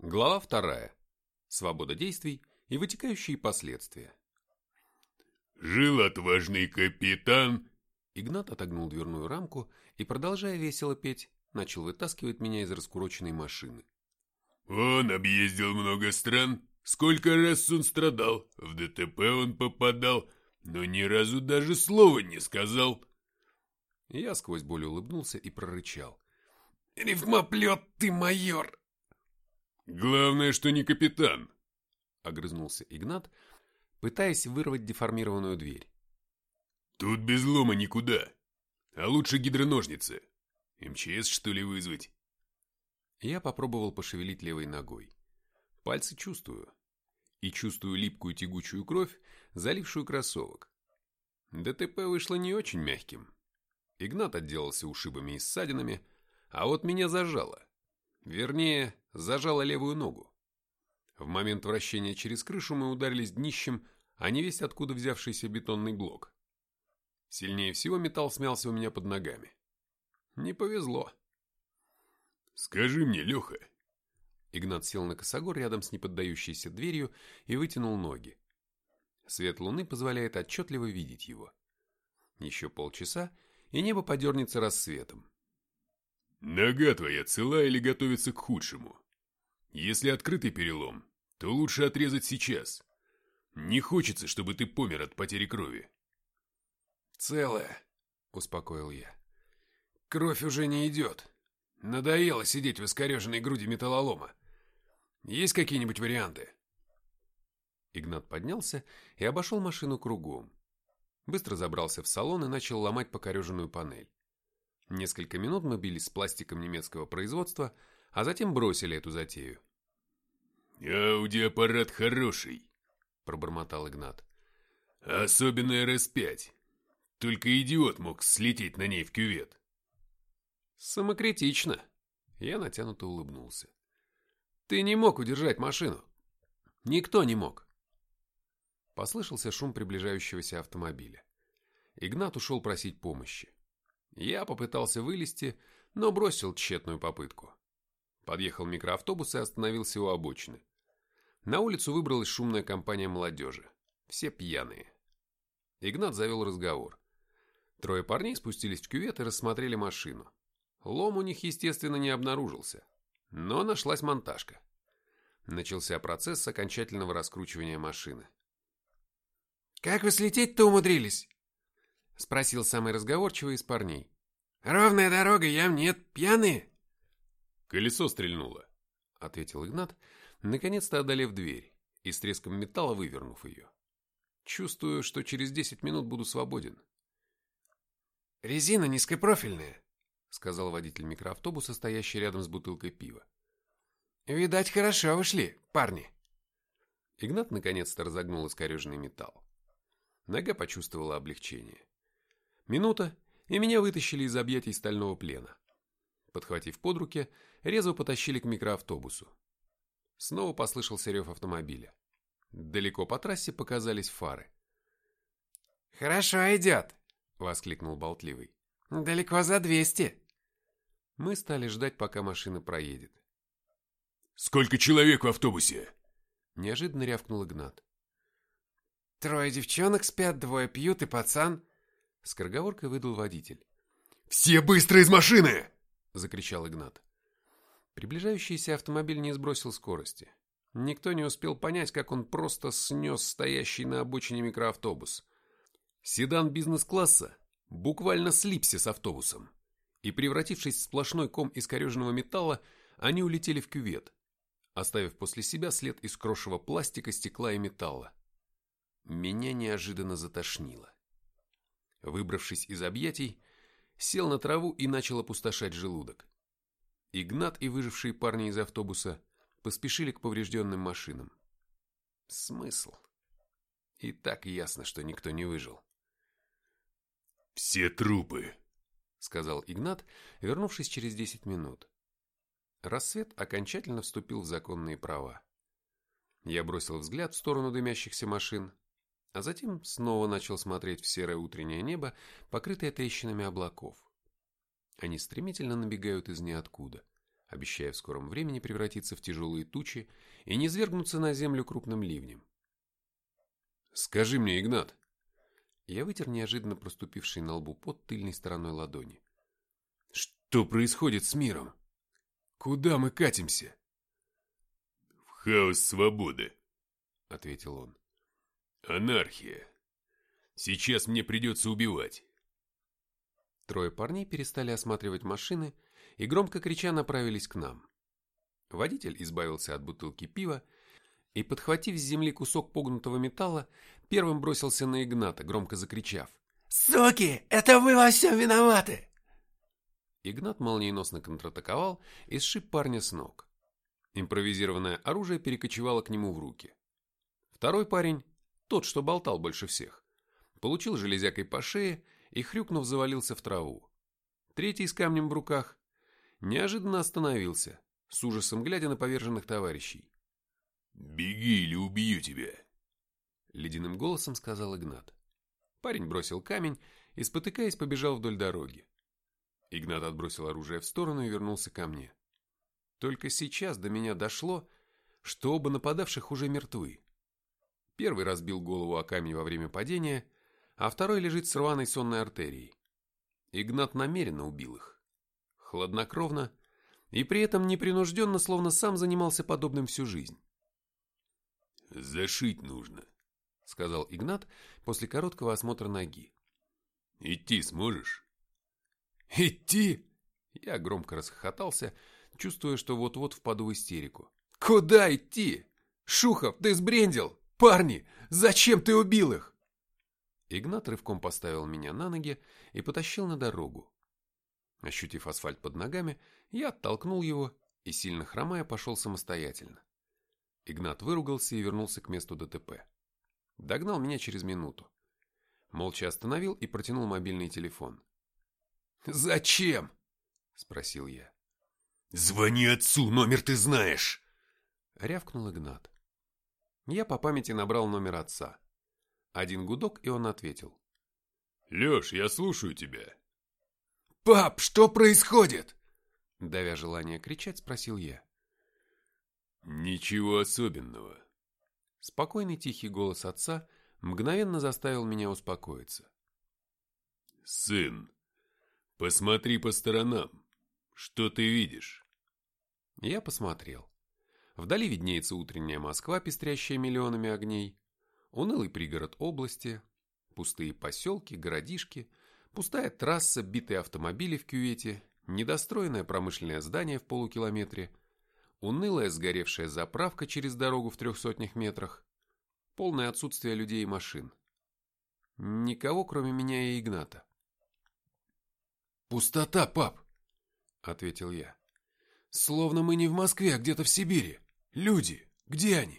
Глава 2. Свобода действий и вытекающие последствия. Жил отважный капитан. Игнат отогнул дверную рамку и, продолжая весело петь, начал вытаскивать меня из раскуроченной машины. Он объездил много стран. Сколько раз он страдал. В ДТП он попадал, но ни разу даже слова не сказал. Я сквозь боль улыбнулся и прорычал. «Рифмоплет ты, майор!» Главное, что не капитан. Огрызнулся Игнат, пытаясь вырвать деформированную дверь. Тут без лома никуда. А лучше гидроножницы. МЧС, что ли, вызвать? Я попробовал пошевелить левой ногой. Пальцы чувствую. И чувствую липкую тягучую кровь, залившую кроссовок. ДТП вышло не очень мягким. Игнат отделался ушибами и ссадинами, а вот меня зажало. Вернее, зажало левую ногу. В момент вращения через крышу мы ударились днищем, а не весть откуда взявшийся бетонный блок. Сильнее всего металл смялся у меня под ногами. Не повезло. Скажи мне, Леха. Игнат сел на косогор рядом с неподдающейся дверью и вытянул ноги. Свет луны позволяет отчетливо видеть его. Еще полчаса, и небо подернется рассветом. Нога твоя цела или готовится к худшему? Если открытый перелом, то лучше отрезать сейчас. Не хочется, чтобы ты помер от потери крови. «Целая», — успокоил я. «Кровь уже не идет. Надоело сидеть в искореженной груди металлолома. Есть какие-нибудь варианты?» Игнат поднялся и обошел машину кругом. Быстро забрался в салон и начал ломать покореженную панель. Несколько минут мы бились с пластиком немецкого производства, а затем бросили эту затею. «Аудиоаппарат хороший», — пробормотал Игнат. «Особенно РС-5. Только идиот мог слететь на ней в кювет». «Самокритично», — я натянуто улыбнулся. «Ты не мог удержать машину. Никто не мог». Послышался шум приближающегося автомобиля. Игнат ушел просить помощи. Я попытался вылезти, но бросил тщетную попытку. Подъехал микроавтобус и остановился у обочины. На улицу выбралась шумная компания молодежи. Все пьяные. Игнат завел разговор. Трое парней спустились в кювет и рассмотрели машину. Лом у них, естественно, не обнаружился. Но нашлась монтажка. Начался процесс окончательного раскручивания машины. «Как вы слететь-то умудрились?» — спросил самый разговорчивый из парней. «Ровная дорога, ям нет, пьяные?» «Колесо стрельнуло», — ответил Игнат, наконец-то одолев дверь и с треском металла вывернув ее. «Чувствую, что через 10 минут буду свободен». «Резина низкопрофильная», — сказал водитель микроавтобуса, стоящий рядом с бутылкой пива. «Видать, хорошо вы шли, парни». Игнат наконец-то разогнул искореженный металл. Нога почувствовала облегчение. Минута, и меня вытащили из объятий стального плена. Подхватив под руки, резво потащили к микроавтобусу. Снова послышался рев автомобиля. Далеко по трассе показались фары. «Хорошо идет», — воскликнул болтливый. «Далеко за 200». Мы стали ждать, пока машина проедет. «Сколько человек в автобусе?» Неожиданно рявкнул Игнат. 3 девчонок спят, 2 пьют и пацан. Скороговоркой выдал водитель. «Все быстро из машины!» — закричал Игнат. Приближающийся автомобиль не сбросил скорости. Никто не успел понять, как он просто снес стоящий на обочине микроавтобус. Седан бизнес-класса буквально слипся с автобусом, и, превратившись в сплошной ком искореженного металла, они улетели в кювет, оставив после себя след из крошевого пластика, стекла и металла. Меня неожиданно затошнило. Выбравшись из объятий, сел на траву и начал опустошать желудок. Игнат и выжившие парни из автобуса поспешили к поврежденным машинам. Смысл? И так ясно, что никто не выжил. «Все трупы», — сказал Игнат, вернувшись через 10 минут. Рассвет окончательно вступил в законные права. Я бросил взгляд в сторону дымящихся машин, а затем снова начал смотреть в серое утреннее небо, покрытое трещинами облаков. Они стремительно набегают из ниоткуда. обещая в скором времени превратиться в тяжелые тучи и низвергнуться на землю крупным ливнем. «Скажи мне, Игнат». Я вытер неожиданно проступивший на лбу пот тыльной стороной ладони. «Что происходит с миром? Куда мы катимся?» «В хаос свободы», — ответил он. «Анархия. Сейчас мне придется убивать». Трое парней перестали осматривать машины и, громко крича, направились к нам. Водитель избавился от бутылки пива и, подхватив с земли кусок погнутого металла, первым бросился на Игната, громко закричав: «Суки, это вы во всем виноваты!» Игнат молниеносно контратаковал и сшиб парня с ног. Импровизированное оружие перекочевало к нему в руки. Второй парень, тот, что болтал больше всех, получил железякой по шее и, хрюкнув, завалился в траву. Третий с камнем в руках неожиданно остановился, с ужасом глядя на поверженных товарищей. «Беги или убью тебя», — ледяным голосом сказал Игнат. Парень бросил камень и, спотыкаясь, побежал вдоль дороги. Игнат отбросил оружие в сторону и вернулся ко мне. Только сейчас до меня дошло, что оба нападавших уже мертвы. Первый разбил голову о камень во время падения, а второй лежит с рваной сонной артерией. Игнат намеренно убил их. Хладнокровно и при этом непринужденно, словно сам занимался подобным всю жизнь. «Зашить нужно», — сказал Игнат после короткого осмотра ноги. «Идти сможешь?» «Идти?» Я громко расхохотался, чувствуя, что вот-вот впаду в истерику. «Куда идти? Шухов, ты сбрендил! Парни, зачем ты убил их?» Игнат рывком поставил меня на ноги и потащил на дорогу. Ощутив асфальт под ногами, я оттолкнул его и, сильно хромая, пошел самостоятельно. Игнат выругался и вернулся к месту ДТП. Догнал меня через минуту. Молча остановил и протянул мобильный телефон. «Зачем?» — спросил я. «Звони отцу, номер ты знаешь!» — рявкнул Игнат. Я по памяти набрал номер отца. Один гудок, и он ответил. «Леш, я слушаю тебя». «Пап, что происходит?» Давя желание кричать, спросил я. «Ничего особенного». Спокойный тихий голос отца мгновенно заставил меня успокоиться. «Сын, посмотри по сторонам. Что ты видишь?» Я посмотрел. Вдали виднеется утренняя Москва, пестрящая миллионами огней, унылый пригород области, пустые поселки, городишки, пустая трасса, битые автомобили в кювете, недостроенное промышленное здание в полукилометре, унылая сгоревшая заправка через дорогу в 300 метрах, полное отсутствие людей и машин. Никого, кроме меня и Игната. «Пустота, пап», — ответил я. «Словно мы не в Москве, а где-то в Сибири. Люди, где они?»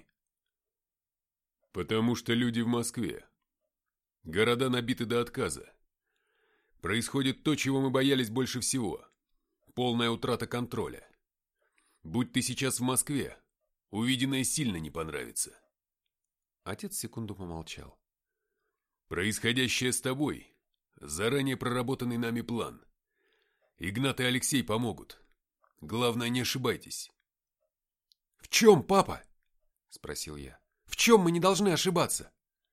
«Потому что люди в Москве. Города набиты до отказа. Происходит то, чего мы боялись больше всего. Полная утрата контроля. Будь ты сейчас в Москве, увиденное сильно не понравится». Отец секунду помолчал. «Происходящее с тобой – заранее проработанный нами план. Игнат и Алексей помогут. Главное, не ошибайтесь». «В чем, папа?» – спросил я. «В чем мы не должны ошибаться?»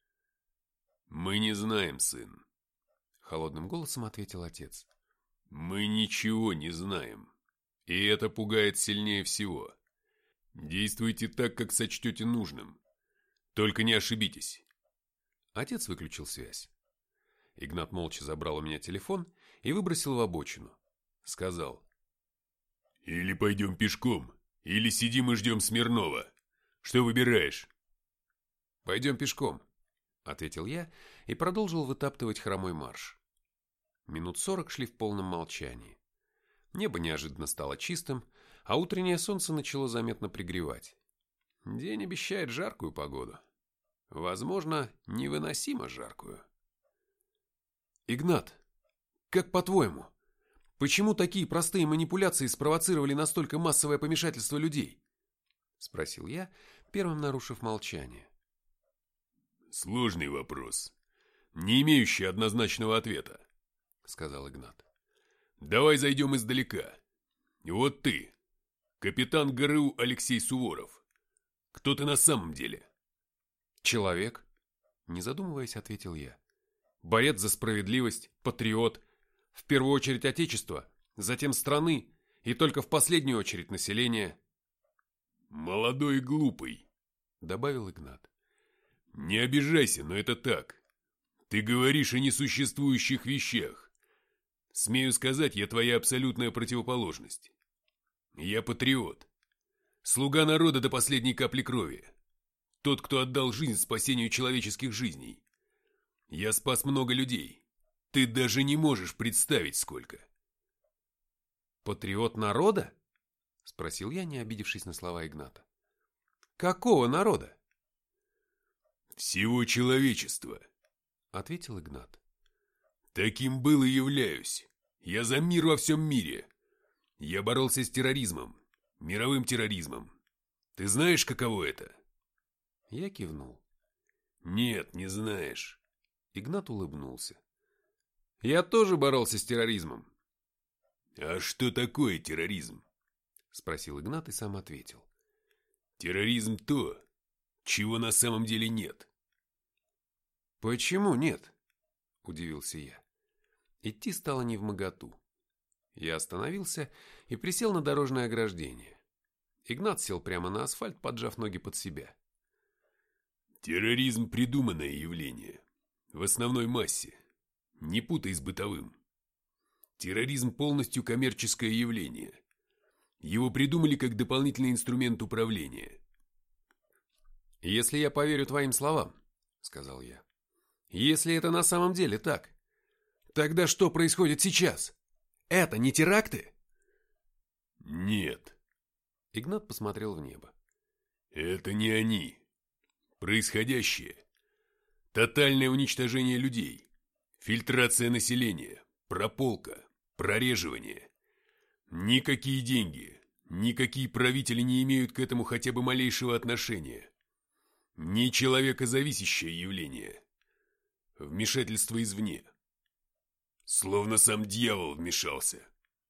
«Мы не знаем, сын», – холодным голосом ответил отец. «Мы ничего не знаем. И это пугает сильнее всего. Действуйте так, как сочтете нужным. Только не ошибитесь». Отец выключил связь. Игнат молча забрал у меня телефон и выбросил в обочину. Сказал: «Или пойдем пешком, или сидим и ждем Смирнова. Что выбираешь?» «Пойдем пешком», — ответил я и продолжил вытаптывать хромой марш. Минут 40 шли в полном молчании. Небо неожиданно стало чистым, а утреннее солнце начало заметно пригревать. День обещает жаркую погоду. Возможно, невыносимо жаркую. «Игнат, как по-твоему, почему такие простые манипуляции спровоцировали настолько массовое помешательство людей?» — спросил я, первым нарушив молчание. «Сложный вопрос, не имеющий однозначного ответа», — сказал Игнат. «Давай зайдем издалека. Вот ты. Капитан ГРУ Алексей Суворов. Кто ты на самом деле? Человек, не задумываясь, ответил я. Борец за справедливость, патриот. В первую очередь отечества, затем страны и только в последнюю очередь населения. Молодой и глупый, Добавил Игнат. не обижайся, но это так. Ты говоришь о несуществующих вещах. Смею сказать, я твоя абсолютная противоположность. Я патриот. Слуга народа до последней капли крови. Тот, кто отдал жизнь спасению человеческих жизней. Я спас много людей. Ты даже не можешь представить, сколько. Патриот народа? Спросил я, не обидевшись на слова Игната. Какого народа? Всего человечества, Ответил Игнат. таким был и являюсь. Я за мир во всем мире. Я боролся с терроризмом. Мировым терроризмом. Ты знаешь, каково это? Я кивнул. Нет, не знаешь. Игнат улыбнулся. Я тоже боролся с терроризмом. А что такое терроризм? Спросил Игнат и сам ответил. Терроризм то, чего на самом деле нет. Почему нет? Удивился я. Идти стало невмоготу. Я остановился и присел на дорожное ограждение. Игнат сел прямо на асфальт, поджав ноги под себя. Терроризм – придуманное явление. В основной массе. Не путай с бытовым. Терроризм полностью коммерческое явление. Его придумали как дополнительный инструмент управления. «Если я поверю твоим словам, — сказал я, — если это на самом деле так, тогда что происходит сейчас? Это не теракты?» Нет, Игнат посмотрел в небо. это не они. Происходящее – тотальное уничтожение людей, фильтрация населения, прополка, прореживание. Никакие деньги, никакие правители не имеют к этому хотя бы малейшего отношения. Не человекозависящее явление. Вмешательство извне. Словно сам дьявол вмешался.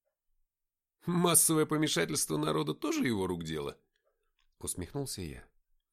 «Массовое помешательство народа тоже его рук дело?» Усмехнулся я.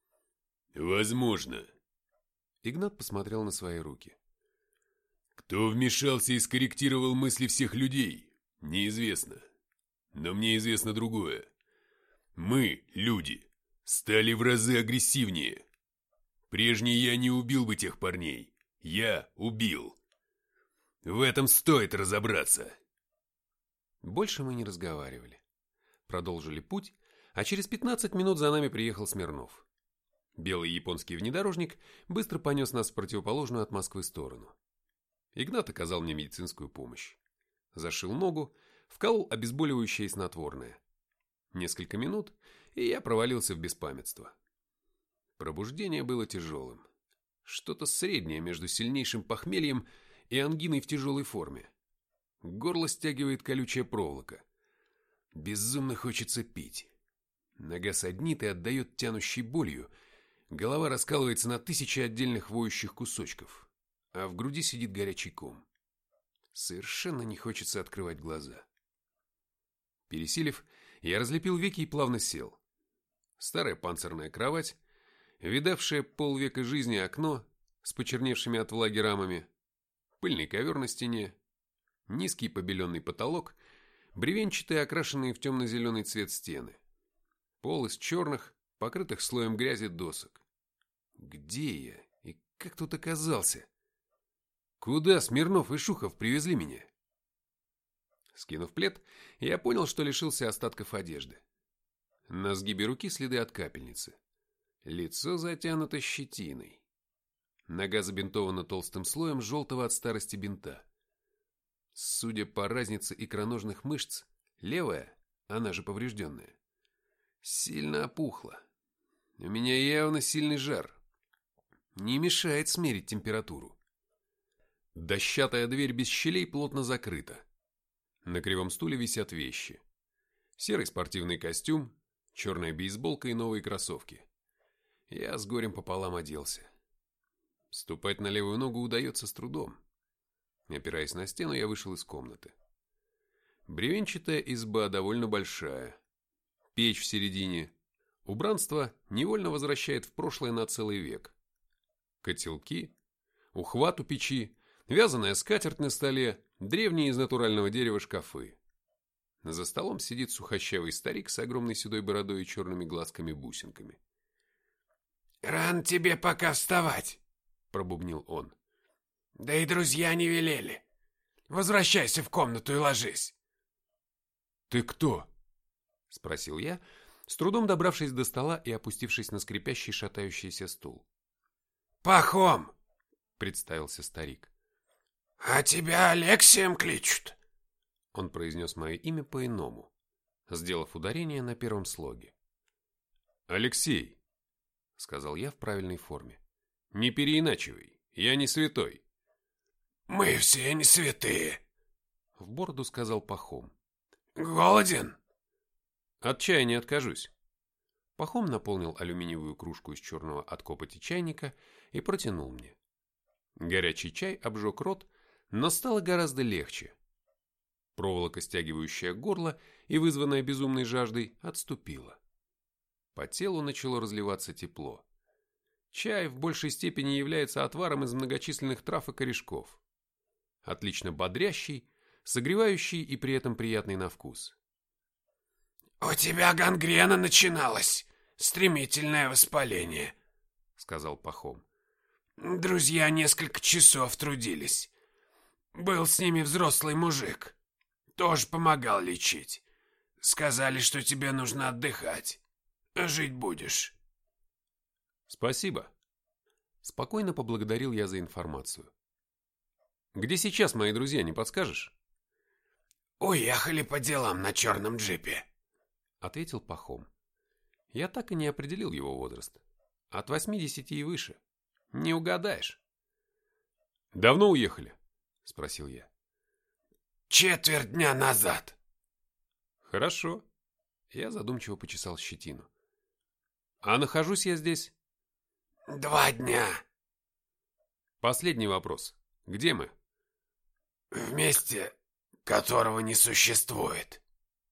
Возможно. Игнат посмотрел на свои руки. Кто вмешался и скорректировал мысли всех людей, неизвестно. Но мне известно другое. Мы, люди, стали в разы агрессивнее. Прежний я не убил бы тех парней. Я убил. В этом стоит разобраться. Больше мы не разговаривали. Продолжили путь, а через 15 минут за нами приехал Смирнов. Белый японский внедорожник быстро понес нас в противоположную от Москвы сторону. Игнат оказал мне медицинскую помощь. Зашил ногу, вколол обезболивающее и снотворное. Несколько минут, и я провалился в беспамятство. Пробуждение было тяжелым. Что-то среднее между сильнейшим похмельем и ангиной в тяжелой форме. Горло стягивает колючая проволока. Безумно хочется пить. Нога саднит и отдает тянущей болью. Голова раскалывается на тысячи отдельных воющих кусочков, а в груди сидит горячий ком. Совершенно не хочется открывать глаза. Пересилив, я разлепил веки и плавно сел. Старая панцирная кровать, видавшее полвека жизни окно с почерневшими от влаги рамами, пыльный ковер на стене, низкий побеленный потолок, бревенчатые, окрашенные в темно-зеленый цвет стены, пол из черных, покрытых слоем грязи досок. Где я и как тут оказался? Куда Смирнов и Шухов привезли меня? Скинув плед, я понял, что лишился остатков одежды. На сгибе руки следы от капельницы. Лицо затянуто щетиной. Нога забинтована толстым слоем желтого от старости бинта. Судя по разнице икроножных мышц, левая, она же поврежденная, сильно опухла. У меня явно сильный жар. Не мешает смерить температуру. Дощатая дверь без щелей плотно закрыта. На кривом стуле висят вещи. Серый спортивный костюм, черная бейсболка и новые кроссовки. Я с горем пополам оделся. Ступать на левую ногу удается с трудом. Опираясь на стену, я вышел из комнаты. Бревенчатая изба довольно большая. печь в середине. Убранство невольно возвращает в прошлое на целый век. Котелки, ухват у печи, вязаная скатерть на столе, древние из натурального дерева шкафы. За столом сидит сухощавый старик с огромной седой бородой и черными глазками-бусинками. «Рано тебе пока вставать», — пробубнил он. «Да и друзья не велели. Возвращайся в комнату и ложись». «Ты кто?» — спросил я, с трудом добравшись до стола и опустившись на скрипящий шатающийся стул. «Пахом», — представился старик. «А тебя Алексием кличут». Он произнес мое имя по-иному, сделав ударение на первом слоге. «Алексей», — сказал я в правильной форме. «Не переиначивай, я не святой». «Мы все не святые», — в бороду сказал Пахом. «Голоден?» «От чая не откажусь». Пахом наполнил алюминиевую кружку из черного от копоти чайника и протянул мне. Горячий чай обжег рот, но стало гораздо легче. Проволока, стягивающая горло и вызванная безумной жаждой, отступила. По телу начало разливаться тепло. Чай в большей степени является отваром из многочисленных трав и корешков. Отлично бодрящий, согревающий и при этом приятный на вкус. «У тебя гангрена начиналась, стремительное воспаление», — сказал Пахом. «Друзья несколько часов трудились. Был с ними взрослый мужик. Тоже помогал лечить. Сказали, что тебе нужно отдыхать. Жить будешь». «Спасибо». Спокойно поблагодарил я за информацию. «Где сейчас мои друзья, не подскажешь?» «Уехали по делам на черном джипе», — ответил Пахом. Я так и не определил его возраст. От 80 и выше. Не угадаешь. «Давно уехали?» — спросил я. «Четверть дня назад». «Хорошо». Я задумчиво почесал щетину. «А нахожусь я здесь?» 2 дня. Последний вопрос. Где мы? В месте, которого не существует.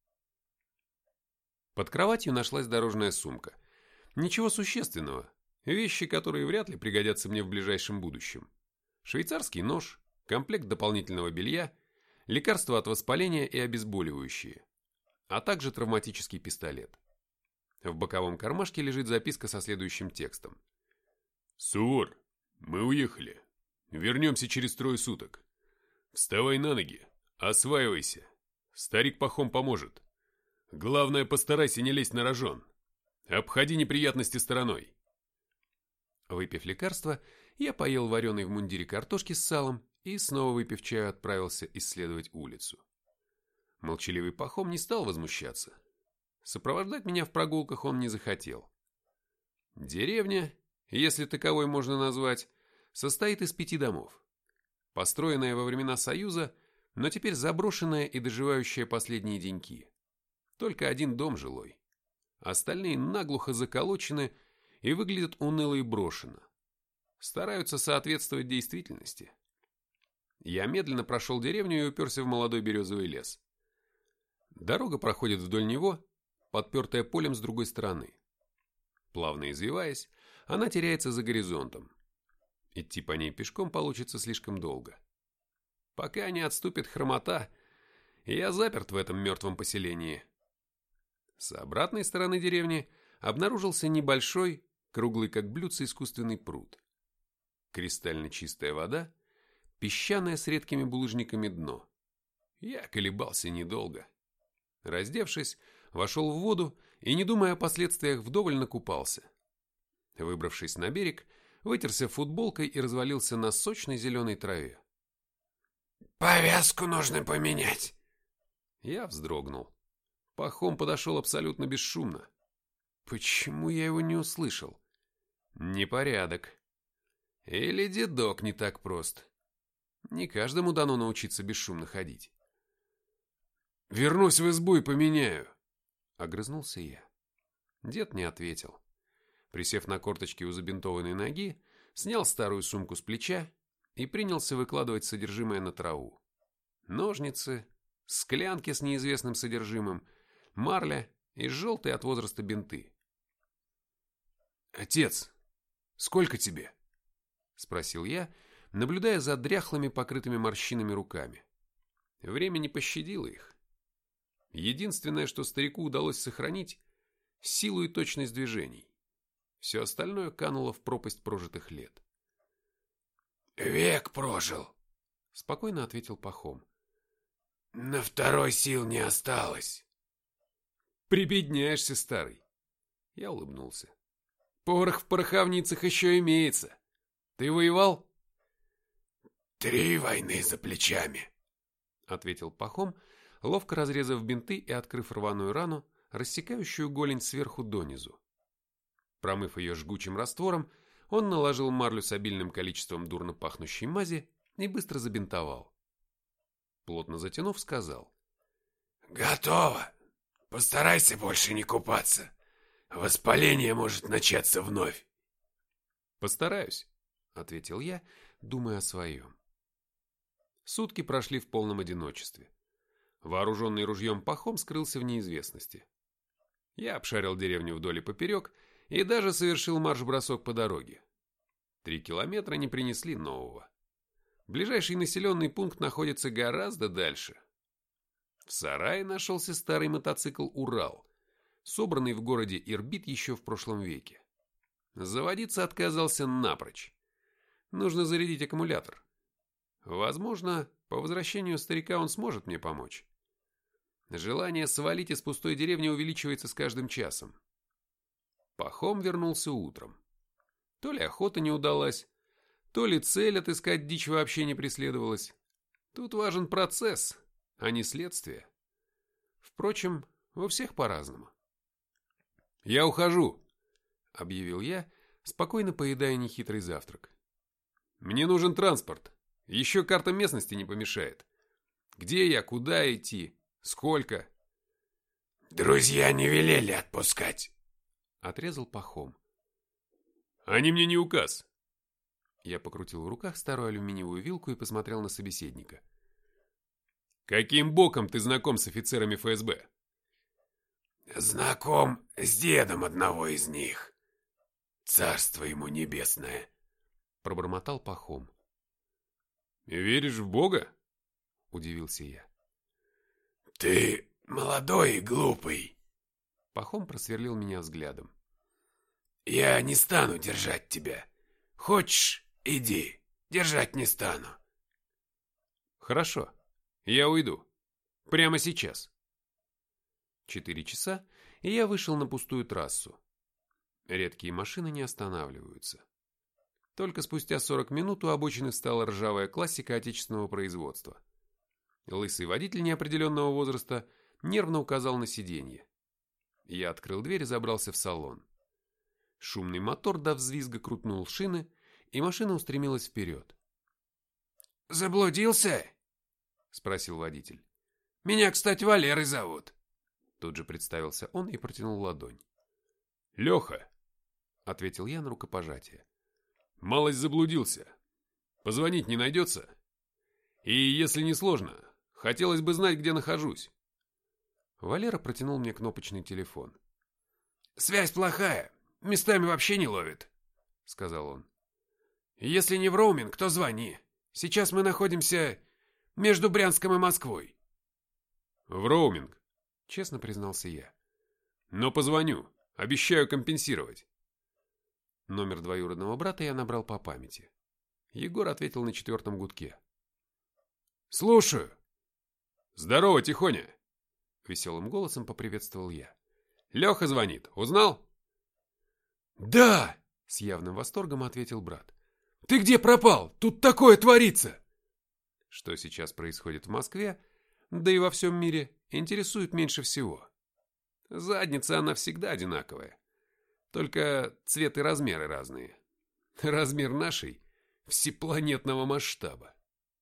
Под кроватью нашлась дорожная сумка. Ничего существенного. Вещи, которые вряд ли пригодятся мне в ближайшем будущем. Швейцарский нож, комплект дополнительного белья, лекарства от воспаления и обезболивающие, а также травматический пистолет. В боковом кармашке лежит записка со следующим текстом. «Сувор, мы уехали. Вернемся через 3 суток. Вставай на ноги, осваивайся. Старик Пахом поможет. Главное, постарайся не лезть на рожон. Обходи неприятности стороной». Выпив лекарство, я поел вареной в мундире картошки с салом и, снова выпив чаю, отправился исследовать улицу. Молчаливый Пахом не стал возмущаться. Сопровождать меня в прогулках он не захотел. Деревня, если таковой можно назвать, состоит из 5 домов. Построенная во времена Союза, но теперь заброшенная и доживающая последние деньки. Только один дом жилой. Остальные наглухо заколочены и выглядят уныло и брошено. Стараются соответствовать действительности. Я медленно прошел деревню и уперся в молодой березовый лес. Дорога проходит вдоль него, подпертая полем с другой стороны. Плавно извиваясь, она теряется за горизонтом. Идти по ней пешком получится слишком долго. Пока не отступит хромота, я заперт в этом мертвом поселении. С обратной стороны деревни обнаружился небольшой, круглый как блюдце, искусственный пруд. Кристально чистая вода, песчаное с редкими булыжниками дно. Я колебался недолго. Раздевшись, вошел в воду и, не думая о последствиях, вдоволь накупался. Выбравшись на берег, вытерся футболкой и развалился на сочной зеленой траве. «Повязку нужно поменять». Я вздрогнул. Пахом подошел абсолютно бесшумно. Почему я его не услышал? Непорядок. Или дедок не так прост. Не каждому дано научиться бесшумно ходить. «Вернусь в избу и поменяю», — огрызнулся я. Дед не ответил. Присев на корточки у забинтованной ноги, снял старую сумку с плеча и принялся выкладывать содержимое на траву. Ножницы, склянки с неизвестным содержимым, марля и желтые от возраста бинты. «Отец, сколько тебе?» — спросил я, наблюдая за дряхлыми, покрытыми морщинами руками. Время не пощадило их. Единственное, что старику удалось сохранить — силу и точность движений. Все остальное кануло в пропасть прожитых лет. «Век прожил», — спокойно ответил Пахом. «На второй сил не осталось». «Прибедняешься, старый!» Я улыбнулся. «Порох в пороховницах еще имеется. Ты воевал?» 3 войны за плечами», — ответил Пахом, ловко разрезав бинты и открыв рваную рану, рассекающую голень сверху донизу. Промыв ее жгучим раствором, он наложил марлю с обильным количеством дурно пахнущей мази и быстро забинтовал. Плотно затянув, сказал: «Готово. Постарайся больше не купаться. Воспаление может начаться вновь». «Постараюсь», — ответил я, думая о своем. Сутки прошли в полном одиночестве. Вооруженный ружьем Пахом скрылся в неизвестности. Я обшарил деревню вдоль и поперек и даже совершил марш-бросок по дороге. 3 километра не принесли нового. Ближайший населенный пункт находится гораздо дальше. В сарае нашелся старый мотоцикл «Урал», собранный в городе Ирбит еще в прошлом веке. Заводиться отказался напрочь. Нужно зарядить аккумулятор. Возможно, по возвращению старика он сможет мне помочь. Желание свалить из пустой деревни увеличивается с каждым часом. Пахом вернулся утром. То ли охота не удалась, то ли цель отыскать дичь вообще не преследовалась. Тут важен процесс, а не следствие. Впрочем, у всех по-разному. «Я ухожу», — объявил я, спокойно поедая нехитрый завтрак. «Мне нужен транспорт. Еще карта местности не помешает. Где я, куда идти, сколько?» «Друзья не велели отпускать», — отрезал Пахом. «Они мне не указ». Я покрутил в руках старую алюминиевую вилку и посмотрел на собеседника. «Каким боком ты знаком с офицерами ФСБ?» «Знаком с дедом одного из них. Царство ему небесное», — пробормотал Пахом. «Веришь в Бога?» — удивился я. «Ты молодой и глупый». Пахом просверлил меня взглядом. «Я не стану держать тебя. Хочешь, иди. Держать не стану». «Хорошо, я уйду. Прямо сейчас». 4 часа, и я вышел на пустую трассу. Редкие машины не останавливаются. Только спустя 40 минут у обочины стала ржавая классика отечественного производства. Лысый водитель неопределенного возраста нервно указал на сиденье. Я открыл дверь и забрался в салон. Шумный мотор до взвизга крутнул шины, и машина устремилась вперед. «Заблудился?» — спросил водитель. «Меня, кстати, Валерой зовут». Тут же представился он и протянул ладонь. «Леха», — ответил я на рукопожатие. «Малость заблудился. Позвонить не найдется? И если не сложно, хотелось бы знать, где нахожусь». Валера протянул мне кнопочный телефон. «Связь плохая, местами вообще не ловит», — сказал он. «Если не в роуминг, то звони. Сейчас мы находимся между Брянском и Москвой». «В роуминг», — честно признался я. «Но позвоню, обещаю компенсировать». Номер двоюродного брата я набрал по памяти. Егор ответил на 4-м гудке. «Слушаю». «Здорово, Тихоня», — веселым голосом поприветствовал я. «Леха звонит, узнал?» «Да!» — с явным восторгом ответил брат. «Ты где пропал? Тут такое творится!» Что сейчас происходит в Москве, да и во всем мире, интересует меньше всего. Задница она всегда одинаковая. Только цвет и размеры разные. Размер нашей всепланетного масштаба.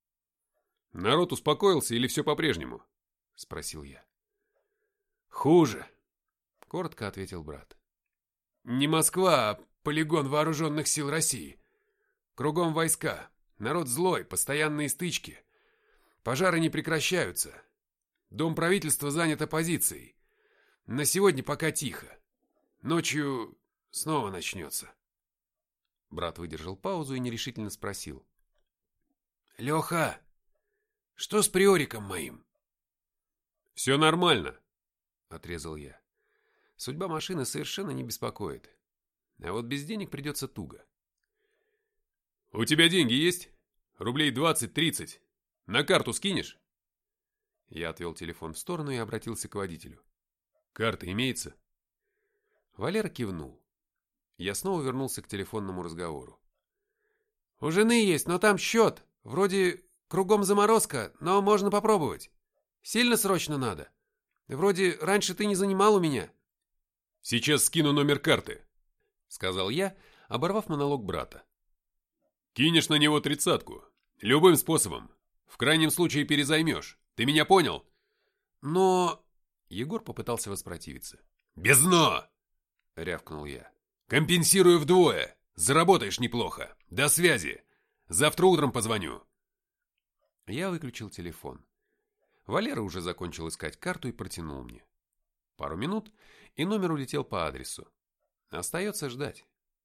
«Народ успокоился или все по-прежнему?» — спросил я. «Хуже», — коротко ответил брат. «Не Москва, а полигон вооруженных сил России. Кругом войска, народ злой, постоянные стычки. Пожары не прекращаются. Дом правительства занят оппозицией. На сегодня пока тихо. Ночью снова начнется. Брат выдержал паузу и нерешительно спросил. Леха, что с приориком моим? Все нормально, отрезал я. Судьба машины совершенно не беспокоит. А вот без денег придется туго. У тебя деньги есть? Рублей 20-30. На карту скинешь? Я отвел телефон в сторону и обратился к водителю. Карта имеется? Валера кивнул. Я снова вернулся к телефонному разговору. У жены есть, но там счет. Вроде кругом заморозка, но можно попробовать. Сильно срочно надо. Вроде раньше ты не занимал у меня. Сейчас скину номер карты, сказал я, оборвав монолог брата. Кинешь на него 30-ку. Любым способом. В крайнем случае перезаймешь. Ты меня понял? Но... Егор попытался воспротивиться. Без «но!» — рявкнул я. Компенсирую вдвое. Заработаешь неплохо. До связи. Завтра утром позвоню. Я выключил телефон. Валера уже закончил искать карту и протянул мне. Пару минут, и номер улетел по адресу. Остается ждать.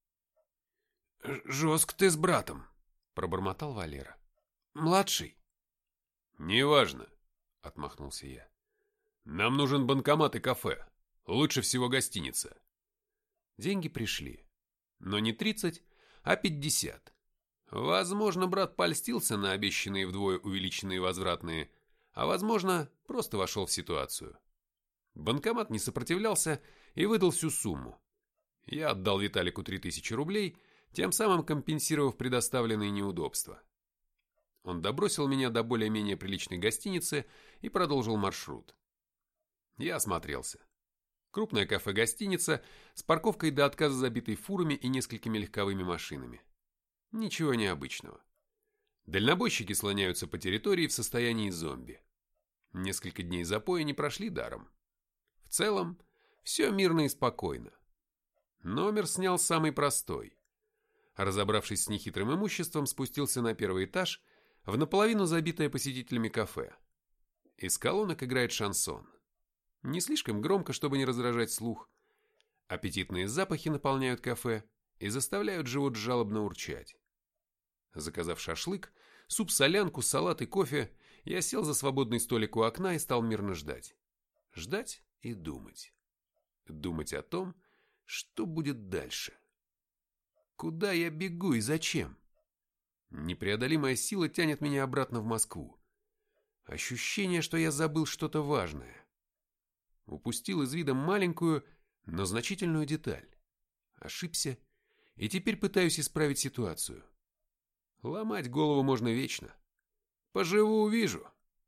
«Жестко ты с братом», — пробормотал Валера. «Младший?» «Неважно», — отмахнулся я. «Нам нужен банкомат и кафе. Лучше всего гостиница». Деньги пришли. Но не 30, а 50. Возможно, брат польстился на обещанные вдвое увеличенные возвратные, а возможно, просто вошел в ситуацию. Банкомат не сопротивлялся и выдал всю сумму. Я отдал Виталику 3000 рублей, тем самым компенсировав предоставленные неудобства. Он добросил меня до более-менее приличной гостиницы и продолжил маршрут. Я осмотрелся. Крупная кафе-гостиница с парковкой до отказа, забитой фурами и несколькими легковыми машинами. Ничего необычного. Дальнобойщики слоняются по территории в состоянии зомби. Несколько дней запоя не прошли даром. В целом, все мирно и спокойно. Номер снял самый простой. Разобравшись с нехитрым имуществом, спустился на первый этаж в наполовину забитое посетителями кафе. Из колонок играет шансон. Не слишком громко, чтобы не раздражать слух. Аппетитные запахи наполняют кафе и заставляют живот жалобно урчать. Заказав шашлык, суп-солянку, салат и кофе, я сел за свободный столик у окна и стал мирно ждать. Ждать и думать. Думать о том, что будет дальше. Куда я бегу и зачем? Непреодолимая сила тянет меня обратно в Москву. Ощущение, что я забыл что-то важное. Упустил из вида маленькую, но значительную деталь. Ошибся, и теперь пытаюсь исправить ситуацию. Ломать голову можно вечно. Поживу — увижу.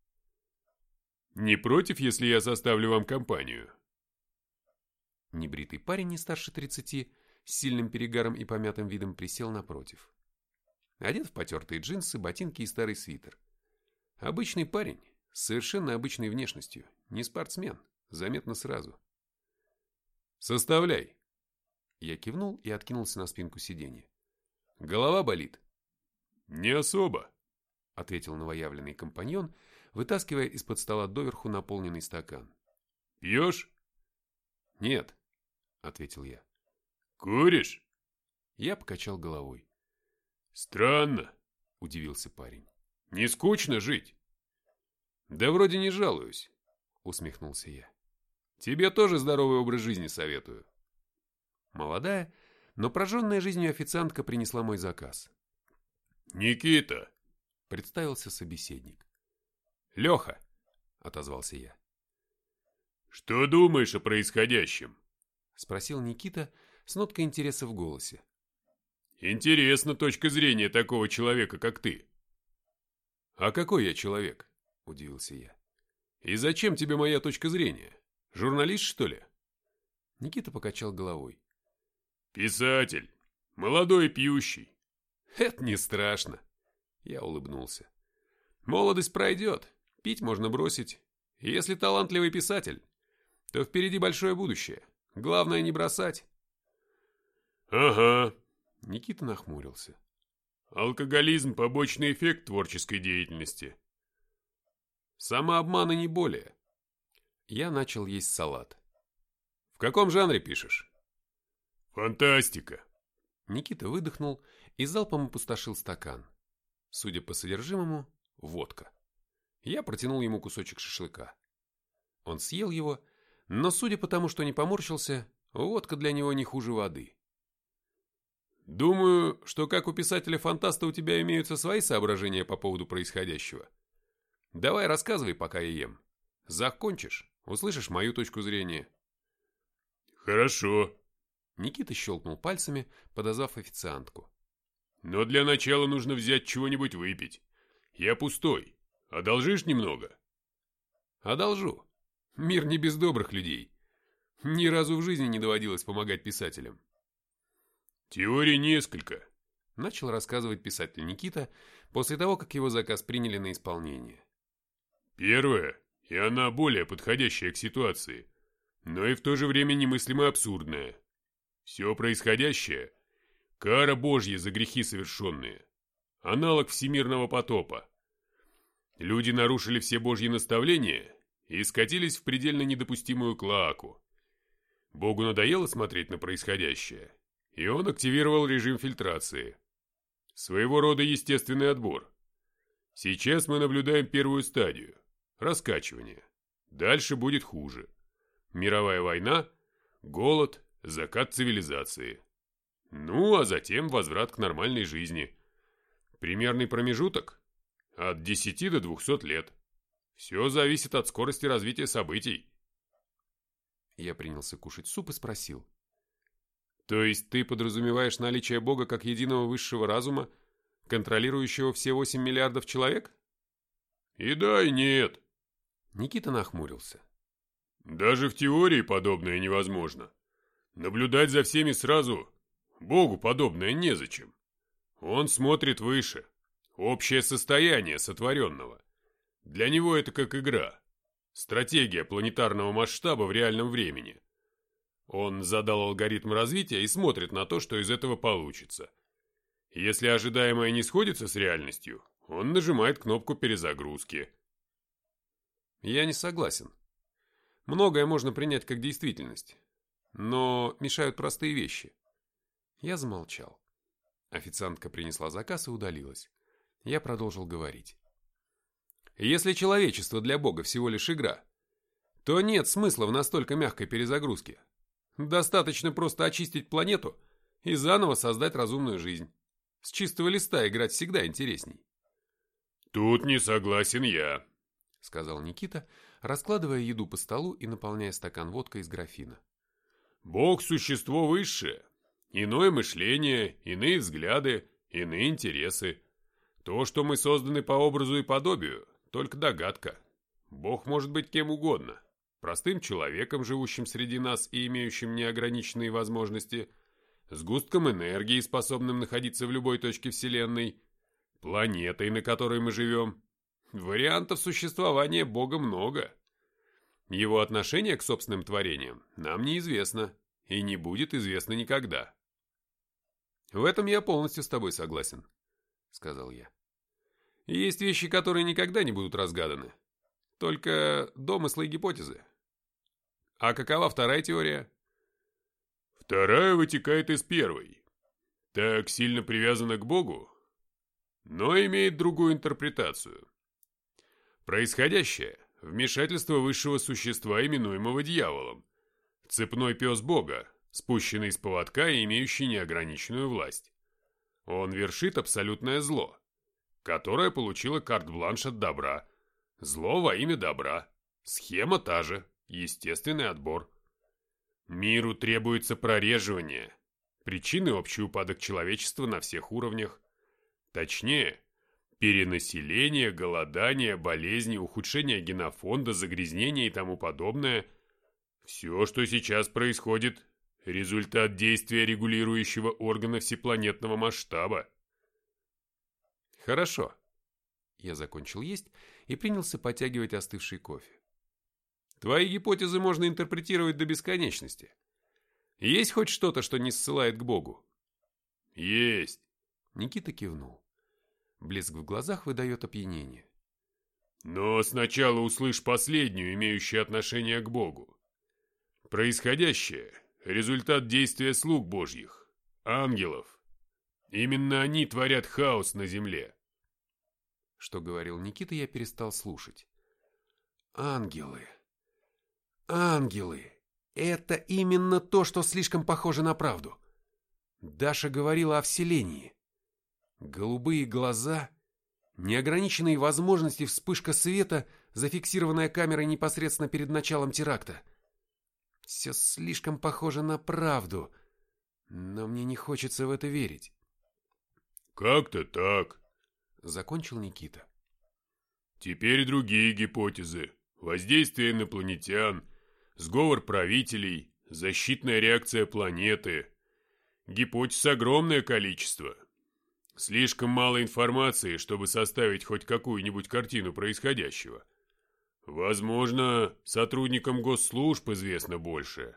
Не против, если я составлю вам компанию? Небритый парень не старше 30, с сильным перегаром и помятым видом, присел напротив. Одет в потертые джинсы, ботинки и старый свитер. Обычный парень, с совершенно обычной внешностью, не спортсмен, заметно сразу. «Составляй!» Я кивнул и откинулся на спинку сиденья. «Голова болит?» «Не особо», — ответил новоявленный компаньон, вытаскивая из-под стола доверху наполненный стакан. «Пьешь?» «Нет», — ответил я. «Куришь?» Я покачал головой. «Странно», — удивился парень. «Не скучно жить?» «Да вроде не жалуюсь», — усмехнулся я. «Тебе тоже здоровый образ жизни советую». Молодая, но прожженная жизнью официантка принесла мой заказ. «Никита», — представился собеседник. «Леха», — отозвался я. «Что думаешь о происходящем?» — спросил Никита с ноткой интереса в голосе. «Интересна точка зрения такого человека, как ты». «А какой я человек?» — удивился я. «И зачем тебе моя точка зрения? Журналист, что ли?» Никита покачал головой. «Писатель. Молодой и пьющий». «Это не страшно», — я улыбнулся. «Молодость пройдет, пить можно бросить. И если талантливый писатель, то впереди большое будущее. Главное не бросать». «Ага», — Никита нахмурился. «Алкоголизм – побочный эффект творческой деятельности». «Самообман и не более». Я начал есть салат. каком жанре пишешь? Фантастика. Никита выдохнул и залпом опустошил стакан. Судя по содержимому, водка. Я протянул ему кусочек шашлыка. Он съел его, но, судя по тому, что не поморщился, водка для него не хуже воды. Думаю, что как у писателя-фантаста у тебя имеются свои соображения по поводу происходящего. Давай рассказывай, пока я ем. Закончишь, услышишь мою точку зрения. Хорошо. Никита щелкнул пальцами, подозвав официантку. Но для начала нужно взять чего-нибудь выпить. Я пустой. Одолжишь немного? Одолжу. Мир не без добрых людей. Ни разу в жизни не доводилось помогать писателям. Теорий несколько. Начал рассказывать писатель Никита после того, как его заказ приняли на исполнение. Первая, и она более подходящая к ситуации, но и в то же время немыслимо абсурдная. Все происходящее – кара Божья за грехи совершенные. Аналог всемирного потопа. Люди нарушили все Божьи наставления и скатились в предельно недопустимую клоаку. Богу надоело смотреть на происходящее, и он активировал режим фильтрации. Своего рода естественный отбор. Сейчас мы наблюдаем первую стадию – раскачивание. Дальше будет хуже. Мировая война, голод, закат цивилизации. Ну, а затем возврат к нормальной жизни. Примерный промежуток – от 10 до 200 лет. Все зависит от скорости развития событий. Я принялся кушать суп и спросил. То есть ты подразумеваешь наличие Бога как единого высшего разума, контролирующего все 8 миллиардов человек? И да, и нет. Никита нахмурился. Даже в теории подобное невозможно. Наблюдать за всеми сразу Богу подобное незачем. Он смотрит выше. Общее состояние сотворенного. Для него это как игра. Стратегия планетарного масштаба в реальном времени. Он задал алгоритм развития и смотрит на то, что из этого получится. Если ожидаемое не сходится с реальностью, он нажимает кнопку перезагрузки. Я не согласен. Многое можно принять как действительность, но мешают простые вещи. Я замолчал. Официантка принесла заказ и удалилась. Я продолжил говорить. Если человечество для Бога всего лишь игра, то нет смысла в настолько мягкой перезагрузке. Достаточно просто очистить планету и заново создать разумную жизнь. С чистого листа играть всегда интересней. «Тут не согласен я», — сказал Никита, раскладывая еду по столу и наполняя стакан водкой из графина. «Бог – существо высшее. Иное мышление, иные взгляды, иные интересы. То, что мы созданы по образу и подобию, только догадка. Бог может быть кем угодно. Простым человеком, живущим среди нас и имеющим неограниченные возможности, сгустком энергии, способным находиться в любой точке Вселенной, планетой, на которой мы живем. Вариантов существования Бога много. Его отношение к собственным творениям нам неизвестно и не будет известно никогда. «В этом я полностью с тобой согласен», — сказал я. «Есть вещи, которые никогда не будут разгаданы. Только домыслы и гипотезы. А какова вторая теория?» «Вторая вытекает из первой. Так сильно привязана к Богу, но имеет другую интерпретацию. Происходящее – вмешательство высшего существа, именуемого дьяволом. Цепной пес Бога, спущенный с поводка и имеющий неограниченную власть. Он вершит абсолютное зло, которое получило карт-бланш от добра. Зло во имя добра. Схема та же, естественный отбор. Миру требуется прореживание. Причины – общий упадок человечества на всех уровнях. Точнее, перенаселение, голодание, болезни, ухудшение генофонда, загрязнение и тому подобное. Все, что сейчас происходит – результат действия регулирующего органа всепланетного масштаба. Хорошо. Я закончил есть и принялся подтягивать остывший кофе. Твои гипотезы можно интерпретировать до бесконечности. Есть хоть что-то, что не ссылает к Богу? Есть. Никита кивнул. Блеск в глазах выдает опьянение. Но сначала услышь последнюю, имеющую отношение к Богу. происходящее – результат действия слуг Божьих, ангелов. Именно они творят хаос на земле. Что говорил Никита, я перестал слушать. Ангелы. Ангелы. Это именно то, что слишком похоже на правду. Даша говорила о вселении. Голубые глаза, неограниченные возможности, вспышка света, зафиксированная камерой непосредственно перед началом теракта. Все слишком похоже на правду, но мне не хочется в это верить. Как-то так, Закончил Никита. Теперь другие гипотезы. Воздействие инопланетян, сговор правителей, защитная реакция планеты. Гипотез огромное количество. Слишком мало информации, чтобы составить хоть какую-нибудь картину происходящего. Возможно, сотрудникам госслужб известно больше.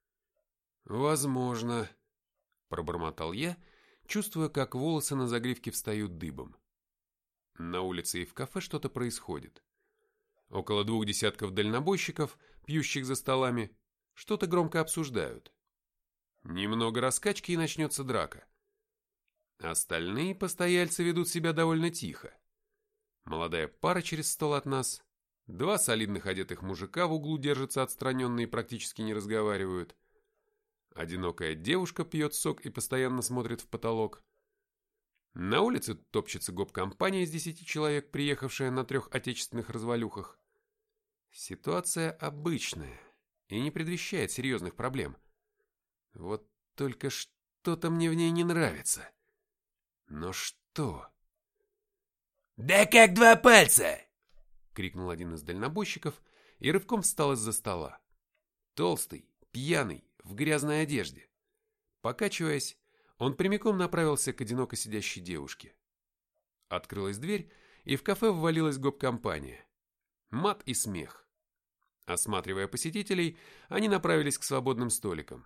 Возможно, пробормотал я, чувствуя, как волосы на загривке встают дыбом. На улице и в кафе что-то происходит. Около 2 десятков дальнобойщиков, пьющих за столами, что-то громко обсуждают. Немного раскачки и начнется драка. Остальные постояльцы ведут себя довольно тихо. Молодая пара через стол от нас, 2 солидных одетых мужика в углу держатся отстраненно и практически не разговаривают. Одинокая девушка пьет сок и постоянно смотрит в потолок. На улице топчется гоп-компания из 10 человек, приехавшая на 3 отечественных развалюхах. Ситуация обычная и не предвещает серьезных проблем. Вот только что-то мне в ней не нравится. Но что? «Да как 2 пальца!» — крикнул один из дальнобойщиков и рывком встал из-за стола. Толстый, пьяный, в грязной одежде. Покачиваясь, он прямиком направился к одиноко сидящей девушке. Открылась дверь, и в кафе ввалилась гоп-компания. Мат и смех. Осматривая посетителей, они направились к свободным столикам.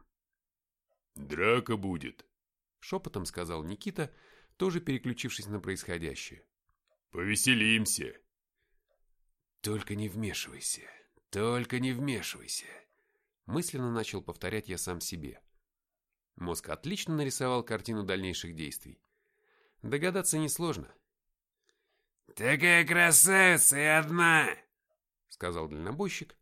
«Драка будет», — шепотом сказал Никита, тоже переключившись на происходящее. «Повеселимся». «Только не вмешивайся, только не вмешивайся», — мысленно начал повторять я сам себе. Мозг отлично нарисовал картину дальнейших действий. Догадаться несложно. «Такая красавица и одна!» — сказал дальнобойщик.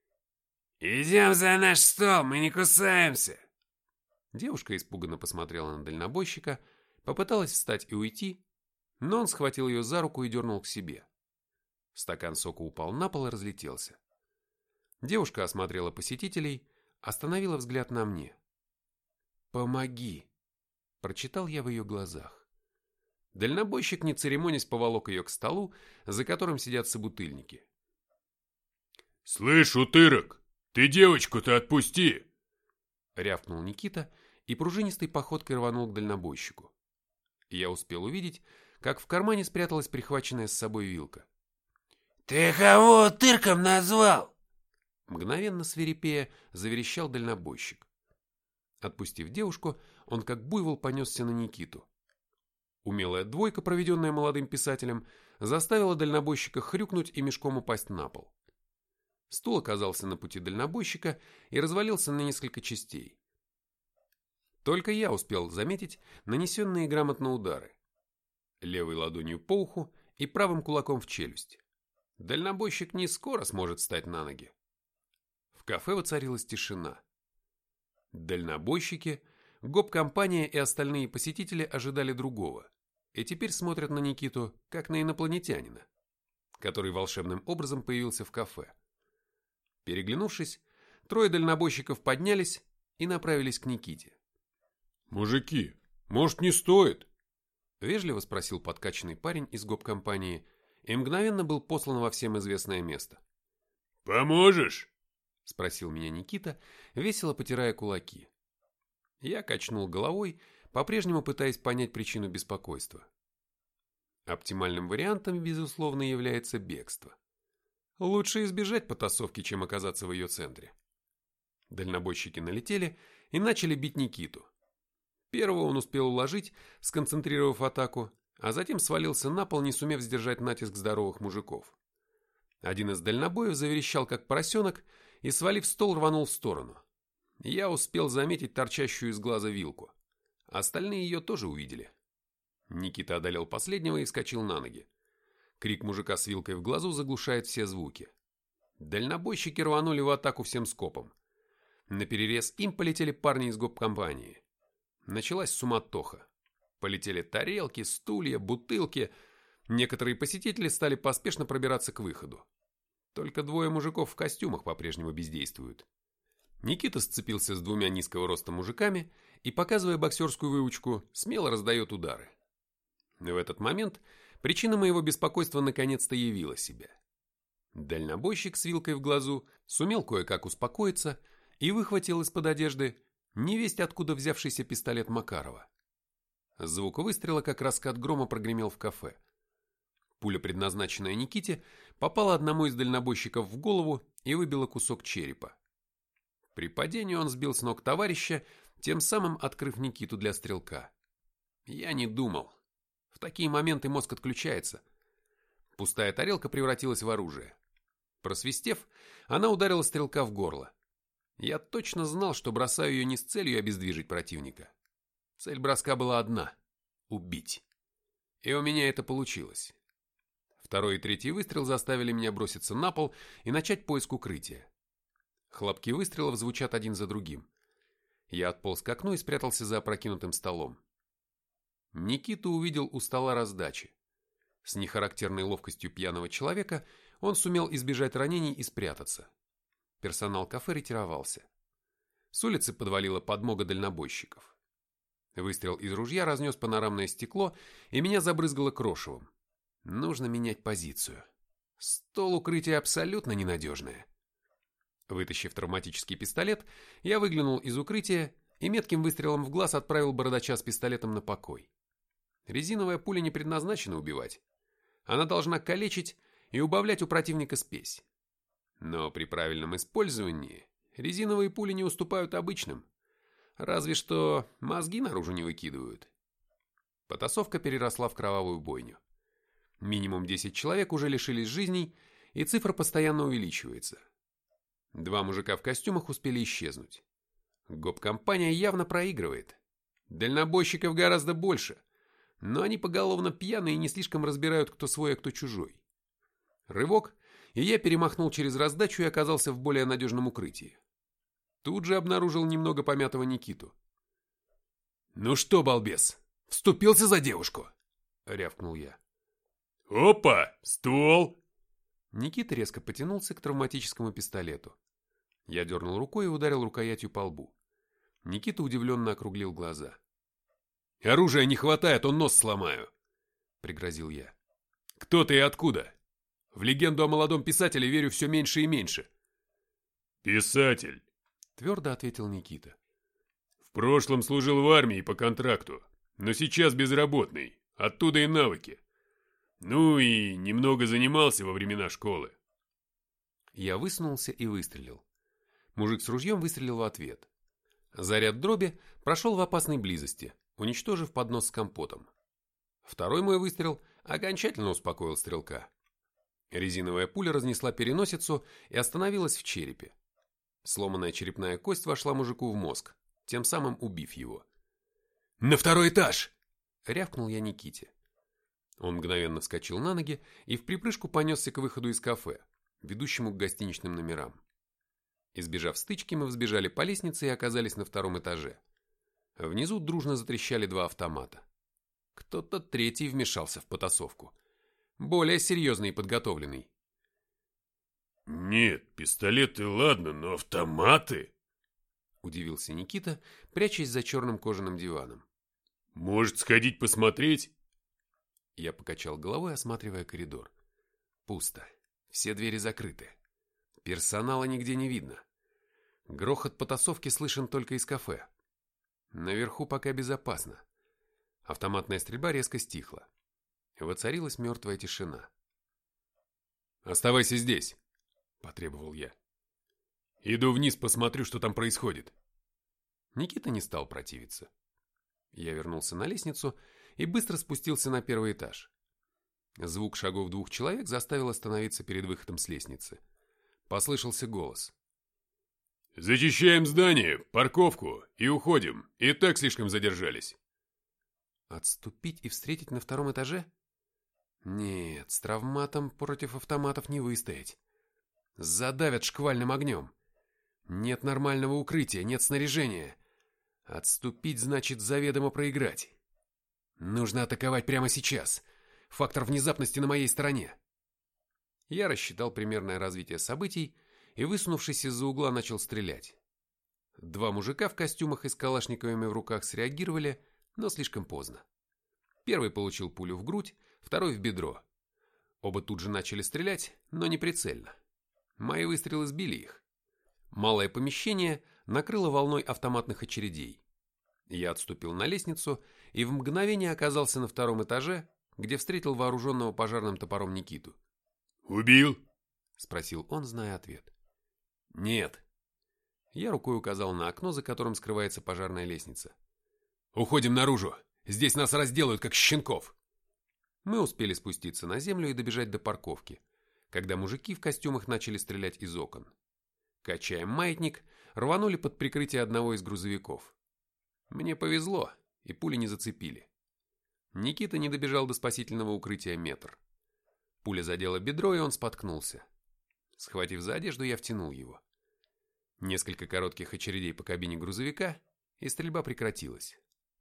«Идем за наш стол, мы не кусаемся!» Девушка испуганно посмотрела на дальнобойщика, попыталась встать и уйти, но он схватил ее за руку и дернул к себе. Стакан сока упал на пол и разлетелся. Девушка осмотрела посетителей, остановила взгляд на мне. «Помоги!» – прочитал я в ее глазах. Дальнобойщик, не церемонясь, поволок ее к столу, за которым сидят собутыльники. «Слышь, утырок, ты девочку-то отпусти!» – рявкнул Никита и пружинистой походкой рванул к дальнобойщику. Я успел увидеть, как в кармане спряталась прихваченная с собой вилка. «Ты кого утырком назвал?» Мгновенно свирепея заверещал дальнобойщик. Отпустив девушку, он как буйвол понесся на Никиту. Умелая двойка, проведенная молодым писателем, заставила дальнобойщика хрюкнуть и мешком упасть на пол. Стул оказался на пути дальнобойщика и развалился на несколько частей. Только я успел заметить нанесенные грамотно удары. Левой ладонью по уху и правым кулаком в челюсть. Дальнобойщик не скоро сможет встать на ноги. В кафе воцарилась тишина. Дальнобойщики, гоп-компания и остальные посетители ожидали другого и теперь смотрят на Никиту, как на инопланетянина, который волшебным образом появился в кафе. Переглянувшись, 3 дальнобойщиков поднялись и направились к Никите. «Мужики, может, не стоит?» — вежливо спросил подкачанный парень из гоп-компании и мгновенно был послан во всем известное место. «Поможешь?» — спросил меня Никита, весело потирая кулаки. Я качнул головой, по-прежнему пытаясь понять причину беспокойства. Оптимальным вариантом, безусловно, является бегство. Лучше избежать потасовки, чем оказаться в ее центре. Дальнобойщики налетели и начали бить Никиту. Первого он успел уложить, сконцентрировав атаку, а затем свалился на пол, не сумев сдержать натиск здоровых мужиков. Один из дальнобоев заверещал, как поросенок, и, свалив стол, рванул в сторону. Я успел заметить торчащую из глаза вилку. Остальные ее тоже увидели. Никита одолел последнего и вскочил на ноги. Крик мужика с вилкой в глазу заглушает все звуки. Дальнобойщики рванули в атаку всем скопом. Наперерез им полетели парни из гоп-компании. Началась суматоха. Полетели тарелки, стулья, бутылки. Некоторые посетители стали поспешно пробираться к выходу. Только двое мужиков в костюмах по-прежнему бездействуют. Никита сцепился с двумя низкого роста мужиками и, показывая боксерскую выучку, смело раздает удары. В этот момент причина моего беспокойства наконец-то явила себя. Дальнобойщик с вилкой в глазу сумел кое-как успокоиться и выхватил из-под одежды невесть откуда взявшийся пистолет Макарова. Звук выстрела, как раскат грома, прогремел в кафе. Пуля, предназначенная Никите, попала одному из дальнобойщиков в голову и выбила кусок черепа. При падении он сбил с ног товарища, тем самым открыв Никиту для стрелка. Я не думал. В такие моменты мозг отключается. Пустая тарелка превратилась в оружие. Просвистев, она ударила стрелка в горло. Я точно знал, что бросаю ее не с целью обездвижить противника. Цель броска была одна – убить. И у меня это получилось. Второй и третий выстрел заставили меня броситься на пол и начать поиск укрытия. Хлопки выстрелов звучат один за другим. Я отполз к окну и спрятался за опрокинутым столом. Никиту увидел у стола раздачи. С нехарактерной ловкостью пьяного человека он сумел избежать ранений и спрятаться. Персонал кафе ретировался. С улицы подвалила подмога дальнобойщиков. Выстрел из ружья разнес панорамное стекло, и меня забрызгало крошевом. Нужно менять позицию. Стол укрытия абсолютно ненадежное. Вытащив травматический пистолет, я выглянул из укрытия и метким выстрелом в глаз отправил бородача с пистолетом на покой. Резиновая пуля не предназначена убивать. Она должна калечить и убавлять у противника спесь. Но при правильном использовании резиновые пули не уступают обычным. Разве что мозги наружу не выкидывают. Потасовка переросла в кровавую бойню. Минимум 10 человек уже лишились жизней, и цифра постоянно увеличивается. Два мужика в костюмах успели исчезнуть. Гоп-компания явно проигрывает. Дальнобойщиков гораздо больше, но они поголовно пьяные и не слишком разбирают, кто свой, а кто чужой. Рывок, и я перемахнул через раздачу и оказался в более надежном укрытии. Тут же обнаружил немного помятого Никиту. «Ну что, балбес, вступился за девушку?» — рявкнул я. «Опа! Ствол!» Никита резко потянулся к травматическому пистолету. Я дернул рукой и ударил рукоятью по лбу. Никита удивленно округлил глаза. «Оружия не хватает, он нос сломаю!» — пригрозил я. «Кто ты и откуда? В легенду о молодом писателе верю все меньше и меньше». «Писатель!» — твердо ответил Никита. «В прошлом служил в армии по контракту, но сейчас безработный, оттуда и навыки. Ну и немного занимался во времена школы». Я высунулся и выстрелил. Мужик с ружьем выстрелил в ответ. Заряд дроби прошел в опасной близости, уничтожив поднос с компотом. Второй мой выстрел окончательно успокоил стрелка. Резиновая пуля разнесла переносицу и остановилась в черепе. Сломанная черепная кость вошла мужику в мозг, тем самым убив его. «На второй этаж!» — рявкнул я Никите. Он мгновенно вскочил на ноги и в припрыжку понесся к выходу из кафе, ведущему к гостиничным номерам. Избежав стычки, мы взбежали по лестнице и оказались на втором этаже. Внизу дружно затрещали два автомата. Кто-то третий вмешался в потасовку. Более серьезный и подготовленный. «Нет, пистолеты ладно, но автоматы?» Удивился Никита, прячась за черным кожаным диваном. «Может, сходить посмотреть?» Я покачал головой, осматривая коридор. Пусто. Все двери закрыты. Персонала нигде не видно. Грохот потасовки слышен только из кафе. Наверху пока безопасно. Автоматная стрельба резко стихла. Воцарилась мертвая тишина. «Оставайся здесь», — потребовал я. «Иду вниз, посмотрю, что там происходит». Никита не стал противиться. Я вернулся на лестницу и быстро спустился на первый этаж. Звук шагов двух человек заставил остановиться перед выходом с лестницы. Послышался голос. «Зачищаем здание, парковку и уходим. И так слишком задержались». Отступить и встретить на втором этаже? Нет, с травматом против автоматов не выстоять. Задавят шквальным огнем. Нет нормального укрытия, нет снаряжения. Отступить значит заведомо проиграть. Нужно атаковать прямо сейчас. Фактор внезапности на моей стороне. Я рассчитал примерное развитие событий и, высунувшись из-за угла, начал стрелять. Два мужика в костюмах и с калашниковыми в руках среагировали, но слишком поздно. Первый получил пулю в грудь, второй в бедро. Оба тут же начали стрелять, но не прицельно. Мои выстрелы сбили их. Малое помещение накрыло волной автоматных очередей. Я отступил на лестницу и в мгновение оказался на втором этаже, где встретил вооруженного пожарным топором Никиту. «Убил?» — спросил он, зная ответ. «Нет». Я рукой указал на окно, за которым скрывается пожарная лестница. «Уходим наружу! Здесь нас разделают, как щенков!» Мы успели спуститься на землю и добежать до парковки, когда мужики в костюмах начали стрелять из окон. Качая маятник, рванули под прикрытие одного из грузовиков. Мне повезло, и пули не зацепили. Никита не добежал до спасительного укрытия метр. Пуля задела бедро, и он споткнулся. Схватив за одежду, я втянул его. Несколько коротких очередей по кабине грузовика, и стрельба прекратилась.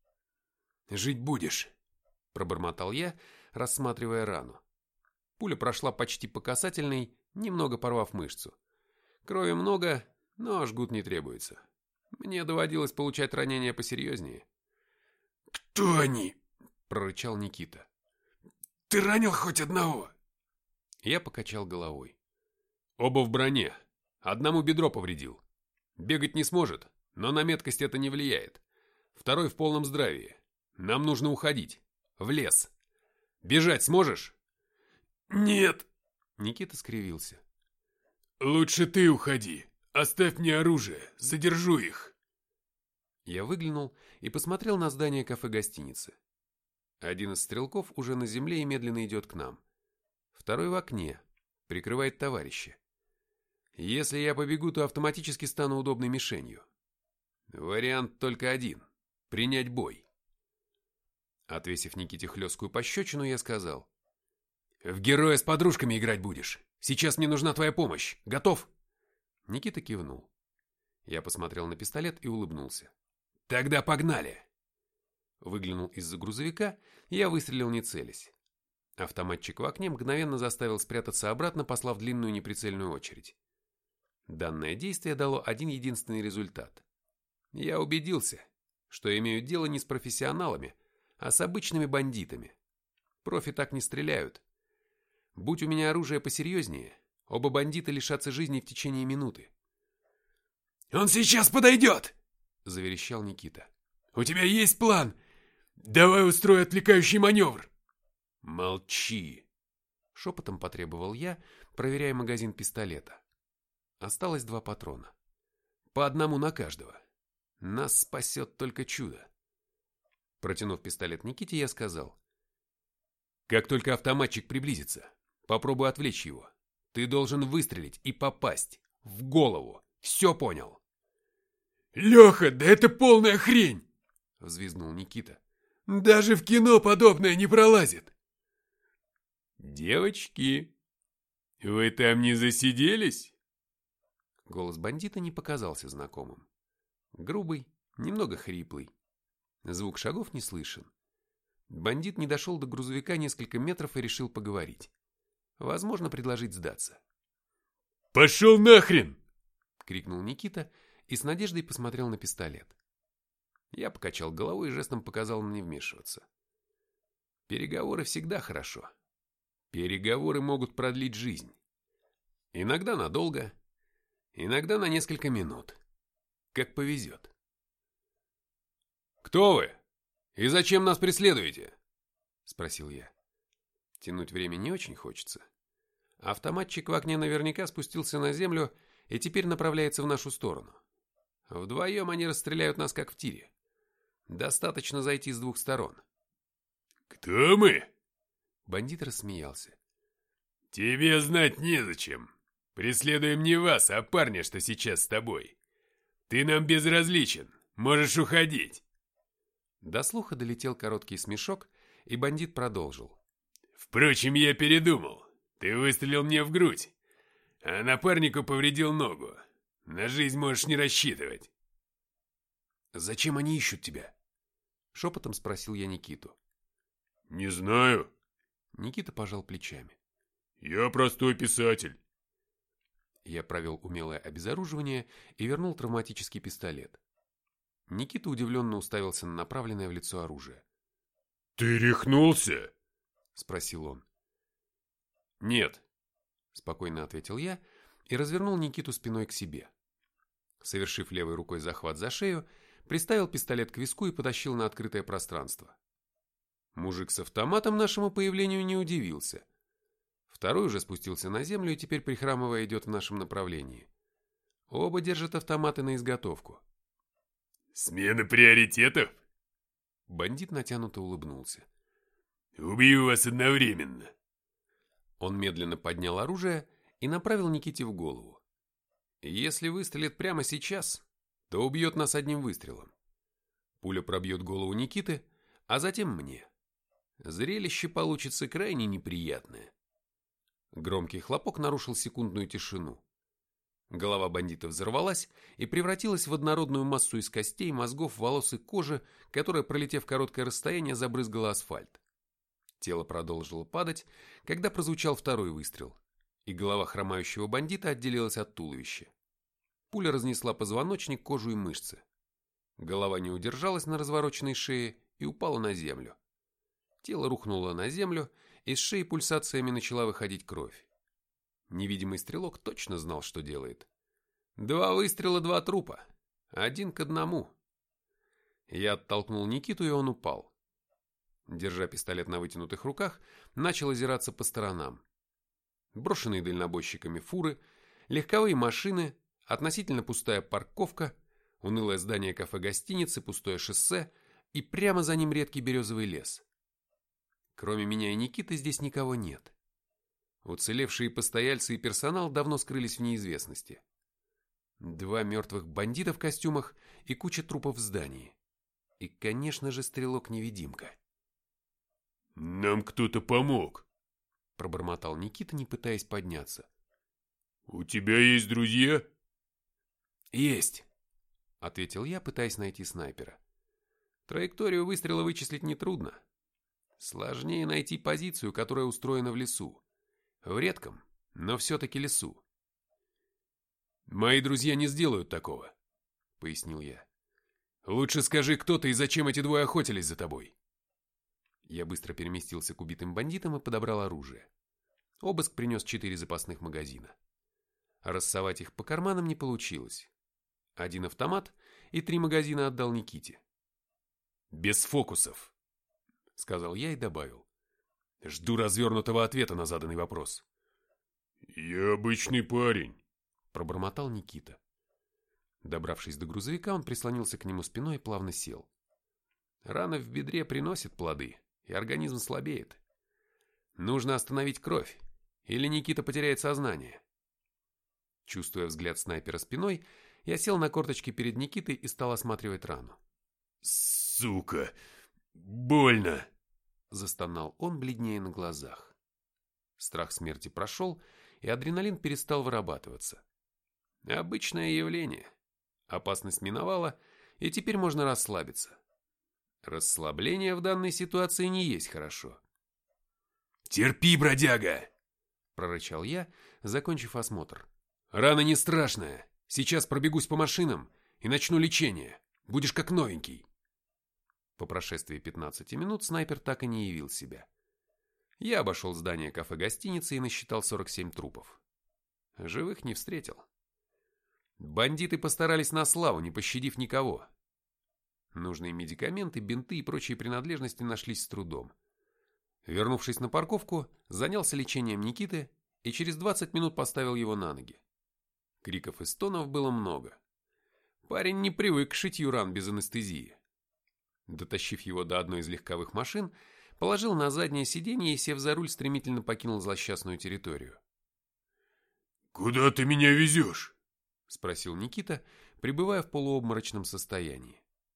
«Жить будешь», — пробормотал я, рассматривая рану. Пуля прошла почти по касательной, немного порвав мышцу. Крови много, но жгут не требуется. Мне доводилось получать ранения посерьезнее. «Кто они?» — прорычал Никита. «Ты ранил хоть одного?» Я покачал головой. «Оба в броне. Одному бедро повредил. Бегать не сможет, но на меткость это не влияет. Второй в полном здравии. Нам нужно уходить. В лес. Бежать сможешь?» «Нет». Никита скривился. «Лучше ты уходи. Оставь мне оружие. Задержу их». Я выглянул и посмотрел на здание кафе-гостиницы. Один из стрелков уже на земле и медленно идет к нам. Второй в окне, прикрывает товарища. Если я побегу, то автоматически стану удобной мишенью. Вариант только один — принять бой. Отвесив Никите хлесткую пощечину, я сказал: «В героя с подружками играть будешь. Сейчас мне нужна твоя помощь. Готов?» Никита кивнул. Я посмотрел на пистолет и улыбнулся. «Тогда погнали!» Выглянул из-за грузовика, и я выстрелил не целясь. Автоматчик в окне мгновенно заставил спрятаться обратно, послав длинную неприцельную очередь. Данное действие дало один единственный результат. Я убедился, что имею дело не с профессионалами, а с обычными бандитами. Профи так не стреляют. Будь у меня оружие посерьезнее, оба бандита лишатся жизни в течение минуты. «Он сейчас подойдет!» — заверещал Никита. «У тебя есть план? Давай устрой отвлекающий маневр!» «Молчи!» — шепотом потребовал я, проверяя магазин пистолета. Осталось 2 патрона. По одному на каждого. Нас спасет только чудо. Протянув пистолет Никите, я сказал: «Как только автоматчик приблизится, попробуй отвлечь его. Ты должен выстрелить и попасть. В голову. Все понял?» «Леха, да это полная хрень!» — взвизгнул Никита. «Даже в кино подобное не пролазит!» «Девочки, вы там не засиделись?» Голос бандита не показался знакомым. Грубый, немного хриплый. Звук шагов не слышен. Бандит не дошел до грузовика несколько метров и решил поговорить. Возможно, предложить сдаться. «Пошел нахрен!» — крикнул Никита и с надеждой посмотрел на пистолет. Я покачал головой и жестом показал мне не вмешиваться. Переговоры всегда хорошо. Переговоры могут продлить жизнь. Иногда надолго, иногда на несколько минут. Как повезет. «Кто вы? И зачем нас преследуете?» — спросил я. Тянуть время не очень хочется. Автоматчик в окне наверняка спустился на землю и теперь направляется в нашу сторону. Вдвоем они расстреляют нас, как в тире. Достаточно зайти с 2 сторон. «Кто мы?» Бандит рассмеялся. «Тебе знать незачем. Преследуем не вас, а парня, что сейчас с тобой. Ты нам безразличен. Можешь уходить. До слуха долетел короткий смешок, и бандит продолжил. Впрочем, я передумал. Ты выстрелил мне в грудь, а напарнику повредил ногу. На жизнь можешь не рассчитывать. «Зачем они ищут тебя?» Шепотом спросил я Никиту. Не знаю. Никита пожал плечами. Я простой писатель. Я провел умелое обезоруживание и вернул травматический пистолет. Никита удивленно уставился на направленное в лицо оружие. Ты рехнулся? Спросил он. Нет, спокойно ответил я и развернул Никиту спиной к себе. Совершив левой рукой захват за шею, приставил пистолет к виску и потащил на открытое пространство. Мужик с автоматом нашему появлению не удивился. Второй уже спустился на землю и теперь, прихрамывая, идет в нашем направлении. Оба держат автоматы на изготовку. Смена приоритетов? Бандит натянуто улыбнулся. Убью вас одновременно. Он медленно поднял оружие и направил Никите в голову. Если выстрелит прямо сейчас, то убьет нас одним выстрелом. Пуля пробьет голову Никиты, а затем мне. Зрелище получится крайне неприятное. Громкий хлопок нарушил секундную тишину. Голова бандита взорвалась и превратилась в однородную массу из костей, мозгов, волос и кожи, которая, пролетев короткое расстояние, забрызгала асфальт. Тело продолжило падать, когда прозвучал второй выстрел, и голова хромающего бандита отделилась от туловища. Пуля разнесла позвоночник, кожу и мышцы. Голова не удержалась на развороченной шее и упала на землю. Тело рухнуло на землю, из шеи пульсациями начала выходить кровь. Невидимый стрелок точно знал, что делает. 2 выстрела, 2 трупа. 1 к 1. Я оттолкнул Никиту, и он упал. Держа пистолет на вытянутых руках, начал озираться по сторонам. Брошенные дальнобойщиками фуры, легковые машины, относительно пустая парковка, унылое здание кафе-гостиницы, пустое шоссе и прямо за ним редкий березовый лес. Кроме меня и Никиты здесь никого нет. Уцелевшие постояльцы и персонал давно скрылись в неизвестности. 2 мертвых бандита в костюмах и куча трупов в здании. И, конечно же, стрелок-невидимка. «Нам кто-то помог», — пробормотал Никита, не пытаясь подняться. «У тебя есть друзья?» «Есть», — ответил я, пытаясь найти снайпера. Траекторию выстрела вычислить нетрудно. Сложнее найти позицию, которая устроена в лесу. В редком, но все-таки лесу. «Мои друзья не сделают такого», — пояснил я. «Лучше скажи, кто ты и зачем эти двое охотились за тобой». Я быстро переместился к убитым бандитам и подобрал оружие. Обыск принес 4 запасных магазина. Рассовать их по карманам не получилось. 1 автомат и 3 магазина отдал Никите. «Без фокусов», — сказал я и добавил. «Жду развернутого ответа на заданный вопрос». «Я обычный парень», — пробормотал Никита. Добравшись до грузовика, он прислонился к нему спиной и плавно сел. Рана в бедре приносит плоды, и организм слабеет. Нужно остановить кровь, или Никита потеряет сознание. Чувствуя взгляд снайпера спиной, я сел на корточки перед Никитой и стал осматривать рану. «Сука! Больно!» — застонал он, бледнее на глазах. Страх смерти прошел, и адреналин перестал вырабатываться. Обычное явление. Опасность миновала, и теперь можно расслабиться. Расслабление в данной ситуации не есть хорошо. «Терпи, бродяга!» — прорычал я, закончив осмотр. «Рана не страшная. Сейчас пробегусь по машинам и начну лечение. Будешь как новенький». По прошествии 15 минут снайпер так и не явил себя. Я обошел здание кафе-гостиницы и насчитал 47 трупов. Живых не встретил. Бандиты постарались на славу, не пощадив никого. Нужные медикаменты, бинты и прочие принадлежности нашлись с трудом. Вернувшись на парковку, занялся лечением Никиты и через 20 минут поставил его на ноги. Криков и стонов было много. Парень не привык к шитью ран без анестезии. Дотащив его до одной из легковых машин, положил на заднее сиденье и, сев за руль, стремительно покинул злосчастную территорию. «Куда ты меня везешь?» — спросил Никита, пребывая в полуобморочном состоянии.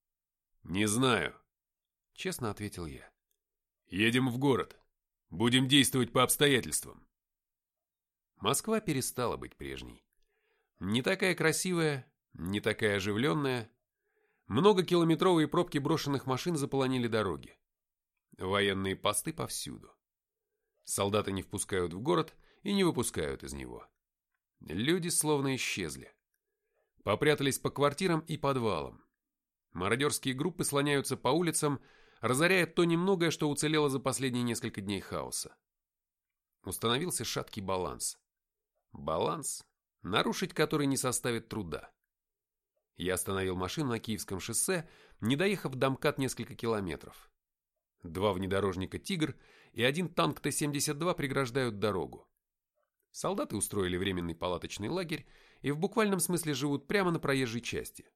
«Не знаю», — честно ответил я. «Едем в город. Будем действовать по обстоятельствам». Москва перестала быть прежней. Не такая красивая, не такая оживленная. Многокилометровые пробки брошенных машин заполонили дороги. Военные посты повсюду. Солдаты не впускают в город и не выпускают из него. Люди словно исчезли. Попрятались по квартирам и подвалам. Мародерские группы слоняются по улицам, разоряя то немногое, что уцелело за последние несколько дней хаоса. Установился шаткий баланс. Баланс, нарушить который не составит труда. Я остановил машину на Киевском шоссе, не доехав до МКАД несколько километров. 2 внедорожника «Тигр» и 1 танк Т-72 преграждают дорогу. Солдаты устроили временный палаточный лагерь и в буквальном смысле живут прямо на проезжей части.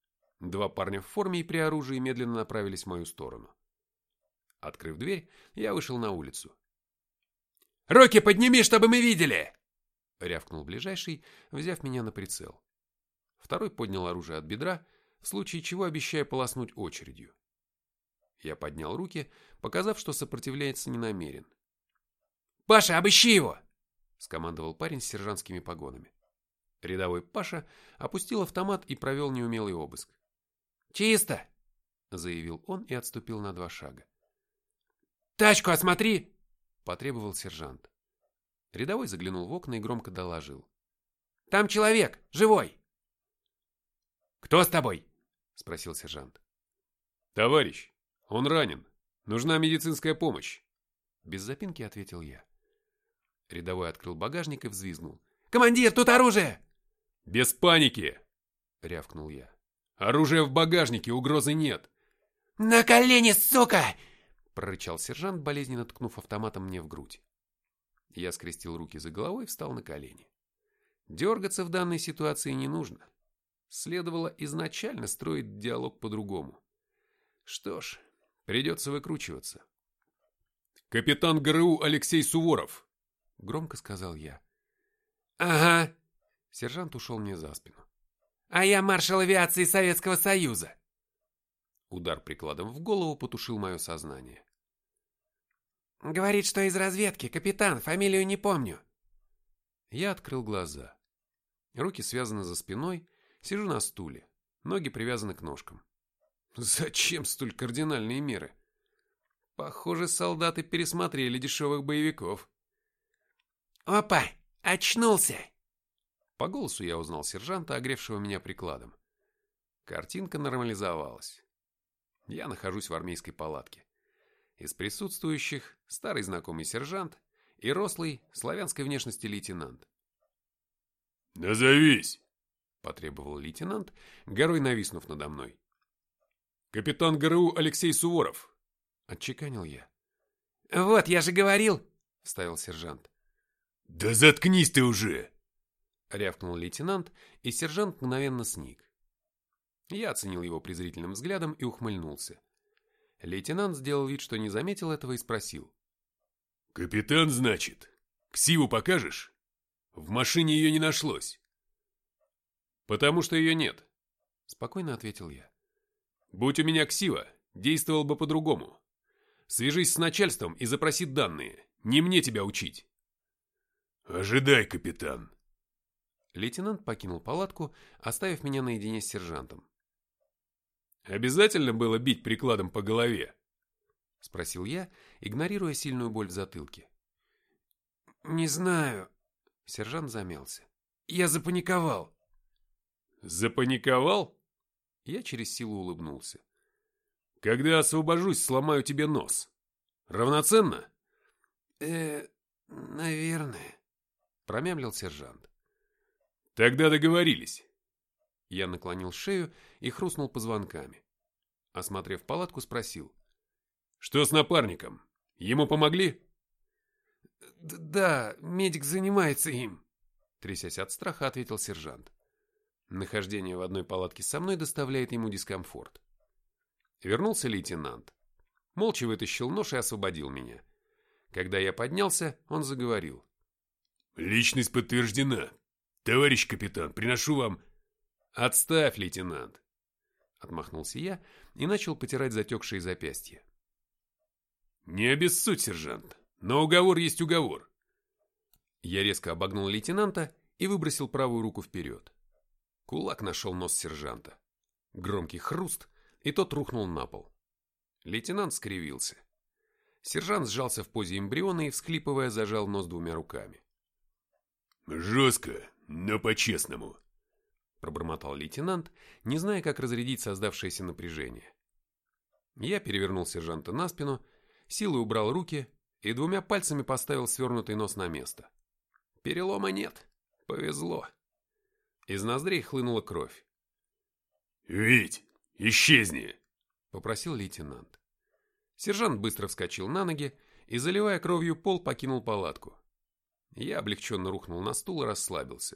2 парня в форме и при оружии медленно направились в мою сторону. Открыв дверь, я вышел на улицу. «Руки подними, чтобы мы видели!» — рявкнул ближайший, взяв меня на прицел. Второй поднял оружие от бедра, в случае чего обещая полоснуть очередью. Я поднял руки, показав, что сопротивляться не намерен. «Паша, обыщи его!» — скомандовал парень с сержантскими погонами. Рядовой Паша опустил автомат и провел неумелый обыск. «Чисто!» — заявил он и отступил на 2 шага. «Тачку осмотри!» — потребовал сержант. Рядовой заглянул в окна и громко доложил. «Там человек, живой!» «Кто с тобой?» — спросил сержант. «Товарищ, он ранен. Нужна медицинская помощь». Без запинки ответил я. Рядовой открыл багажник и взвизгнул. «Командир, тут оружие!» «Без паники!» — рявкнул я. «Оружие в багажнике, угрозы нет!» «На колени, сука!» — прорычал сержант, болезненно ткнув автоматом мне в грудь. Я скрестил руки за головой и встал на колени. Дергаться в данной ситуации не нужно. Следовало изначально строить диалог по-другому. Что ж, придется выкручиваться. «Капитан ГРУ Алексей Суворов!» — громко сказал я. «Ага!» — сержант ушел мне за спину. «А я маршал авиации Советского Союза!» Удар прикладом в голову потушил мое сознание. «Говорит, что из разведки, капитан, фамилию не помню». Я открыл глаза. Руки связаны за спиной, сижу на стуле, ноги привязаны к ножкам. Зачем столь кардинальные меры? Похоже, солдаты пересмотрели дешевых боевиков. «Опа, очнулся!» По голосу я узнал сержанта, огревшего меня прикладом. Картинка нормализовалась. Я нахожусь в армейской палатке. Из присутствующих старый знакомый сержант и рослый, славянской внешности лейтенант. «Назовись!» — потребовал лейтенант, горой нависнув надо мной. «Капитан ГРУ Алексей Суворов!» — отчеканил я. «Вот, я же говорил!» — вставил сержант. «Да заткнись ты уже!» — рявкнул лейтенант, и сержант мгновенно сник. Я оценил его презрительным взглядом и ухмыльнулся. Лейтенант сделал вид, что не заметил этого, и спросил. «Капитан, значит? Ксиву покажешь? В машине ее не нашлось». «Потому что ее нет», — спокойно ответил я. «Будь у меня ксива, действовал бы по-другому. Свяжись с начальством и запроси данные. Не мне тебя учить». «Ожидай, капитан». Лейтенант покинул палатку, оставив меня наедине с сержантом. «Обязательно было бить прикладом по голове?» — спросил я, игнорируя сильную боль в затылке. «Не знаю». Сержант замялся. «Я запаниковал». «Запаниковал?» Я через силу улыбнулся. «Когда освобожусь, сломаю тебе нос. Равноценно?» Наверное», — промямлил сержант. «Тогда договорились». Я наклонил шею и хрустнул позвонками. Осмотрев палатку, спросил. «Что с напарником? Ему помогли?» «Да, медик занимается им», — трясясь от страха, ответил сержант. Нахождение в одной палатке со мной доставляет ему дискомфорт. Вернулся лейтенант. Молча вытащил нож и освободил меня. Когда я поднялся, он заговорил. «Личность подтверждена. Товарищ капитан, приношу вам...» «Отставь, лейтенант!» Отмахнулся я и начал потирать затекшие запястья. «Не обессудь, сержант, но уговор есть уговор». Я резко обогнул лейтенанта и выбросил правую руку вперед. Кулак нашел нос сержанта. Громкий хруст, и тот рухнул на пол. Лейтенант скривился. Сержант сжался в позе эмбриона и, всхлипывая, зажал нос двумя руками. «Жестко, но по-честному», — пробормотал лейтенант, не зная, как разрядить создавшееся напряжение. Я перевернул сержанта на спину, силой убрал руки и двумя пальцами поставил свернутый нос на место. Перелома нет. Повезло. Из ноздрей хлынула кровь. «Вить, исчезни!» — попросил лейтенант. Сержант быстро вскочил на ноги и, заливая кровью пол, покинул палатку. Я облегченно рухнул на стул и расслабился.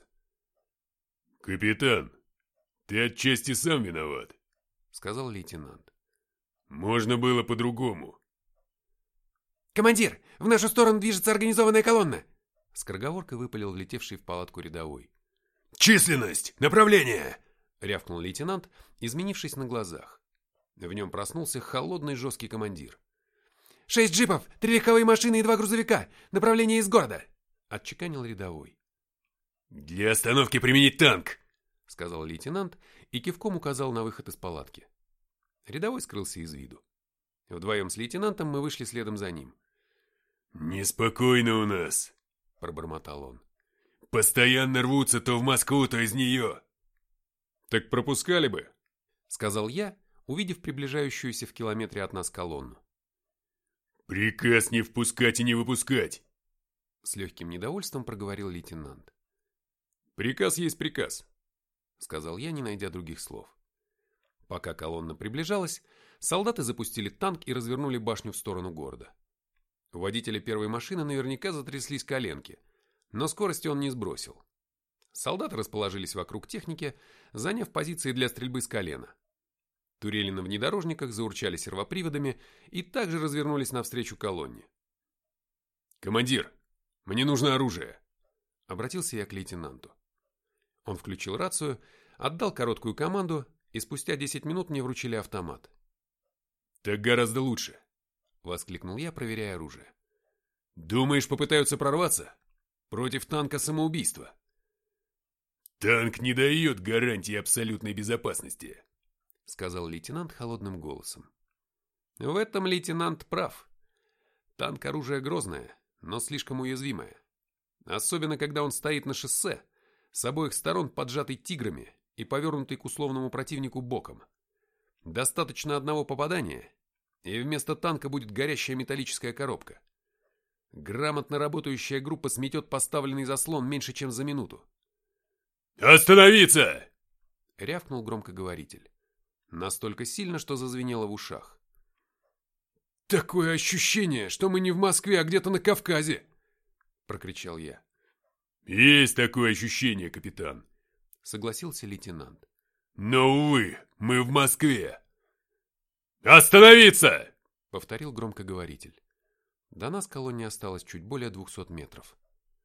«Капитан, ты отчасти сам виноват», — сказал лейтенант. «Можно было по-другому». «Командир, в нашу сторону движется организованная колонна!» Скороговоркой выпалил влетевший в палатку рядовой. «Численность! Направление!» — рявкнул лейтенант, изменившись на глазах. В нем проснулся холодный жесткий командир. 6 джипов, 3 легковые машины и 2 грузовика. Направление из города!» — отчеканил рядовой. «Для остановки применить танк!» — сказал лейтенант и кивком указал на выход из палатки. Рядовой скрылся из виду. Вдвоем с лейтенантом мы вышли следом за ним. «Неспокойно у нас», — пробормотал он. «Постоянно рвутся то в Москву, то из нее». «Так пропускали бы», — сказал я, увидев приближающуюся в километре от нас колонну. «Приказ не впускать и не выпускать», — с легким недовольством проговорил лейтенант. «Приказ есть приказ», — сказал я, не найдя других слов. Пока колонна приближалась, солдаты запустили танк и развернули башню в сторону города. У водителя первой машины наверняка затряслись коленки, но скорости он не сбросил. Солдаты расположились вокруг техники, заняв позиции для стрельбы с колена. Турели на внедорожниках заурчали сервоприводами и также развернулись навстречу колонне. «Командир, мне нужно оружие», — обратился я к лейтенанту. Он включил рацию, отдал короткую команду, и спустя 10 минут мне вручили автомат. «Так гораздо лучше», — воскликнул я, проверяя оружие. «Думаешь, попытаются прорваться? Против танка самоубийство». «Танк не дает гарантии абсолютной безопасности», — сказал лейтенант холодным голосом. В этом лейтенант прав. Танк — оружие грозное, но слишком уязвимое. Особенно, когда он стоит на шоссе, с обоих сторон поджатый тиграми и повернутый к условному противнику боком. Достаточно одного попадания, и вместо танка будет горящая металлическая коробка. Грамотно работающая группа сметет поставленный заслон меньше, чем за минуту. «Остановиться!» — рявкнул громкоговоритель. Настолько сильно, что зазвенело в ушах. «Такое ощущение, что мы не в Москве, а где-то на Кавказе!» — прокричал я. «Есть такое ощущение, капитан», — согласился лейтенант. «Но, увы, мы в Москве». «Остановиться!» — повторил громкоговоритель. До нас колонне осталось чуть более 200 метров.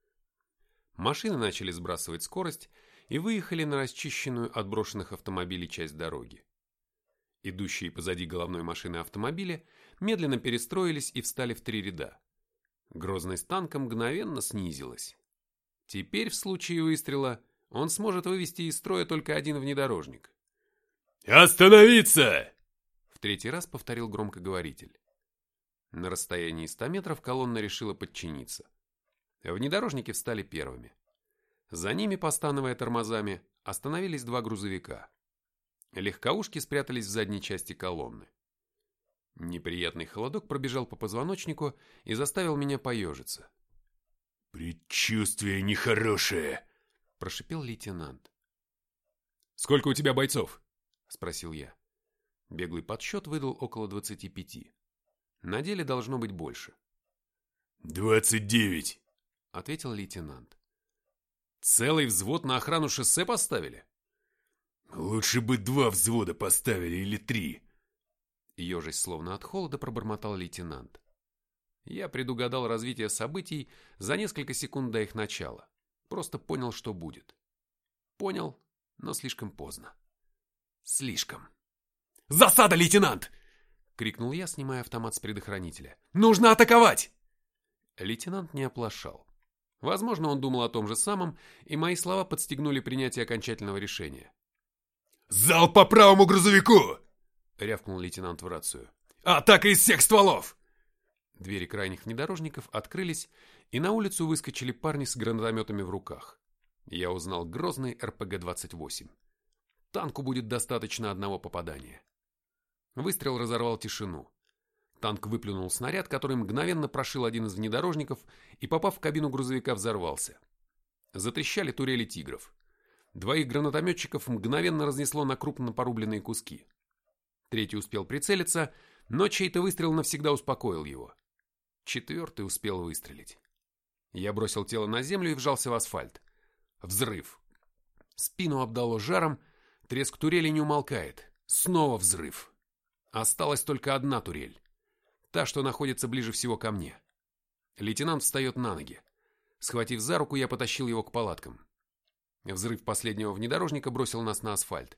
Машины начали сбрасывать скорость и выехали на расчищенную от брошенных автомобилей часть дороги. Идущие позади головной машины автомобили медленно перестроились и встали в 3 ряда. Грозность танка мгновенно снизилась. Теперь в случае выстрела он сможет вывести из строя только один внедорожник. «Остановиться!» В 3-й раз повторил громкоговоритель. На расстоянии 100 метров колонна решила подчиниться. Внедорожники встали первыми. За ними, постановая тормозами, остановились 2 грузовика. Легковушки спрятались в задней части колонны. Неприятный холодок пробежал по позвоночнику и заставил меня поежиться. «Предчувствие нехорошее», — прошипел лейтенант. «Сколько у тебя бойцов?» — спросил я. Беглый подсчет выдал около 25. На деле должно быть больше. 29, — ответил лейтенант. «Целый взвод на охрану шоссе поставили?» «Лучше бы 2 взвода поставили или 3. Ежась словно от холода пробормотал лейтенант. Я предугадал развитие событий за несколько секунд до их начала. Просто понял, что будет. Понял, Но слишком поздно. Слишком. «Засада, лейтенант!» — крикнул я, снимая автомат с предохранителя. «Нужно атаковать!» Лейтенант не оплошал. Возможно, он думал о том же самом, и мои слова подстегнули принятие окончательного решения. «Залп по правому грузовику!» — рявкнул лейтенант в рацию. «Атака из всех стволов!» Двери крайних внедорожников открылись, и на улицу выскочили парни с гранатометами в руках. Я узнал грозный РПГ-28. Танку будет достаточно одного попадания. Выстрел разорвал тишину. Танк выплюнул снаряд, который мгновенно прошил один из внедорожников и, попав в кабину грузовика, взорвался. Затрещали турели «Тигров». Двоих гранатометчиков мгновенно разнесло на крупно порубленные куски. Третий успел прицелиться, но чей-то выстрел навсегда успокоил его. Четвертый успел выстрелить. Я бросил тело на землю и вжался в асфальт. Взрыв. Спину обдало жаром, треск турели не умолкает. Снова взрыв. Осталась только одна турель. Та, что находится ближе всего ко мне. Лейтенант встает на ноги. Схватив за руку, я потащил его к палаткам. Взрыв последнего внедорожника бросил нас на асфальт.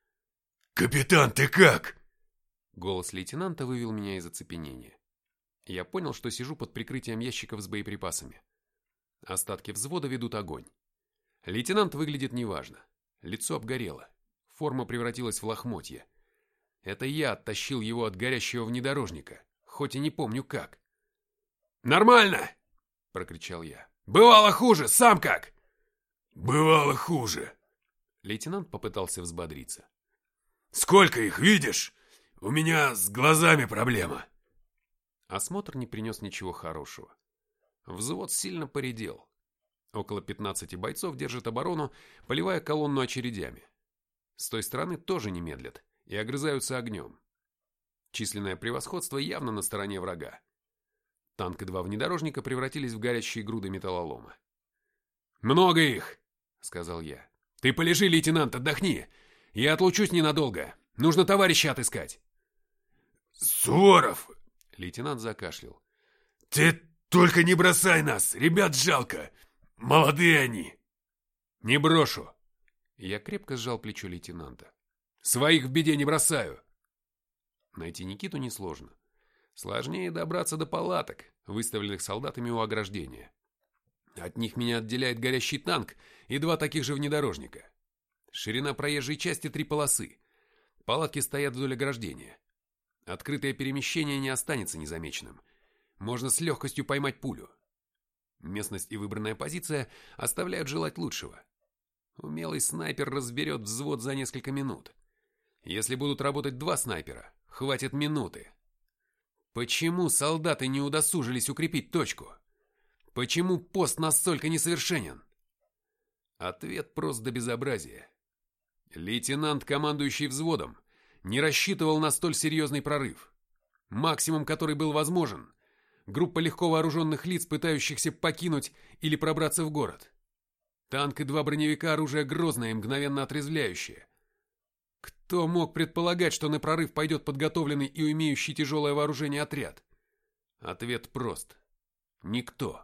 «Капитан, ты как?» Голос лейтенанта вывел меня из оцепенения. Я понял, что сижу под прикрытием ящиков с боеприпасами. Остатки взвода ведут огонь. Лейтенант выглядит неважно. Лицо обгорело. Форма превратилась в лохмотья. Это я оттащил его от горящего внедорожника, хоть и не помню как. «Нормально!» — прокричал я. «Бывало хуже, сам как?» «Бывало хуже!» Лейтенант попытался взбодриться. «Сколько их, видишь? У меня с глазами проблема!» Осмотр не принес ничего хорошего. Взвод сильно поредел. Около 15 бойцов держат оборону, поливая колонну очередями. С той стороны тоже не медлят и огрызаются огнем. Численное превосходство явно на стороне врага. Танк и два внедорожника превратились в горящие груды металлолома. «Много их!» — сказал я. «Ты полежи, лейтенант, отдохни. Я отлучусь ненадолго. Нужно товарища отыскать». «Суворов!» — лейтенант закашлял. «Ты только не бросай нас! Ребят жалко! Молодые они!» «Не брошу!» Я крепко сжал плечо лейтенанта. «Своих в беде не бросаю!» Найти Никиту несложно. Сложнее добраться до палаток, выставленных солдатами у ограждения. От них меня отделяет горящий танк и два таких же внедорожника. Ширина проезжей части 3 полосы. Палатки стоят вдоль ограждения. Открытое перемещение не останется незамеченным. Можно с легкостью поймать пулю. Местность и выбранная позиция оставляют желать лучшего. Умелый снайпер разберет взвод за несколько минут. Если будут работать 2 снайпера, хватит минуты. Почему солдаты не удосужились укрепить точку? Почему пост настолько несовершенен? Ответ прост до безобразия. Лейтенант, командующий взводом, не рассчитывал на столь серьезный прорыв. Максимум, который был возможен – группа легко вооруженных лиц, пытающихся покинуть или пробраться в город. Танк и 2 броневика – оружие грозное и мгновенно отрезвляющее. Кто мог предполагать, что на прорыв пойдет подготовленный и имеющий тяжелое вооружение отряд? Ответ прост. Никто.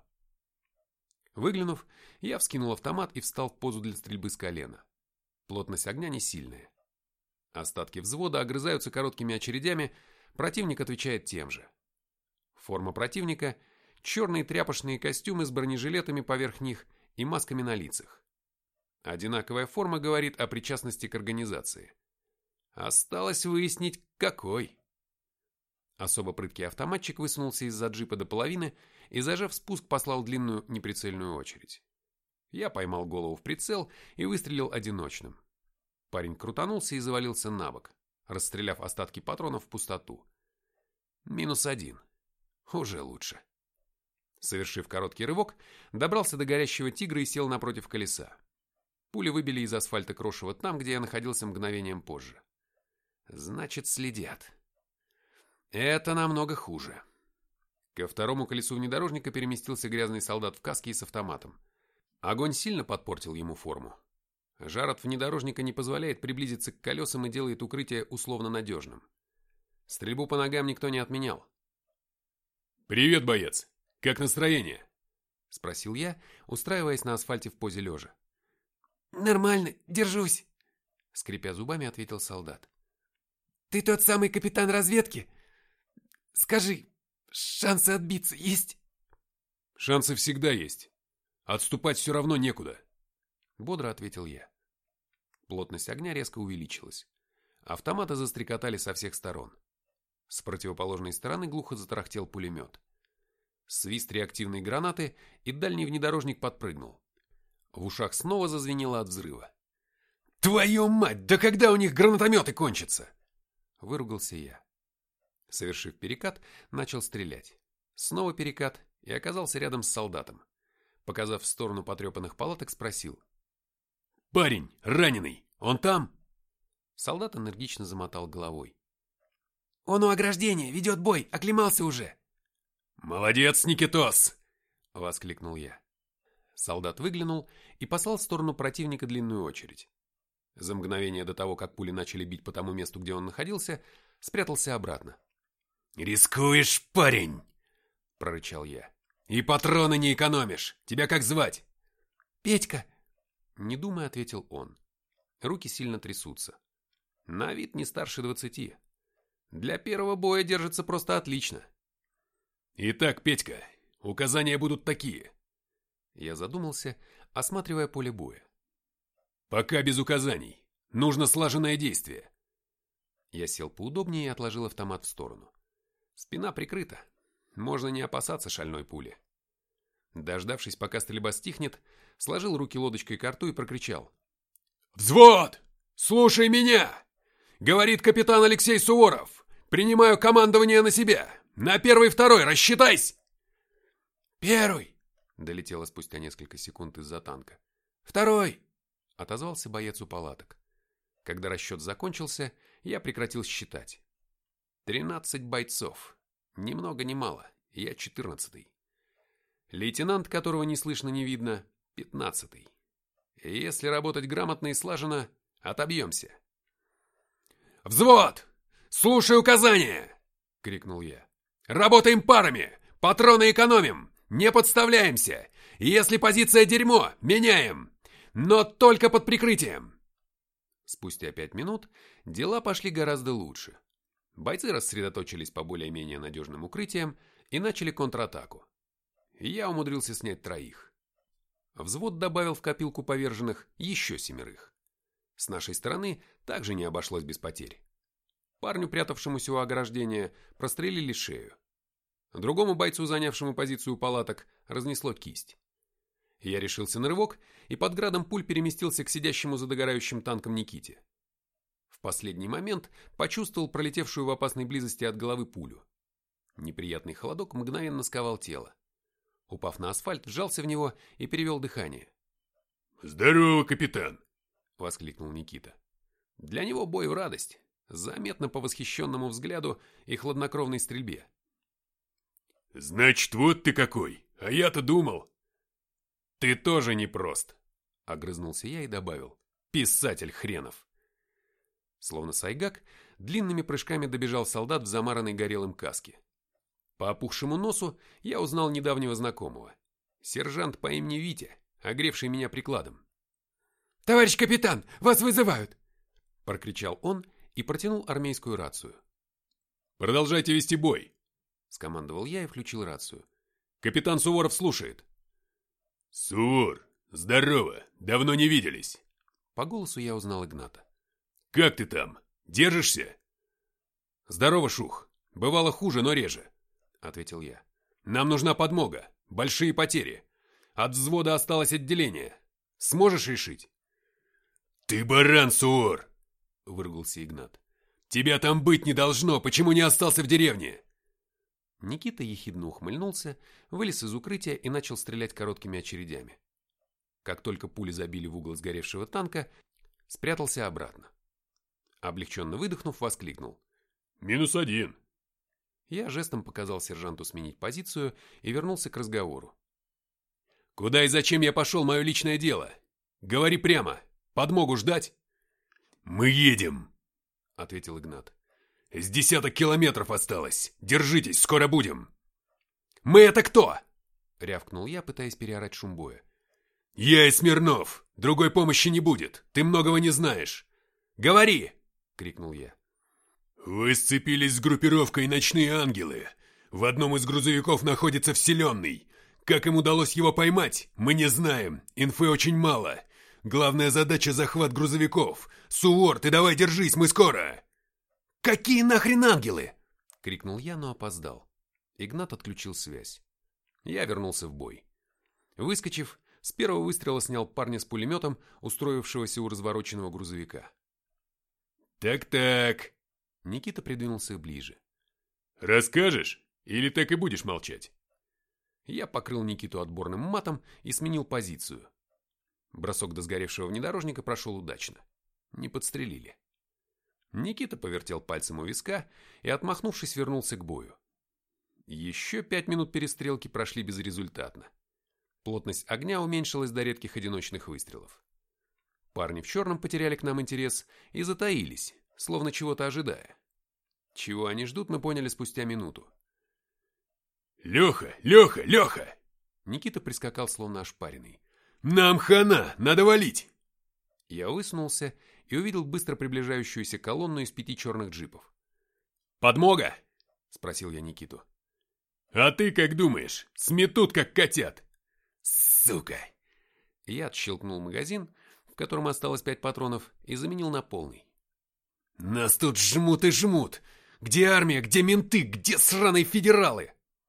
Выглянув, я вскинул автомат и встал в позу для стрельбы с колена. Плотность огня не сильная. Остатки взвода огрызаются короткими очередями, противник отвечает тем же. Форма противника – черные тряпочные костюмы с бронежилетами поверх них и масками на лицах. Одинаковая форма говорит о причастности к организации. Осталось выяснить, какой. Особо прыткий автоматчик высунулся из-за джипа до половины и, зажав спуск, послал длинную неприцельную очередь. Я поймал голову в прицел и выстрелил одиночным. Парень крутанулся и завалился на бок, расстреляв остатки патронов в пустоту. -1. Уже лучше. Совершив короткий рывок, добрался до горящего тигра и сел напротив колеса. Пули выбили из асфальта крошево там, где я находился мгновением позже. Значит, следят. Это намного хуже. Ко второму колесу внедорожника переместился грязный солдат в каске и с автоматом. Огонь сильно подпортил ему форму. Жар от внедорожника не позволяет приблизиться к колесам и делает укрытие условно надежным. Стрельбу по ногам никто не отменял. «Привет, боец! Как настроение?» — спросил я, устраиваясь на асфальте в позе лежа. «Нормально, держусь», скрипя зубами, ответил солдат. Ты тот самый капитан разведки? Скажи, шансы отбиться есть? Шансы всегда есть. Отступать все равно некуда. Бодро ответил я. Плотность огня резко увеличилась. Автоматы застрекотали со всех сторон. С противоположной стороны глухо затарахтел пулемет. Свист реактивной гранаты, и дальний внедорожник подпрыгнул. В ушах снова зазвенело от взрыва. «Твою мать, да когда у них гранатометы кончатся?» Выругался я. Совершив перекат, начал стрелять. Снова перекат и оказался рядом с солдатом. Показав в сторону потрепанных палаток, спросил. «Парень, раненый, он там?» Солдат энергично замотал головой. «Он у ограждения, ведет бой, оклемался уже!» «Молодец, Никитос!» — воскликнул я. Солдат выглянул и послал в сторону противника длинную очередь. За мгновение до того, как пули начали бить по тому месту, где он находился, спрятался обратно. «Рискуешь, парень!» — прорычал я. «И патроны не экономишь! Тебя как звать?» «Петька!» — не думая, ответил он. Руки сильно трясутся. На вид не старше 20. Для первого боя держится просто отлично. «Итак, Петька, указания будут такие». Я задумался, осматривая поле боя. «Пока без указаний. Нужно слаженное действие». Я сел поудобнее и отложил автомат в сторону. Спина прикрыта. Можно не опасаться шальной пули. Дождавшись, пока стрельба стихнет, сложил руки лодочкой к рту и прокричал. «Взвод! Слушай меня! Говорит капитан Алексей Суворов. Принимаю командование на себя. На первый-второй рассчитайся!» «Первый!» — долетело спустя несколько секунд из-за танка. «Второй!» — отозвался боец у палаток. Когда расчет закончился, я прекратил считать. 13 бойцов. Ни много ни мало. Я 14-й. Лейтенант, которого не слышно, не видно, 15-й. И если работать грамотно и слаженно, отобьемся. «Взвод! Слушай указания!» — крикнул я. «Работаем парами! Патроны экономим! Не подставляемся! Если позиция дерьмо, меняем! Но только под прикрытием!» Спустя 5 минут дела пошли гораздо лучше. Бойцы рассредоточились по более-менее надежным укрытиям и начали контратаку. Я умудрился снять 3. Взвод добавил в копилку поверженных еще 7. С нашей стороны также не обошлось без потерь. Парню, прятавшемуся у ограждения, прострелили шею. Другому бойцу, занявшему позицию палаток, разнесло кисть. Я решился на рывок и под градом пуль переместился к сидящему за догорающим танком Никите. В последний момент почувствовал пролетевшую в опасной близости от головы пулю. Неприятный холодок мгновенно сковал тело. Упав на асфальт, вжался в него и перевел дыхание. «Здорово, капитан!» — воскликнул Никита. Для него бой в радость, заметно по восхищенному взгляду и хладнокровной стрельбе. «Значит, вот ты какой! А я-то думал...» «Ты тоже непрост!» — огрызнулся я и добавил. «Писатель хренов!» Словно сайгак, длинными прыжками добежал солдат в замаранной горелым каске. По опухшему носу я узнал недавнего знакомого. Сержант по имени Витя, огревший меня прикладом. «Товарищ капитан, вас вызывают!» — прокричал он и протянул армейскую рацию. «Продолжайте вести бой!» — скомандовал я и включил рацию. «Капитан Суворов слушает!» «Сувор, здорово! Давно не виделись!» По голосу я узнал Игната. «Как ты там? Держишься?» «Здорово, Шух. Бывало хуже, но реже», — ответил я. «Нам нужна подмога. Большие потери. От взвода осталось отделение. Сможешь решить?» «Ты баран, Суор!» — выругался Игнат. «Тебя там быть не должно. Почему не остался в деревне?» Никита ехидно ухмыльнулся, вылез из укрытия и начал стрелять короткими очередями. Как только пули забили в угол сгоревшего танка, спрятался обратно. Облегченно выдохнув, воскликнул. «-1». Я жестом показал сержанту сменить позицию и вернулся к разговору. «Куда и зачем я пошел, мое личное дело? Говори прямо. Подмогу ждать?» «Мы едем», — ответил Игнат. «С 10 километров осталось. Держитесь, скоро будем». «Мы это кто?» — рявкнул я, пытаясь переорать шум боя. «Я и Смирнов. Другой помощи не будет. Ты многого не знаешь». Говори!» — крикнул я. «Вы сцепились с группировкой «Ночные ангелы». В одном из грузовиков находится вселенный. Как им удалось его поймать, мы не знаем. Инфы очень мало. Главная задача — захват грузовиков. Сувор, ты давай держись, мы скоро!» «Какие нахрен ангелы?» — крикнул я, но опоздал. Игнат отключил связь. Я вернулся в бой. Выскочив, с первого выстрела снял парня с пулеметом, устроившегося у развороченного грузовика. «Так-так», Никита придвинулся ближе. «Расскажешь? Или так и будешь молчать?» Я покрыл Никиту отборным матом и сменил позицию. Бросок до сгоревшего внедорожника прошел удачно. Не подстрелили. Никита повертел пальцем у виска и, отмахнувшись, вернулся к бою. Еще 5 минут перестрелки прошли безрезультатно. Плотность огня уменьшилась до редких одиночных выстрелов. Парни в черном потеряли к нам интерес и затаились, словно чего-то ожидая. Чего они ждут, мы поняли спустя минуту. «Леха, Леха, Леха!» Никита прискакал, словно ошпаренный. «Нам хана! Надо валить!» Я высунулся и увидел быстро приближающуюся колонну из 5 черных джипов. «Подмога?» — спросил я Никиту. «А ты как думаешь? Сметут, как котят!» «Сука!» Я отщелкнул магазин, в котором осталось 5 патронов, и заменил на полный. «Нас тут жмут и жмут! Где армия? Где менты? Где сраные федералы?»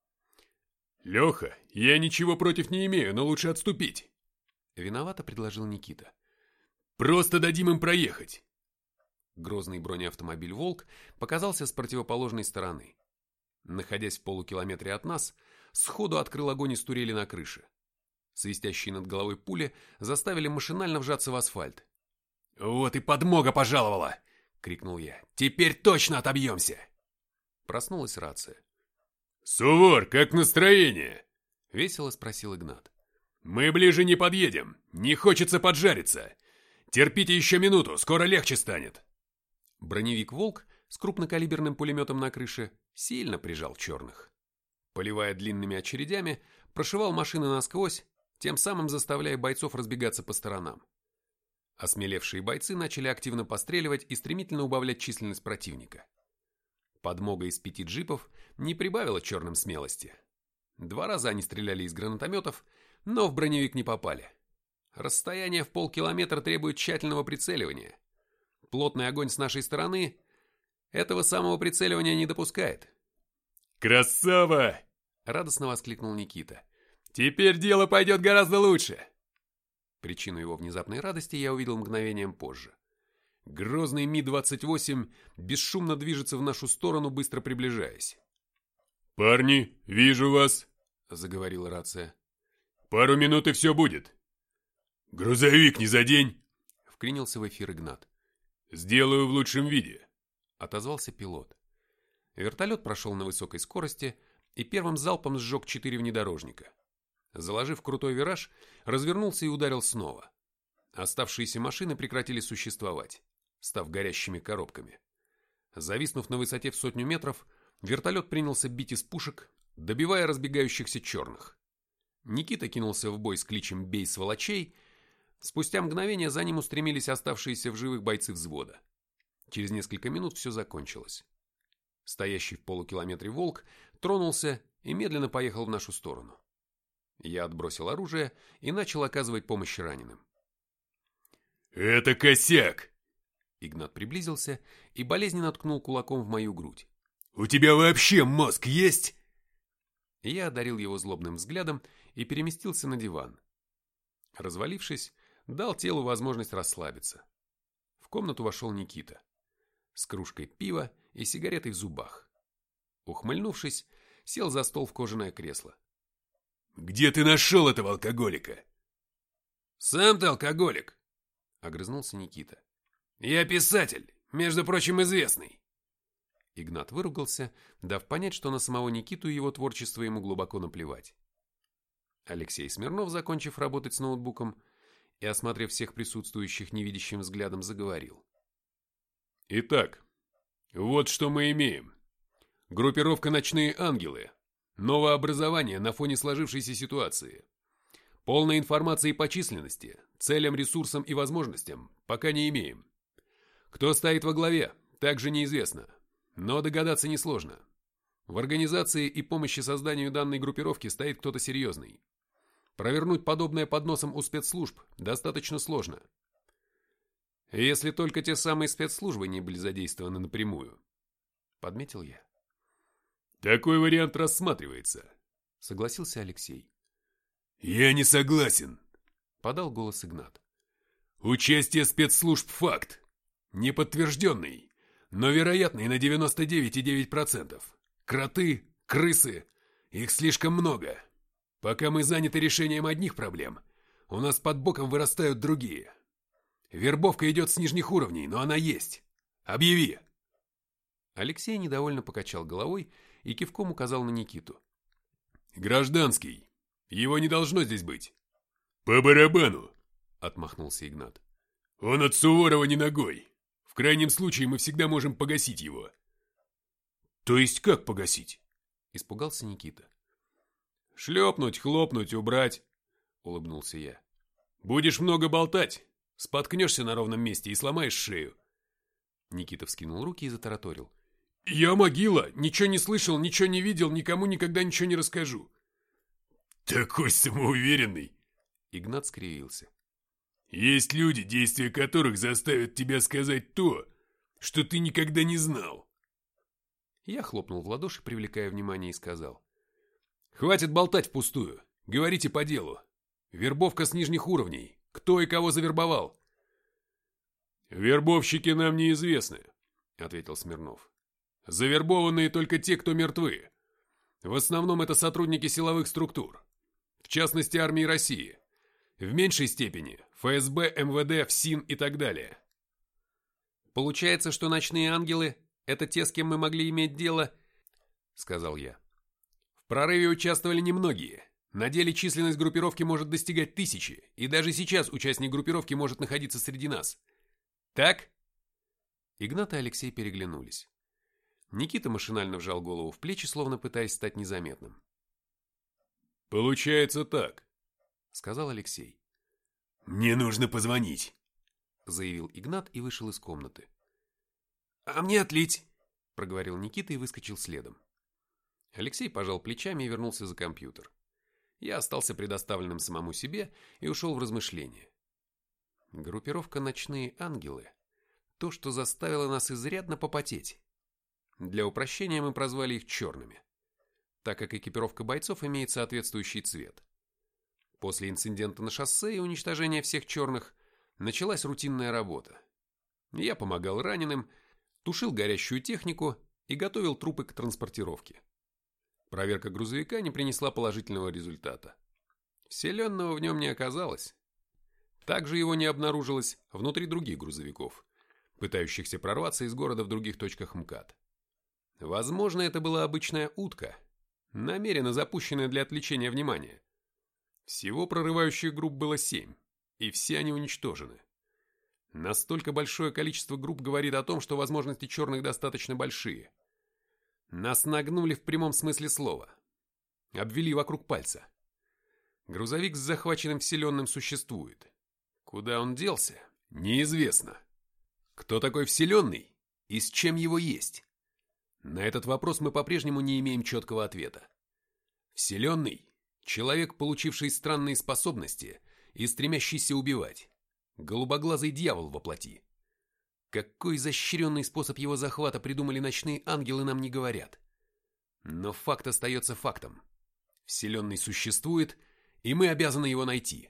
«Леха, я ничего против не имею, но лучше отступить!» Виновато предложил Никита. «Просто дадим им проехать!» Грозный бронеавтомобиль «Волк» показался с противоположной стороны. Находясь в полукилометре от нас, сходу открыл огонь из турели на крыше. Свистящие над головой пули заставили машинально вжаться в асфальт. «Вот и подмога пожаловала!» — крикнул я. «Теперь точно отобьемся!» Проснулась рация. «Сувор, как настроение?» — весело спросил Игнат. «Мы ближе не подъедем. Не хочется поджариться. Терпите еще минуту, скоро легче станет». Броневик «Волк» с крупнокалиберным пулеметом на крыше сильно прижал черных. Поливая длинными очередями, прошивал машины насквозь, тем самым заставляя бойцов разбегаться по сторонам. Осмелевшие бойцы начали активно постреливать и стремительно убавлять численность противника. Подмога из 5 джипов не прибавила черным смелости. 2 раза они стреляли из гранатометов, но в броневик не попали. Расстояние в полкилометра требует тщательного прицеливания. Плотный огонь с нашей стороны этого самого прицеливания не допускает. «Красава!» — радостно воскликнул Никита. «Теперь дело пойдет гораздо лучше!» Причину его внезапной радости я увидел мгновением позже. Грозный Ми-28 бесшумно движется в нашу сторону, быстро приближаясь. «Парни, вижу вас!» — заговорила рация. «Пару минут и все будет!» «Грузовик не задень!» — вклинился в эфир Игнат. «Сделаю в лучшем виде!» — отозвался пилот. Вертолет прошел на высокой скорости и первым залпом сжег 4 внедорожника. Заложив крутой вираж, развернулся и ударил снова. Оставшиеся машины прекратили существовать, став горящими коробками. Зависнув на высоте в 100 метров, вертолет принялся бить из пушек, добивая разбегающихся черных. Никита кинулся в бой с кличем «Бей сволочей». Спустя мгновение за ним устремились оставшиеся в живых бойцы взвода. Через несколько минут все закончилось. Стоящий в полукилометре «Волк» тронулся и медленно поехал в нашу сторону. Я отбросил оружие и начал оказывать помощь раненым. «Это косяк!» Игнат приблизился и болезненно ткнул кулаком в мою грудь. «У тебя вообще мозг есть?» Я одарил его злобным взглядом и переместился на диван. Развалившись, дал телу возможность расслабиться. В комнату вошел Никита с кружкой пива и сигаретой в зубах. Ухмыльнувшись, сел за стол в кожаное кресло. «Где ты нашел этого алкоголика?» «Сам ты алкоголик», — огрызнулся Никита. «Я писатель, между прочим, известный». Игнат выругался, дав понять, что на самого Никиту и его творчество ему глубоко наплевать. Алексей Смирнов, закончив работать с ноутбуком и осмотрев всех присутствующих невидящим взглядом, заговорил. «Итак, вот что мы имеем. Группировка «Ночные ангелы». Новое образование на фоне сложившейся ситуации. Полной информации по численности, целям, ресурсам и возможностям пока не имеем. Кто стоит во главе, также неизвестно, но догадаться несложно. В организации и помощи созданию данной группировки стоит кто-то серьезный. Провернуть подобное под носом у спецслужб достаточно сложно. Если только те самые спецслужбы не были задействованы напрямую. Подметил я. Такой вариант рассматривается, Согласился Алексей. Я не согласен. Подал голос Игнат. Участие спецслужб – факт. Неподтвержденный, но вероятный на 99,9%. Кроты, крысы, их слишком много. Пока мы заняты решением одних проблем, у нас под боком вырастают другие. Вербовка идет с нижних уровней, но она есть. Объяви. Алексей недовольно покачал головой и кивком указал на Никиту. Гражданский. Его не должно здесь быть. По барабану, Отмахнулся Игнат. Он от Суворова не ногой. В крайнем случае мы всегда можем погасить его. То есть как погасить? Испугался Никита. Шлепнуть, хлопнуть, убрать, улыбнулся я. Будешь много болтать, споткнешься на ровном месте и сломаешь шею. Никита вскинул руки и затараторил. Я могила, ничего не слышал, ничего не видел, никому никогда ничего не расскажу. Такой самоуверенный. Игнат скривился. Есть люди, действия которых заставят тебя сказать то, что ты никогда не знал. Я хлопнул в ладоши, привлекая внимание, и сказал. Хватит болтать впустую. Говорите по делу. Вербовка с нижних уровней. Кто и кого завербовал? Вербовщики нам неизвестны, Ответил Смирнов. Завербованные только те, кто мертвы. В основном это сотрудники силовых структур. В частности, армии России. В меньшей степени ФСБ, МВД, ФСИН и так далее. Получается, что ночные ангелы – это те, с кем мы могли иметь дело, сказал я. В прорыве участвовали немногие. На деле численность группировки может достигать 1000, и даже сейчас участник группировки может находиться среди нас. Так? Игнат и Алексей переглянулись. Никита машинально вжал голову в плечи, словно пытаясь стать незаметным. «Получается так», — сказал Алексей. «Мне нужно позвонить», — заявил Игнат и вышел из комнаты. «А мне отлить», — проговорил Никита и выскочил следом. Алексей пожал плечами и вернулся за компьютер. Я остался предоставленным самому себе и ушел в размышления. Группировка «Ночные ангелы» — то, что заставило нас изрядно попотеть. Для упрощения мы прозвали их черными, так как экипировка бойцов имеет соответствующий цвет. После инцидента на шоссе и уничтожения всех черных началась рутинная работа. Я помогал раненым, тушил горящую технику и готовил трупы к транспортировке. Проверка грузовика не принесла положительного результата. Вселенного в нем не оказалось. Также его не обнаружилось внутри других грузовиков, пытающихся прорваться из города в других точках МКАД. Возможно, это была обычная утка, намеренно запущенная для отвлечения внимания. Всего прорывающих групп было 7, и все они уничтожены. Настолько большое количество групп говорит о том, что возможности черных достаточно большие. Нас нагнули в прямом смысле слова. Обвели вокруг пальца. Грузовик с захваченным вселенным существует. Куда он делся, неизвестно. Кто такой вселенный и с чем его есть? На этот вопрос мы по-прежнему не имеем четкого ответа. Вселенный – человек, получивший странные способности и стремящийся убивать. Голубоглазый дьявол во плоти. Какой изощренный способ его захвата придумали ночные ангелы, нам не говорят. Но факт остается фактом. Вселенный существует, и мы обязаны его найти.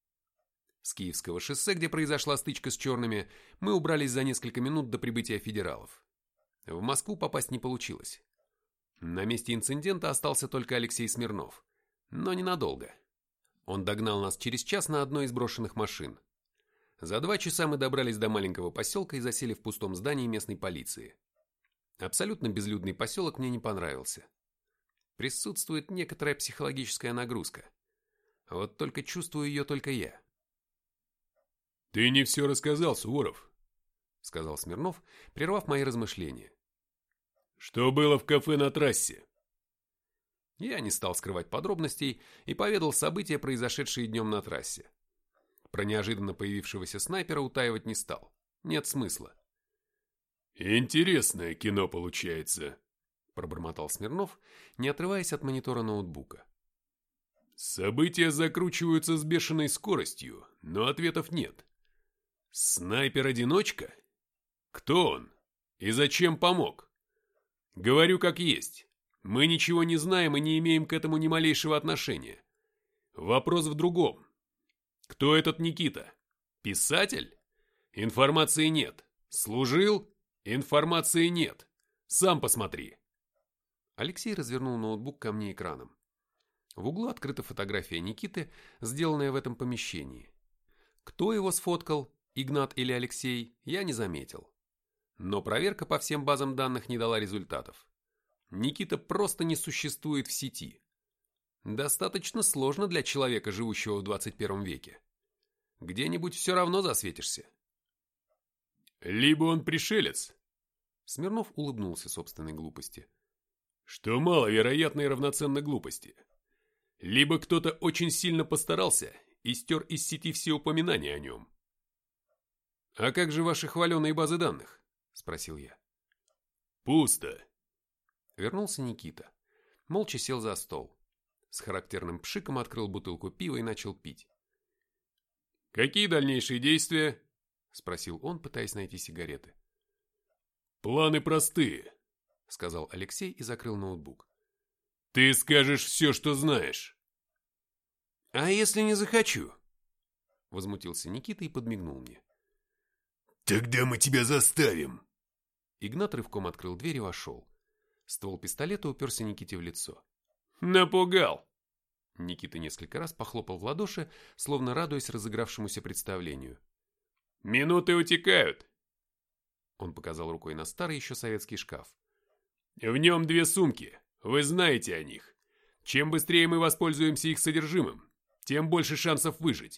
С Киевского шоссе, где произошла стычка с черными, мы убрались за несколько минут до прибытия федералов. В Москву попасть не получилось. На месте инцидента остался только Алексей Смирнов. Но ненадолго. Он догнал нас через час на одной из брошенных машин. За 2 часа мы добрались до маленького поселка и засели в пустом здании местной полиции. Абсолютно безлюдный поселок мне не понравился. Присутствует некоторая психологическая нагрузка. Вот только чувствую ее только я. «Ты не все рассказал, Суворов», — сказал Смирнов, прервав мои размышления. «Что было в кафе на трассе?» Я не стал скрывать подробностей и поведал события, произошедшие днем на трассе. Про неожиданно появившегося снайпера утаивать не стал. Нет смысла. «Интересное кино получается», — пробормотал Смирнов, не отрываясь от монитора ноутбука. «События закручиваются с бешеной скоростью, но ответов нет. Снайпер-одиночка? Кто он? И зачем помог? Говорю как есть. Мы ничего не знаем и не имеем к этому ни малейшего отношения. Вопрос в другом. Кто этот Никита? Писатель? Информации нет. Служил? Информации нет. Сам посмотри». Алексей развернул ноутбук ко мне экраном. В углу открыта фотография Никиты, сделанная в этом помещении. Кто его сфоткал, Игнат или Алексей, я не заметил. Но проверка по всем базам данных не дала результатов. Никита просто не существует в сети. Достаточно сложно для человека, живущего в 21 веке. Где-нибудь все равно засветишься. «Либо он пришелец», — Смирнов улыбнулся собственной глупости, что маловероятно и равноценно глупости. «Либо кто-то очень сильно постарался и стер из сети все упоминания о нем». «А как же ваши хваленые базы данных?» — спросил я. «Пусто». Вернулся Никита. Молча сел за стол. С характерным пшиком открыл бутылку пива и начал пить. «Какие дальнейшие действия?» — спросил он, пытаясь найти сигареты. «Планы простые», — сказал Алексей и закрыл ноутбук. «Ты скажешь все, что знаешь». «А если не захочу?» — возмутился Никита и подмигнул мне. «Тогда мы тебя заставим». Игнат рывком открыл дверь и вошел. Ствол пистолета уперся Никите в лицо. «Напугал!» Никита несколько раз похлопал в ладоши, словно радуясь разыгравшемуся представлению. «Минуты утекают!» Он показал рукой на старый еще советский шкаф. «В нем 2 сумки. Вы знаете о них. Чем быстрее мы воспользуемся их содержимым, тем больше шансов выжить».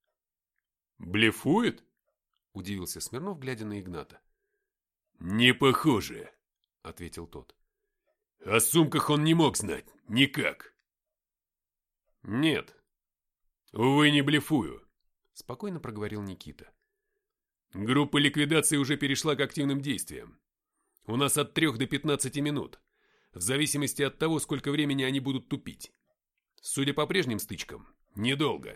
«Блефует?» — удивился Смирнов, глядя на Игната. «Не похоже», — ответил тот. «О сумках он не мог знать. Никак». «Нет». «Увы, не блефую», — спокойно проговорил Никита. «Группа ликвидации уже перешла к активным действиям. У нас от 3 до 15 минут, в зависимости от того, сколько времени они будут тупить. Судя по прежним стычкам, недолго».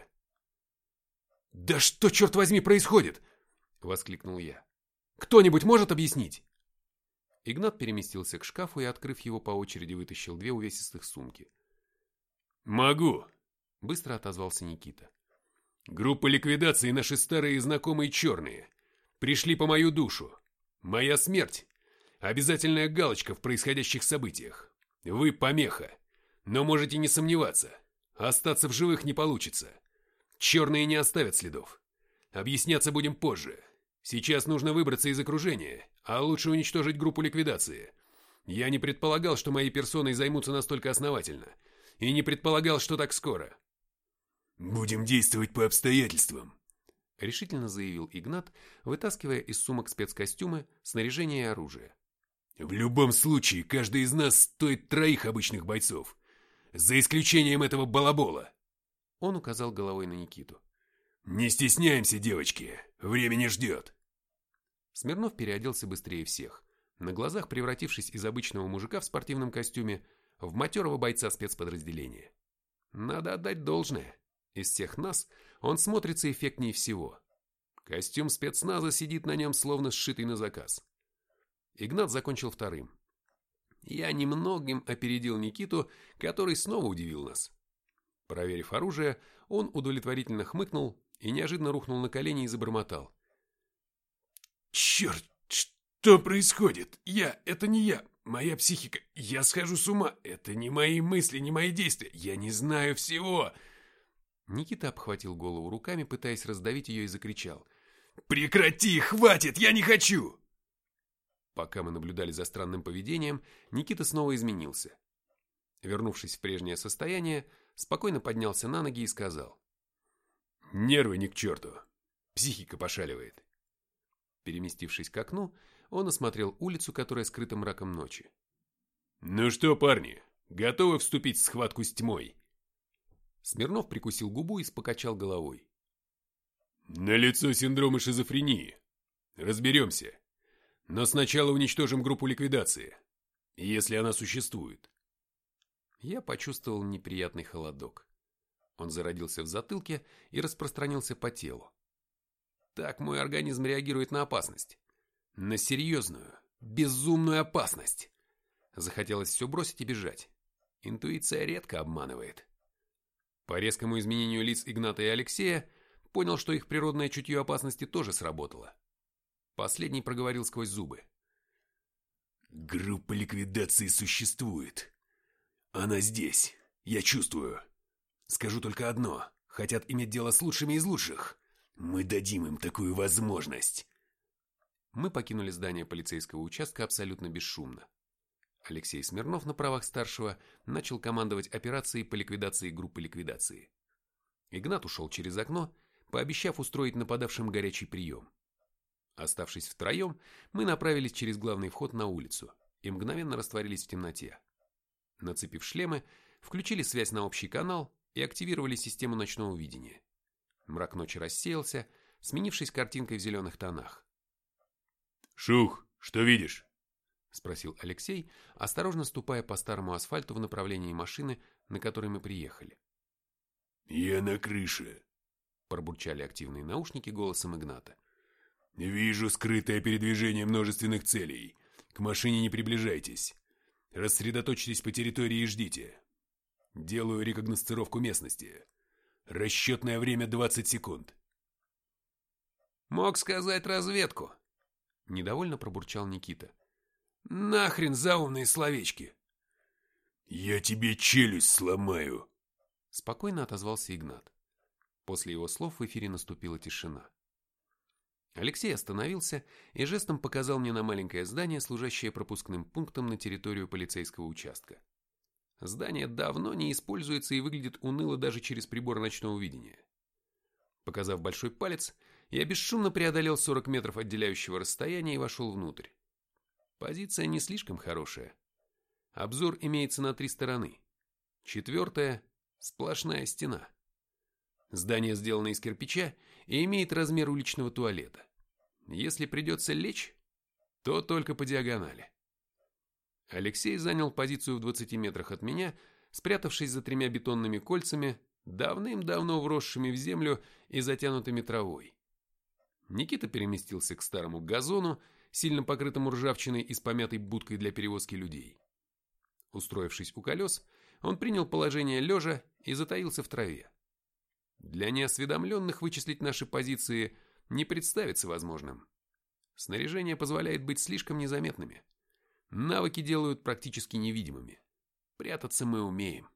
«Да что, черт возьми, происходит?» — воскликнул я. «Кто-нибудь может объяснить?» Игнат переместился к шкафу и, открыв его по очереди, вытащил 2 увесистых сумки. «Могу», — быстро отозвался Никита. «Группа ликвидации наши старые знакомые черные. Пришли по мою душу. Моя смерть — обязательная галочка в происходящих событиях. Вы помеха, но можете не сомневаться. Остаться в живых не получится. Черные не оставят следов. Объясняться будем позже. Сейчас нужно выбраться из окружения, а лучше уничтожить группу ликвидации. Я не предполагал, что моей персоной займутся настолько основательно. И не предполагал, что так скоро». «Будем действовать по обстоятельствам», — решительно заявил Игнат, вытаскивая из сумок спецкостюмы, снаряжение и оружие. «В любом случае, каждый из нас стоит 3 обычных бойцов, за исключением этого балабола». Он указал головой на Никиту. «Не стесняемся, девочки, время не ждет». Смирнов переоделся быстрее всех, на глазах превратившись из обычного мужика в спортивном костюме в матерого бойца спецподразделения. Надо отдать должное. Из всех нас он смотрится эффектнее всего. Костюм спецназа сидит на нем, словно сшитый на заказ. Игнат закончил вторым. Я немногим опередил Никиту, который снова удивил нас. Проверив оружие, он удовлетворительно хмыкнул и неожиданно рухнул на колени и забормотал. «Черт, что происходит? Это не я. Моя психика. Я схожу с ума. Это не мои мысли, не мои действия. Я не знаю всего». Никита обхватил голову руками, пытаясь раздавить ее, и закричал. «Прекрати! Хватит! Я не хочу!» Пока мы наблюдали за странным поведением, Никита снова изменился. Вернувшись в прежнее состояние, спокойно поднялся на ноги и сказал. «Нервы ни к черту. Психика пошаливает». Переместившись к окну, он осмотрел улицу, которая скрыта мраком ночи. «Ну что, парни, готовы вступить в схватку с тьмой?» Смирнов прикусил губу и покачал головой. «Налицо синдром шизофрении. Разберемся. Но сначала уничтожим группу ликвидации, если она существует. Я почувствовал неприятный холодок. Он зародился в затылке и распространился по телу. Так мой организм реагирует на опасность. На серьезную, безумную опасность. Захотелось все бросить и бежать. Интуиция редко обманывает. По резкому изменению лиц Игната и Алексея понял, что их природное чутье опасности тоже сработало. Последний проговорил сквозь зубы. Группа ликвидации существует. Она здесь. Я чувствую. Скажу только одно. Хотят иметь дело с лучшими из лучших. Мы дадим им такую возможность. Мы покинули здание полицейского участка абсолютно бесшумно. Алексей Смирнов на правах старшего начал командовать операцией по ликвидации группы ликвидации. Игнат ушел через окно, пообещав устроить нападавшим горячий прием. Оставшись втроем, мы направились через главный вход на улицу и мгновенно растворились в темноте. Нацепив шлемы, включили связь на общий канал и активировали систему ночного видения. Мрак ночи рассеялся, сменившись картинкой в зеленых тонах. «Шух, что видишь?» — спросил Алексей, осторожно ступая по старому асфальту в направлении машины, на которой мы приехали. «Я на крыше», — пробурчали активные наушники голосом Игната. «Вижу скрытое передвижение множественных целей. К машине не приближайтесь. Рассредоточьтесь по территории и ждите. Делаю рекогносцировку местности. Расчетное время 20 секунд». «Мог сказать разведку», — недовольно пробурчал Никита. «Нахрен заумные словечки!» «Я тебе челюсть сломаю!» Спокойно отозвался Игнат. После его слов в эфире наступила тишина. Алексей остановился и жестом показал мне на маленькое здание, служащее пропускным пунктом на территорию полицейского участка. Здание давно не используется и выглядит уныло даже через прибор ночного видения. Показав большой палец, я бесшумно преодолел 40 метров отделяющего расстояния и вошел внутрь. Позиция не слишком хорошая. Обзор имеется на 3 стороны. 4-я – сплошная стена. Здание сделано из кирпича и имеет размер уличного туалета. Если придется лечь, то только по диагонали. Алексей занял позицию в 20 метрах от меня, спрятавшись за 3 бетонными кольцами, давным-давно вросшими в землю и затянутыми травой. Никита переместился к старому газону, сильно покрытому ржавчиной и с помятой будкой для перевозки людей. Устроившись у колес, он принял положение лежа и затаился в траве. Для неосведомленных вычислить наши позиции не представится возможным. Снаряжение позволяет быть слишком незаметными. Навыки делают практически невидимыми. Прятаться мы умеем.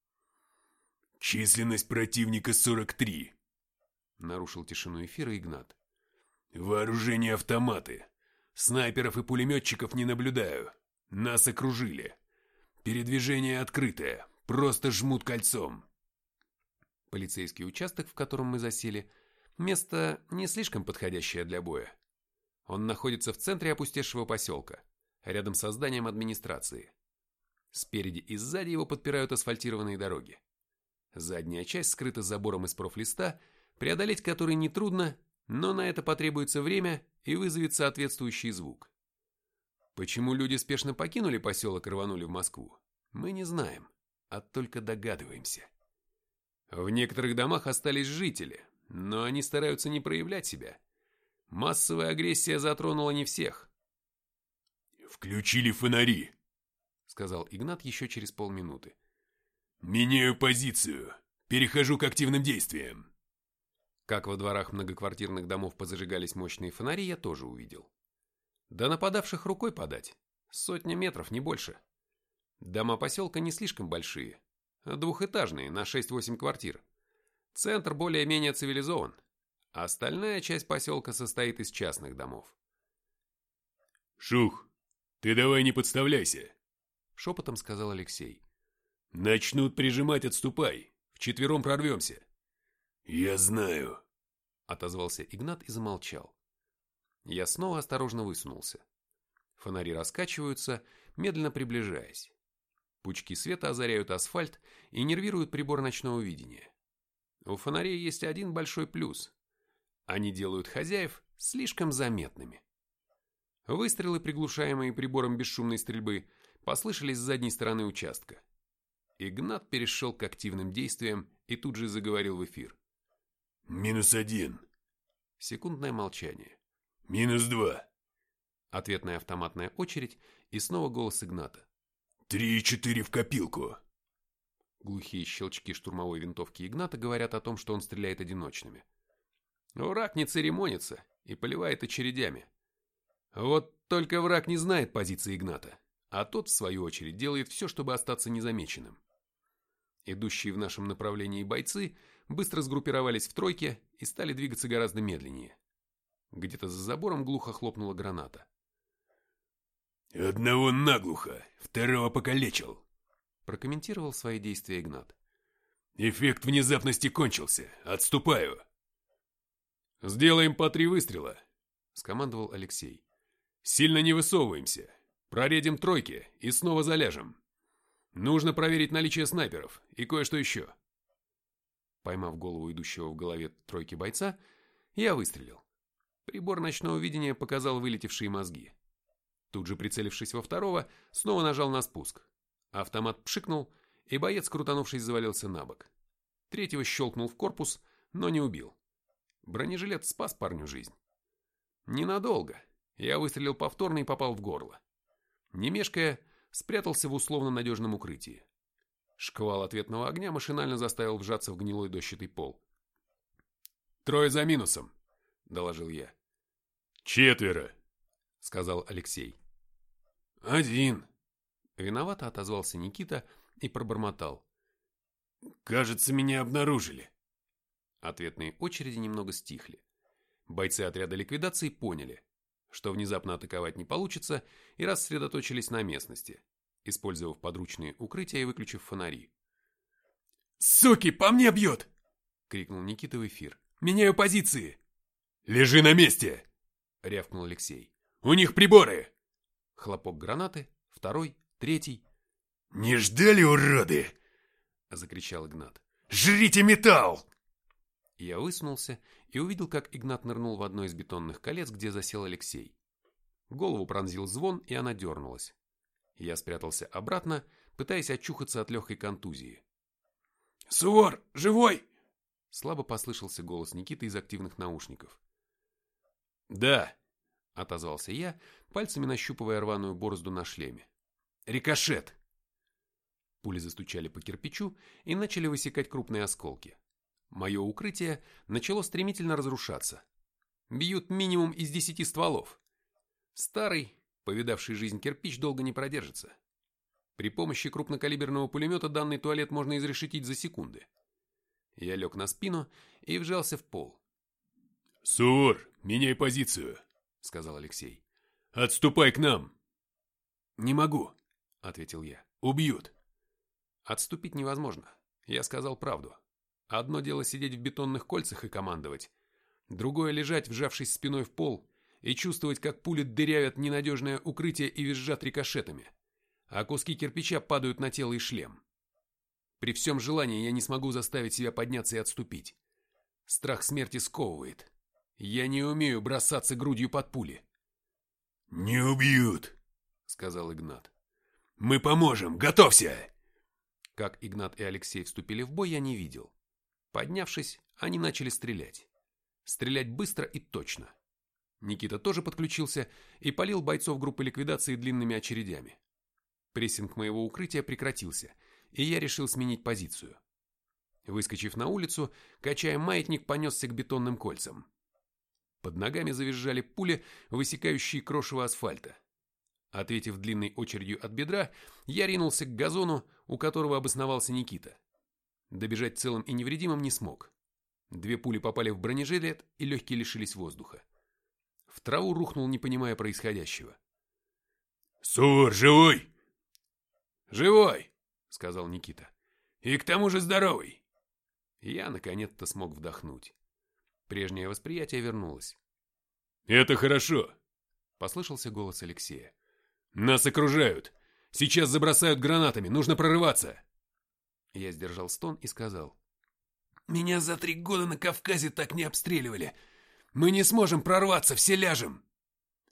«Численность противника 43», — нарушил тишину эфира Игнат. «Вооружение автоматы. Снайперов и пулеметчиков не наблюдаю. Нас окружили. Передвижение открытое. Просто жмут кольцом». Полицейский участок, в котором мы засели, место не слишком подходящее для боя. Он находится в центре опустевшего поселка, рядом со зданием администрации. Спереди и сзади его подпирают асфальтированные дороги. Задняя часть скрыта забором из профлиста, преодолеть который нетрудно, но на это потребуется время и вызовет соответствующий звук. Почему люди спешно покинули поселок и рванули в Москву, мы не знаем, а только догадываемся. В некоторых домах остались жители, но они стараются не проявлять себя. Массовая агрессия затронула не всех. «Включили фонари», — сказал Игнат еще через полминуты. «Меняю позицию. Перехожу к активным действиям». Как во дворах многоквартирных домов позажигались мощные фонари, я тоже увидел. До нападавших рукой подать. 100 метров, не больше. Дома поселка не слишком большие. Двухэтажные, на 6-8 квартир. Центр более-менее цивилизован. А остальная часть поселка состоит из частных домов. «Шух, ты давай не подставляйся», — шепотом сказал Алексей. «Начнут прижимать, отступай. Вчетвером прорвемся». «Я знаю», — отозвался Игнат и замолчал. Я снова осторожно высунулся. Фонари раскачиваются, медленно приближаясь. Пучки света озаряют асфальт и нервируют прибор ночного видения. У фонарей есть один большой плюс. Они делают хозяев слишком заметными. Выстрелы, приглушаемые прибором бесшумной стрельбы, послышались с задней стороны участка. Игнат перешел к активным действиям и тут же заговорил в эфир. -1. Секундное молчание. -2. Ответная автоматная очередь и снова голос Игната. 3,4 в копилку. Глухие щелчки штурмовой винтовки Игната говорят о том, что он стреляет одиночными. Враг не церемонится и поливает очередями. Вот только враг не знает позиции Игната, а тот, в свою очередь, делает все, чтобы остаться незамеченным. Идущие в нашем направлении бойцы быстро сгруппировались в тройке и стали двигаться гораздо медленнее. Где-то за забором глухо хлопнула граната. «Одного наглухо, второго покалечил», — прокомментировал свои действия Игнат. «Эффект внезапности кончился. Отступаю». «Сделаем по 3 выстрела», — скомандовал Алексей. «Сильно не высовываемся. Проредим тройки и снова заляжем. Нужно проверить наличие снайперов и кое-что еще». Поймав голову идущего в голове тройки бойца, я выстрелил. Прибор ночного видения показал вылетевшие мозги. Тут же, прицелившись во второго, снова нажал на спуск. Автомат пшикнул, и боец, крутанувшись, завалился на бок. Третьего щелкнул в корпус, но не убил. Бронежилет спас парню жизнь. Ненадолго. Я выстрелил повторно и попал в горло. Не мешкая, спрятался в условно надежном укрытии. Шквал ответного огня машинально заставил вжаться в гнилой дощатый пол. «3 за минусом», — доложил я. «4», — сказал Алексей. 1. Виновато отозвался Никита и пробормотал. «Кажется, меня обнаружили». Ответные очереди немного стихли. Бойцы отряда ликвидации поняли, что внезапно атаковать не получится, и рассредоточились на местности, использовав подручные укрытия и выключив фонари. «Суки, по мне бьет!» — крикнул Никита в эфир. «Меняю позиции!» «Лежи на месте!» — рявкнул Алексей. «У них приборы!» Хлопок гранаты, второй, третий. «Не ждали, уроды?» — закричал Игнат. «Жрите металл!» Я высунулся и увидел, как Игнат нырнул в одно из бетонных колец, где засел Алексей. Голову пронзил звон, и она дернулась. Я спрятался обратно, пытаясь очухаться от легкой контузии. «Сувор, живой?» Слабо послышался голос Никиты из активных наушников. «Да», — отозвался я, пальцами нащупывая рваную борозду на шлеме. «Рикошет». Пули застучали по кирпичу и начали высекать крупные осколки. Мое укрытие начало стремительно разрушаться. Бьют минимум из 10 стволов. Старый, повидавший жизнь кирпич долго не продержится. При помощи крупнокалиберного пулемета данный туалет можно изрешетить за секунды. Я лег на спину и вжался в пол. «Сур, меняй позицию», — сказал Алексей. «Отступай к нам». «Не могу», — ответил я. «Убьют». Отступить невозможно. Я сказал правду. Одно дело сидеть в бетонных кольцах и командовать. Другое — лежать, вжавшись спиной в пол, и чувствовать, как пули дырявят ненадежное укрытие и визжат рикошетами, а куски кирпича падают на тело и шлем. При всем желании я не смогу заставить себя подняться и отступить. Страх смерти сковывает. Я не умею бросаться грудью под пули. «Не убьют», — сказал Игнат. «Мы поможем, готовься!» Как Игнат и Алексей вступили в бой, я не видел. Поднявшись, они начали стрелять. Стрелять быстро и точно. Никита тоже подключился и палил бойцов группы ликвидации длинными очередями. Прессинг моего укрытия прекратился, и я решил сменить позицию. Выскочив на улицу, качая маятник, понесся к бетонным кольцам. Под ногами завизжали пули, высекающие крошево асфальта. Ответив длинной очередью от бедра, я ринулся к газону, у которого обосновался Никита. Добежать целым и невредимым не смог. 2 пули попали в бронежилет, и легкие лишились воздуха. В траву рухнул, не понимая происходящего. «Сур, живой?» «Живой», — сказал Никита. «И к тому же здоровый». Я наконец-то смог вдохнуть. Прежнее восприятие вернулось. «Это хорошо», — послышался голос Алексея. «Нас окружают. Сейчас забросают гранатами. Нужно прорываться». Я сдержал стон и сказал. «Меня за 3 года на Кавказе так не обстреливали. Мы не сможем прорваться, все ляжем».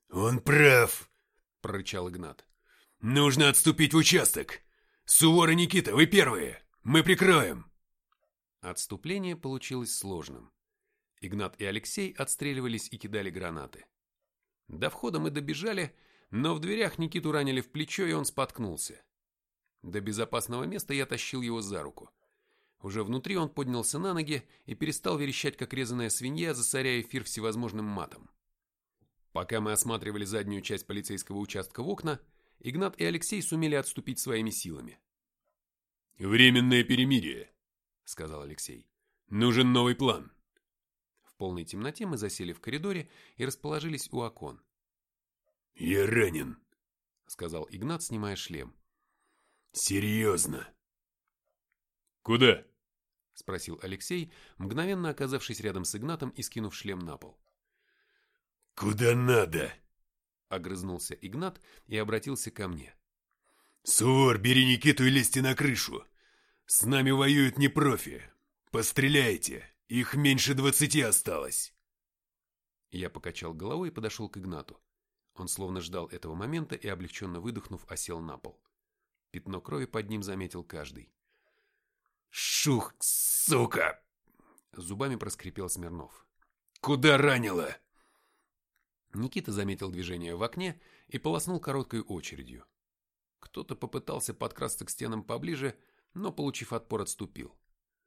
«Он прав», — прорычал Игнат. «Нужно отступить в участок. Сувор и Никита, вы первые. Мы прикроем». Отступление получилось сложным. Игнат и Алексей отстреливались и кидали гранаты. До входа мы добежали, но в дверях Никиту ранили в плечо, и он споткнулся. До безопасного места я тащил его за руку. Уже внутри он поднялся на ноги и перестал верещать, как резаная свинья, засоряя эфир всевозможным матом. Пока мы осматривали заднюю часть полицейского участка в окна, Игнат и Алексей сумели отступить своими силами. «Временное перемирие», — сказал Алексей. «Нужен новый план». В полной темноте мы засели в коридоре и расположились у окон. «Я ранен», — сказал Игнат, снимая шлем. «Серьезно». «Куда?» — спросил Алексей, мгновенно оказавшись рядом с Игнатом и скинув шлем на пол. «Куда надо?» — огрызнулся Игнат и обратился ко мне. «Сувор, бери Никиту и лезьте на крышу. С нами воюют не профи. Постреляйте, их меньше 20 осталось». Я покачал головой и подошел к Игнату. Он словно ждал этого момента и, облегченно выдохнув, осел на пол. Пятно крови под ним заметил каждый. «Шух, сука!» — зубами проскрипел Смирнов. «Куда ранило?» Никита заметил движение в окне и полоснул короткой очередью. Кто-то попытался подкрасться к стенам поближе, но, получив отпор, отступил.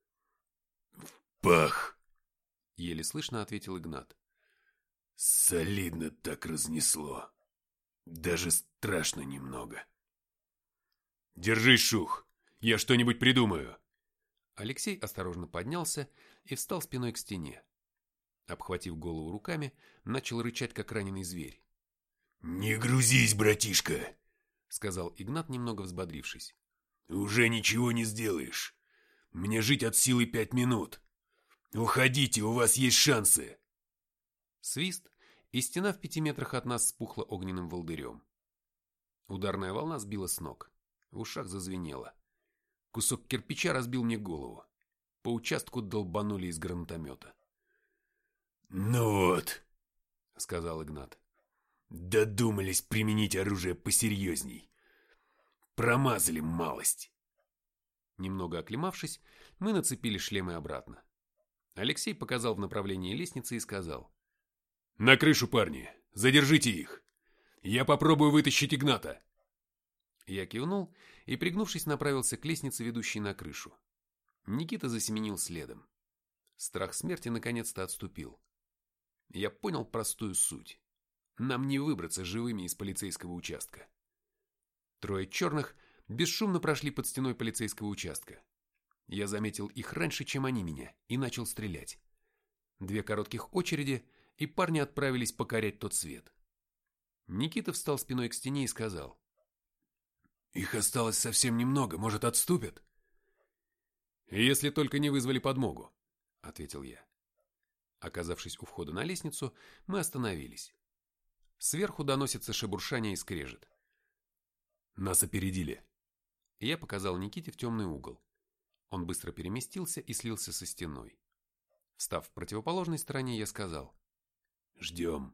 «Пах!» — еле слышно ответил Игнат. «Солидно так разнесло. Даже страшно немного». «Держись, Шух, я что-нибудь придумаю». Алексей осторожно поднялся и встал спиной к стене. Обхватив голову руками, начал рычать, как раненый зверь. «Не грузись, братишка», — сказал Игнат, немного взбодрившись. «Уже ничего не сделаешь. Мне жить от силы 5 минут. Уходите, у вас есть шансы». Свист, и стена в 5 метрах от нас спухла огненным волдырем. Ударная волна сбила с ног. В ушах зазвенело. Кусок кирпича разбил мне голову. По участку долбанули из гранатомета. «Ну вот», — сказал Игнат. «Додумались применить оружие посерьезней. Промазали малость». Немного оклемавшись, мы нацепили шлемы обратно. Алексей показал в направлении лестницы и сказал: «На крышу, парни! Задержите их! Я попробую вытащить Игната!» Я кивнул и, пригнувшись, направился к лестнице, ведущей на крышу. Никита засеменил следом. Страх смерти наконец-то отступил. Я понял простую суть. Нам не выбраться живыми из полицейского участка. Трое черных бесшумно прошли под стеной полицейского участка. Я заметил их раньше, чем они меня, и начал стрелять. 2 коротких очереди, и парни отправились покорять тот свет. Никита встал спиной к стене и сказал: «Их осталось совсем немного, может, отступят?» «Если только не вызвали подмогу», — ответил я. Оказавшись у входа на лестницу, мы остановились. Сверху доносится шебуршание и скрежет. «Нас опередили». Я показал Никите в темный угол. Он быстро переместился и слился со стеной. Встав в противоположной стороне, я сказал: «Ждем».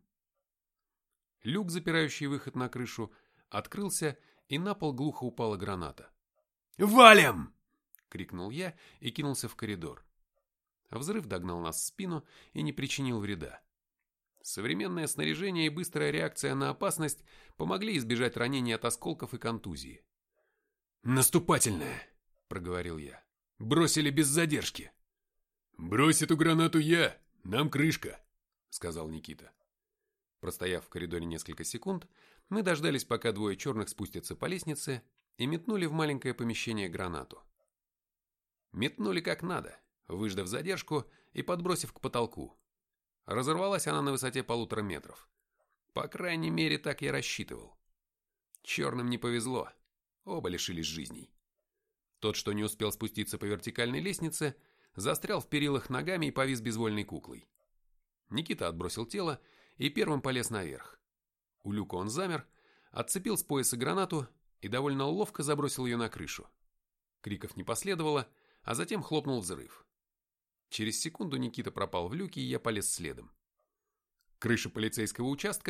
Люк, запирающий выход на крышу, открылся, и на пол глухо упала граната. «Валим!» — крикнул я и кинулся в коридор. Взрыв догнал нас в спину и не причинил вреда. Современное снаряжение и быстрая реакция на опасность помогли избежать ранений от осколков и контузии. «Наступательная!» — проговорил я. «Бросили без задержки». «Брось эту гранату я, нам крышка», — сказал Никита. Простояв в коридоре несколько секунд, мы дождались, пока 2 черных спустятся по лестнице, и метнули в маленькое помещение гранату. Метнули как надо, выждав задержку и подбросив к потолку. Разорвалась она на высоте 1,5 метров. По крайней мере, так я рассчитывал. Черным не повезло. Оба лишились жизней. Тот, что не успел спуститься по вертикальной лестнице, застрял в перилах ногами и повис безвольной куклой. Никита отбросил тело и первым полез наверх. У люка он замер, отцепил с пояса гранату и довольно ловко забросил ее на крышу. Криков не последовало, а затем хлопнул взрыв. Через секунду Никита пропал в люке, и я полез следом. Крыша полицейского участка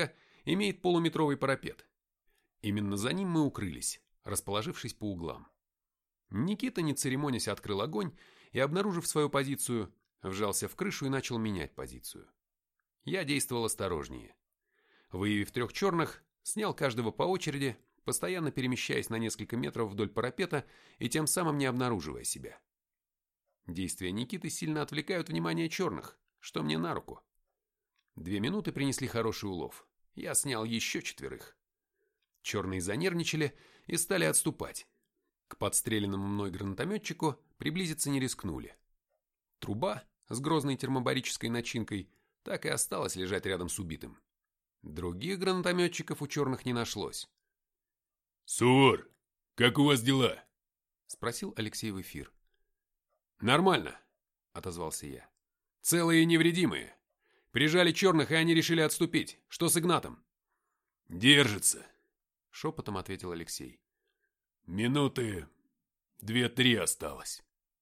имеет полуметровый парапет. Именно за ним мы укрылись, расположившись по углам. Никита, не церемонясь, открыл огонь и, обнаружив свою позицию, вжался в крышу и начал менять позицию. Я действовал осторожнее. Выявив 3 черных, снял каждого по очереди, постоянно перемещаясь на несколько метров вдоль парапета и тем самым не обнаруживая себя. Действия Никиты сильно отвлекают внимание черных, что мне на руку. 2 минуты принесли хороший улов. Я снял еще 4. Черные занервничали и стали отступать. К подстреленному мной гранатометчику приблизиться не рискнули. Труба с грозной термобарической начинкой так и осталась лежать рядом с убитым. Других гранатометчиков у черных не нашлось. «Сур, как у вас дела?» — спросил Алексей в эфир. «Нормально», — отозвался я. «Целые и невредимые. Прижали черных, и они решили отступить. Что с Игнатом?» «Держится», — шепотом ответил Алексей. «Минуты 2-3 осталось».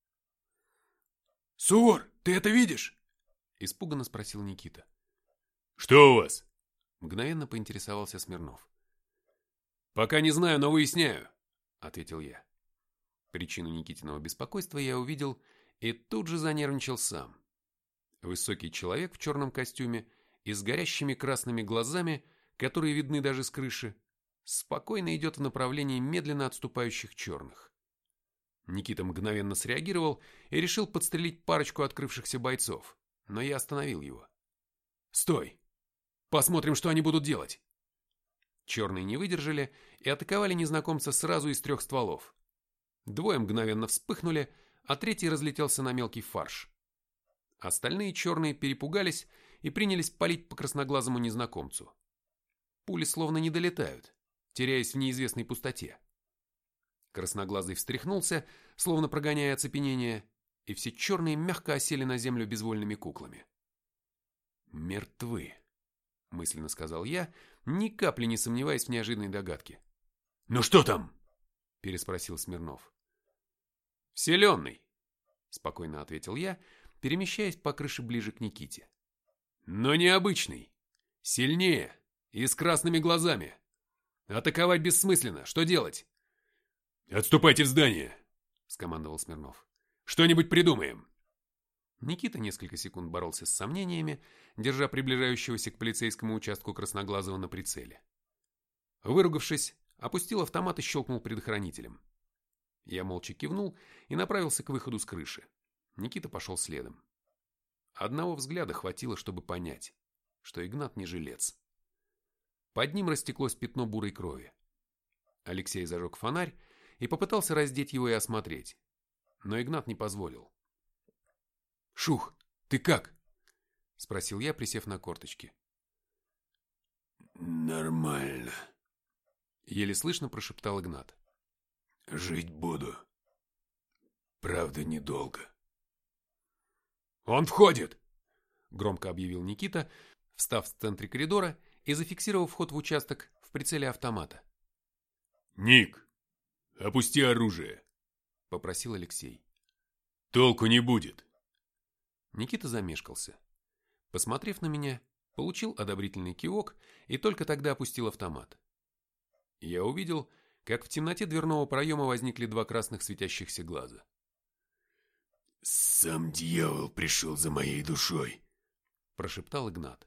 «Сур, ты это видишь?» — испуганно спросил Никита. «Что у вас?» — мгновенно поинтересовался Смирнов. «Пока не знаю, но выясняю», — ответил я. Причину Никитиного беспокойства я увидел и тут же занервничал сам. Высокий человек в черном костюме и с горящими красными глазами, которые видны даже с крыши, спокойно идет в направлении медленно отступающих черных. Никита мгновенно среагировал и решил подстрелить парочку открывшихся бойцов, но я остановил его. «Стой! Посмотрим, что они будут делать!» Черные не выдержали и атаковали незнакомца сразу из 3 стволов. 2 мгновенно вспыхнули, а 3 разлетелся на мелкий фарш. Остальные черные перепугались и принялись палить по красноглазому незнакомцу. Пули словно не долетают, теряясь в неизвестной пустоте. Красноглазый встряхнулся, словно прогоняя оцепенение, и все черные мягко осели на землю безвольными куклами. «Мертвы», — мысленно сказал я, ни капли не сомневаясь в неожиданной догадке. «Ну что там?» — переспросил Смирнов. «Вселенный», — спокойно ответил я, перемещаясь по крыше ближе к Никите. «Но необычный, сильнее и с красными глазами. Атаковать бессмысленно, что делать?» «Отступайте в здание», — скомандовал Смирнов. «Что-нибудь придумаем». Никита несколько секунд боролся с сомнениями, держа приближающегося к полицейскому участку Красноглазого на прицеле. Выругавшись, опустил автомат и щелкнул предохранителем. Я молча кивнул и направился к выходу с крыши. Никита пошел следом. Одного взгляда хватило, чтобы понять, что Игнат не жилец. Под ним растеклось пятно бурой крови. Алексей зажег фонарь и попытался раздеть его и осмотреть, но Игнат не позволил. «Шух, ты как?» — спросил я, присев на корточки. «Нормально», — еле слышно прошептал Игнат. «Жить буду. Правда, недолго». «Он входит!» — громко объявил Никита, встав в центре коридора и зафиксировав вход в участок в прицеле автомата. «Ник, опусти оружие», — попросил Алексей. «Толку не будет». Никита замешкался. Посмотрев на меня, получил одобрительный кивок и только тогда опустил автомат. Я увидел, как в темноте дверного проема возникли 2 красных светящихся глаза. «Сам дьявол пришел за моей душой», — прошептал Игнат.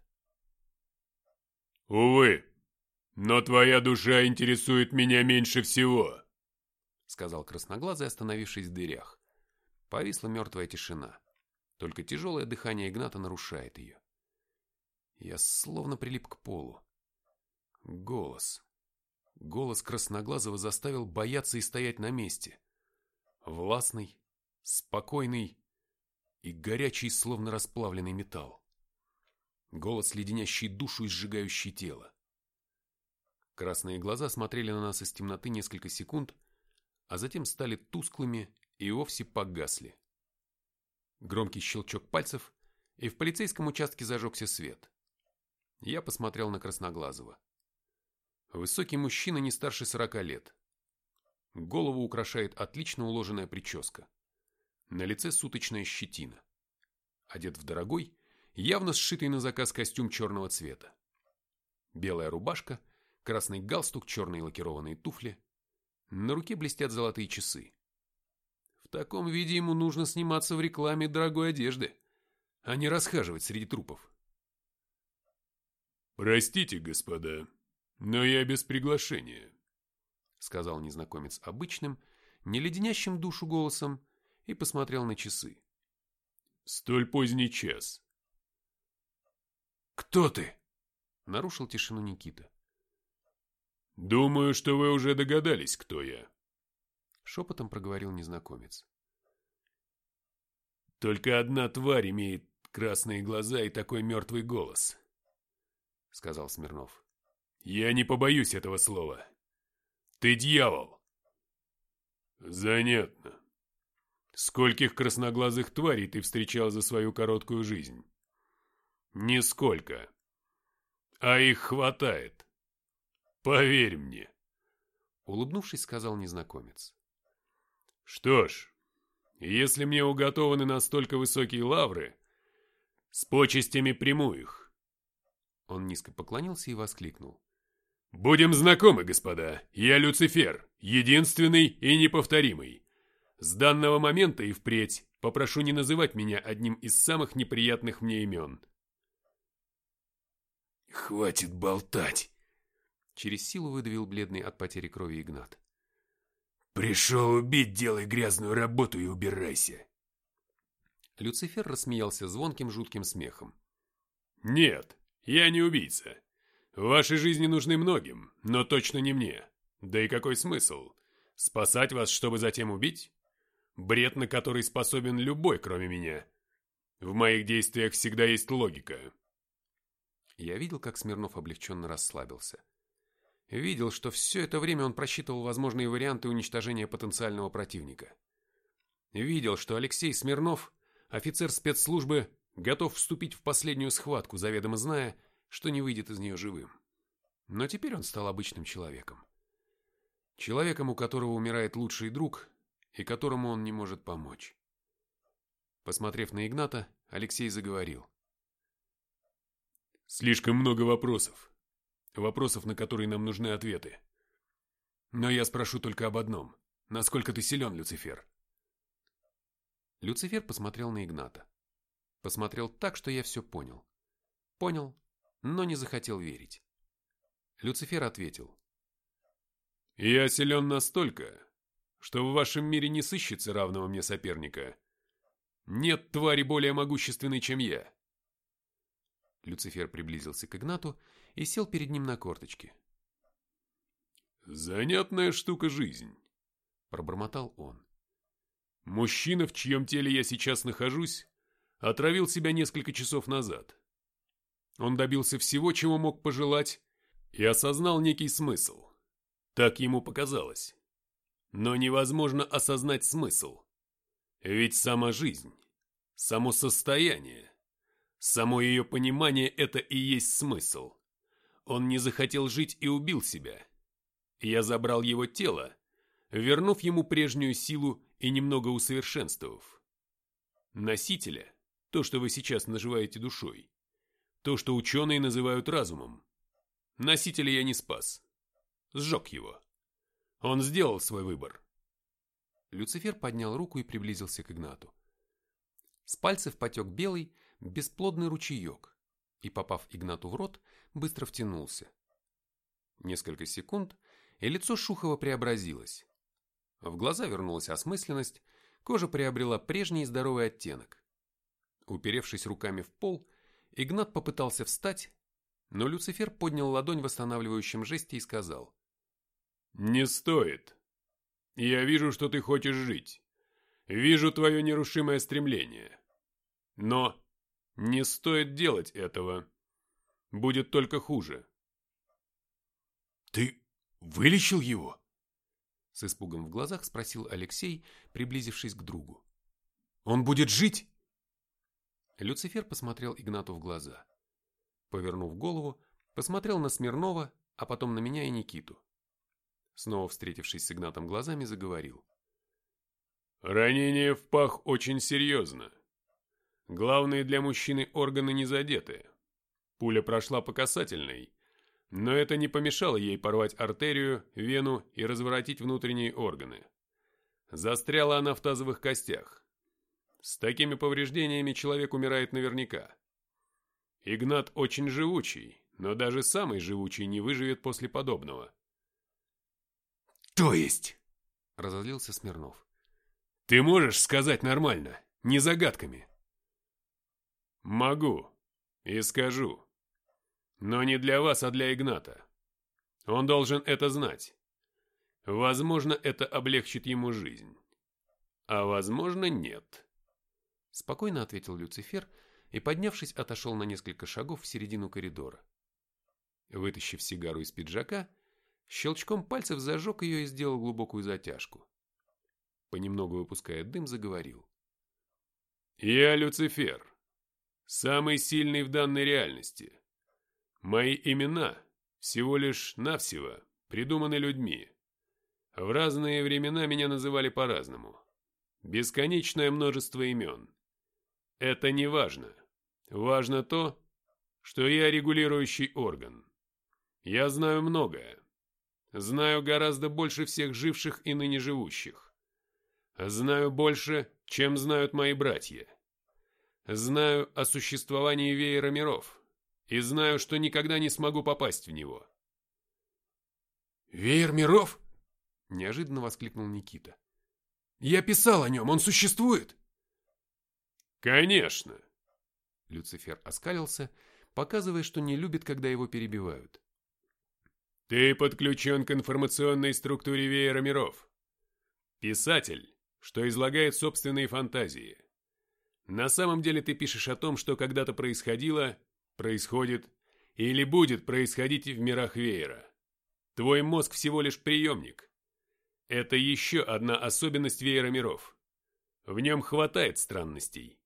«Увы, но твоя душа интересует меня меньше всего», — сказал красноглазый, остановившись в дырях. Повисла мертвая тишина. Только тяжелое дыхание Игната нарушает ее. Я словно прилип к полу. Голос Красноглазого заставил бояться и стоять на месте. Властный, спокойный и горячий, словно расплавленный металл. Голос, леденящий душу и сжигающий тело. Красные глаза смотрели на нас из темноты несколько секунд, а затем стали тусклыми и вовсе погасли. Громкий щелчок пальцев, и в полицейском участке зажегся свет. Я посмотрел на Красноглазого. Высокий мужчина не старше 40 лет. Голову украшает отлично уложенная прическа. На лице суточная щетина. Одет в дорогой, явно сшитый на заказ костюм черного цвета. Белая рубашка, красный галстук, черные лакированные туфли. На руке блестят золотые часы. В таком виде ему нужно сниматься в рекламе дорогой одежды, а не расхаживать среди трупов. «Простите, господа, но я без приглашения», — сказал незнакомец обычным, не леденящим душу голосом, и посмотрел на часы. «Столь поздний час». «Кто ты?» — нарушил тишину Никита. «Думаю, что вы уже догадались, кто я», — шепотом проговорил незнакомец. «Только одна тварь имеет красные глаза и такой мертвый голос», — сказал Смирнов. «Я не побоюсь этого слова. Ты дьявол!» «Занятно. Скольких красноглазых тварей ты встречал за свою короткую жизнь?» «Нисколько. А их хватает. Поверь мне», — улыбнувшись, сказал незнакомец. «Что ж, если мне уготованы настолько высокие лавры, с почестями приму их». Он низко поклонился и воскликнул. «Будем знакомы, господа. Я Люцифер, единственный и неповторимый. С данного момента и впредь попрошу не называть меня одним из самых неприятных мне имен». «Хватит болтать!» Через силу выдавил бледный от потери крови Игнат. «Пришел убить, делай грязную работу и убирайся!» Люцифер рассмеялся звонким жутким смехом. «Нет, я не убийца. Ваши жизни нужны многим, но точно не мне. Да и какой смысл? Спасать вас, чтобы затем убить? Бред, на который способен любой, кроме меня. В моих действиях всегда есть логика». Я видел, как Смирнов облегченно расслабился. Видел, что все это время он просчитывал возможные варианты уничтожения потенциального противника. Видел, что Алексей Смирнов, офицер спецслужбы, готов вступить в последнюю схватку, заведомо зная, что не выйдет из нее живым. Но теперь он стал обычным человеком. Человеком, у которого умирает лучший друг, и которому он не может помочь. Посмотрев на Игната, Алексей заговорил. «Слишком много вопросов. Вопросов, на которые нам нужны ответы. Но я спрошу только об одном. Насколько ты силен, Люцифер?» Люцифер посмотрел на Игната. Посмотрел так, что я все понял. Понял, но не захотел верить. Люцифер ответил. «Я силен настолько, что в вашем мире не сыщется равного мне соперника. Нет твари более могущественной, чем я». Люцифер приблизился к Игнату и сел перед ним на корточки. «Занятная штука жизнь», — пробормотал он. «Мужчина, в чьем теле я сейчас нахожусь, отравил себя несколько часов назад. Он добился всего, чего мог пожелать, и осознал некий смысл. Так ему показалось. Но невозможно осознать смысл. Ведь сама жизнь, само состояние, само ее понимание – это и есть смысл. Он не захотел жить и убил себя. Я забрал его тело, вернув ему прежнюю силу и немного усовершенствовав. Носителя, то, что вы сейчас называете душой, то, что ученые называют разумом. Носителя я не спас. Сжег его. Он сделал свой выбор». Люцифер поднял руку и приблизился к Игнату. С пальцев потек белый, бесплодный ручеек, и, попав Игнату в рот, быстро втянулся. Несколько секунд, и лицо Шухова преобразилось. В глаза вернулась осмысленность, кожа приобрела прежний здоровый оттенок. Уперевшись руками в пол, Игнат попытался встать, но Люцифер поднял ладонь в восстанавливающем жесте и сказал. «Не стоит. Я вижу, что ты хочешь жить. Вижу твое нерушимое стремление. Но не стоит делать этого. Будет только хуже». «Ты вылечил его?» С испугом в глазах спросил Алексей, приблизившись к другу. «Он будет жить?» Люцифер посмотрел Игнату в глаза. Повернув голову, посмотрел на Смирнова, а потом на меня и Никиту. Снова встретившись с Игнатом глазами, заговорил. «Ранение в пах очень серьезно. Главные для мужчины органы не задеты. Пуля прошла по касательной, Но это не помешало ей порвать артерию, вену и разворотить внутренние органы. Застряла она в тазовых костях. С такими повреждениями человек умирает наверняка. Игнат очень живучий, но даже самый живучий не выживет после подобного. То есть? Разозлился Смирнов. Ты можешь сказать нормально, не загадками? Могу. И скажу. Но не для вас, а для Игната. Он должен это знать. Возможно, это облегчит ему жизнь. А возможно, нет. Спокойно ответил Люцифер и, поднявшись, отошел на несколько шагов в середину коридора. Вытащив сигару из пиджака, щелчком пальцев зажег ее и сделал глубокую затяжку. Понемногу выпуская дым, заговорил. «Я Люцифер, самый сильный в данной реальности. Мои имена всего лишь навсего придуманы людьми. В разные времена меня называли по-разному. Бесконечное множество имен. Это не важно. Важно то, что я регулирующий орган. Я знаю многое. Знаю гораздо больше всех живших и ныне живущих. Знаю больше, чем знают мои братья. Знаю о существовании веера миров. И знаю, что никогда не смогу попасть в него». «Веер миров?» — неожиданно воскликнул Никита. «Я писал о нем, он существует?» «Конечно!» Люцифер оскалился, показывая, что не любит, когда его перебивают. «Ты подключен к информационной структуре веера миров. Писатель, что излагает собственные фантазии. На самом деле ты пишешь о том, что когда-то происходило, происходит или будет происходить в мирах веера. Твой мозг всего лишь приемник. Это еще одна особенность веера миров. В нем хватает странностей».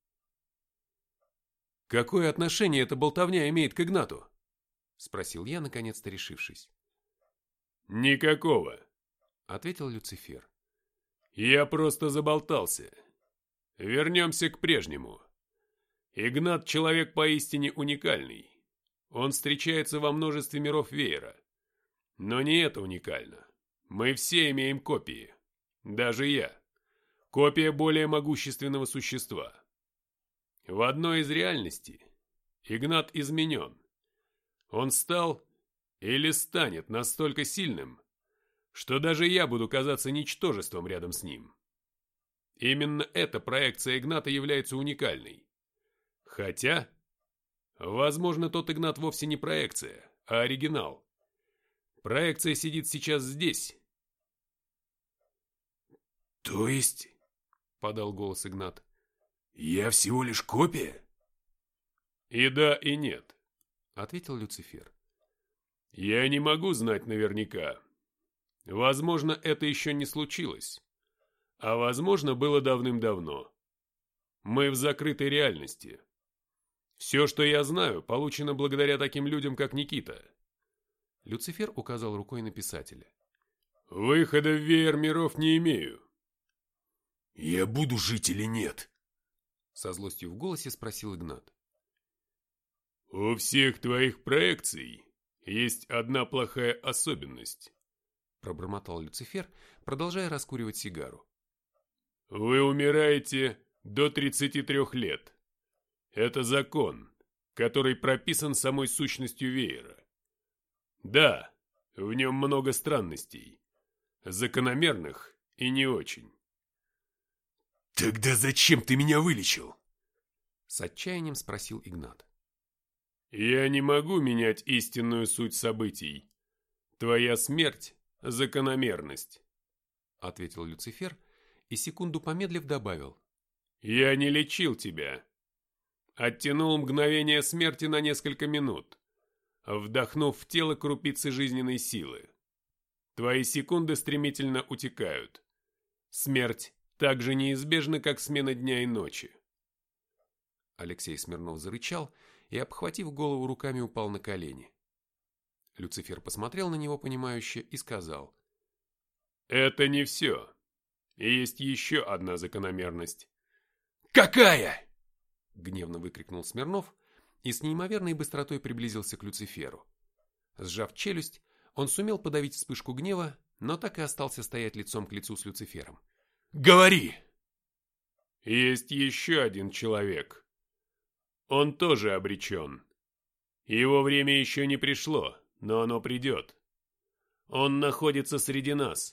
«Какое отношение эта болтовня имеет к Игнату?» — спросил я, наконец-то решившись. «Никакого», — ответил Люцифер. «Я просто заболтался. Вернемся к прежнему. Игнат — человек поистине уникальный. Он встречается во множестве миров веера. Но не это уникально. Мы все имеем копии. Даже я. Копия более могущественного существа. В одной из реальностей Игнат изменен. Он стал или станет настолько сильным, что даже я буду казаться ничтожеством рядом с ним. Именно эта проекция Игната является уникальной. Хотя, возможно, тот Игнат вовсе не проекция, а оригинал. Проекция сидит сейчас здесь». «То есть?» — подал голос Игнат. «Я всего лишь копия?» «И да, и нет», — ответил Люцифер. «Я не могу знать наверняка. Возможно, это еще не случилось. А возможно, было давным-давно. Мы в закрытой реальности. Все, что я знаю, получено благодаря таким людям, как Никита». Люцифер указал рукой на писателя. «Выхода в веер миров не имею». «Я буду жить или нет?» Со злостью в голосе спросил Игнат. «У всех твоих проекций есть одна плохая особенность», — пробормотал Люцифер, продолжая раскуривать сигару. «Вы умираете до 33 лет. Это закон, который прописан самой сущностью веера. Да, в нем много странностей, закономерных и не очень». «Тогда зачем ты меня вылечил?» С отчаянием спросил Игнат. «Я не могу менять истинную суть событий. Твоя смерть – закономерность», – ответил Люцифер и, секунду помедлив, добавил. «Я не лечил тебя. Оттянул мгновение смерти на несколько минут, вдохнув в тело крупицы жизненной силы. Твои секунды стремительно утекают. Смерть так же неизбежна, как смена дня и ночи». Алексей Смирнов зарычал и, обхватив голову руками, упал на колени. Люцифер посмотрел на него понимающе и сказал. «Это не все. Есть еще одна закономерность». «Какая?» — гневно выкрикнул Смирнов и с неимоверной быстротой приблизился к Люциферу. Сжав челюсть, он сумел подавить вспышку гнева, но так и остался стоять лицом к лицу с Люцифером. «Говори!» «Есть еще один человек. Он тоже обречен. Его время еще не пришло, но оно придет. Он находится среди нас».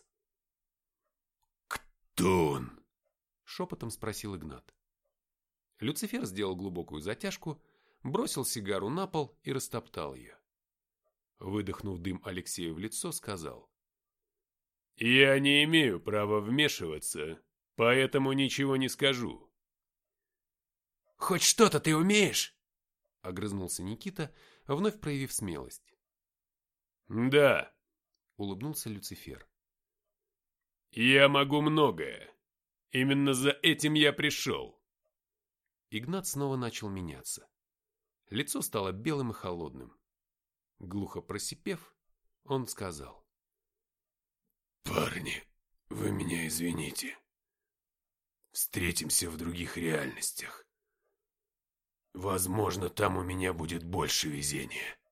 «Кто он?» — шепотом спросил Игнат. Люцифер сделал глубокую затяжку, бросил сигару на пол и растоптал ее. Выдохнув дым Алексею в лицо, сказал: «Я не имею права вмешиваться, поэтому ничего не скажу». «Хоть что-то ты умеешь?» — огрызнулся Никита, вновь проявив смелость. «Да», — улыбнулся Люцифер. «Я могу многое. Именно за этим я пришел». Игнат снова начал меняться. Лицо стало белым и холодным. Глухо просипев, он сказал: «Парни, вы меня извините. Встретимся в других реальностях. Возможно, там у меня будет больше везения».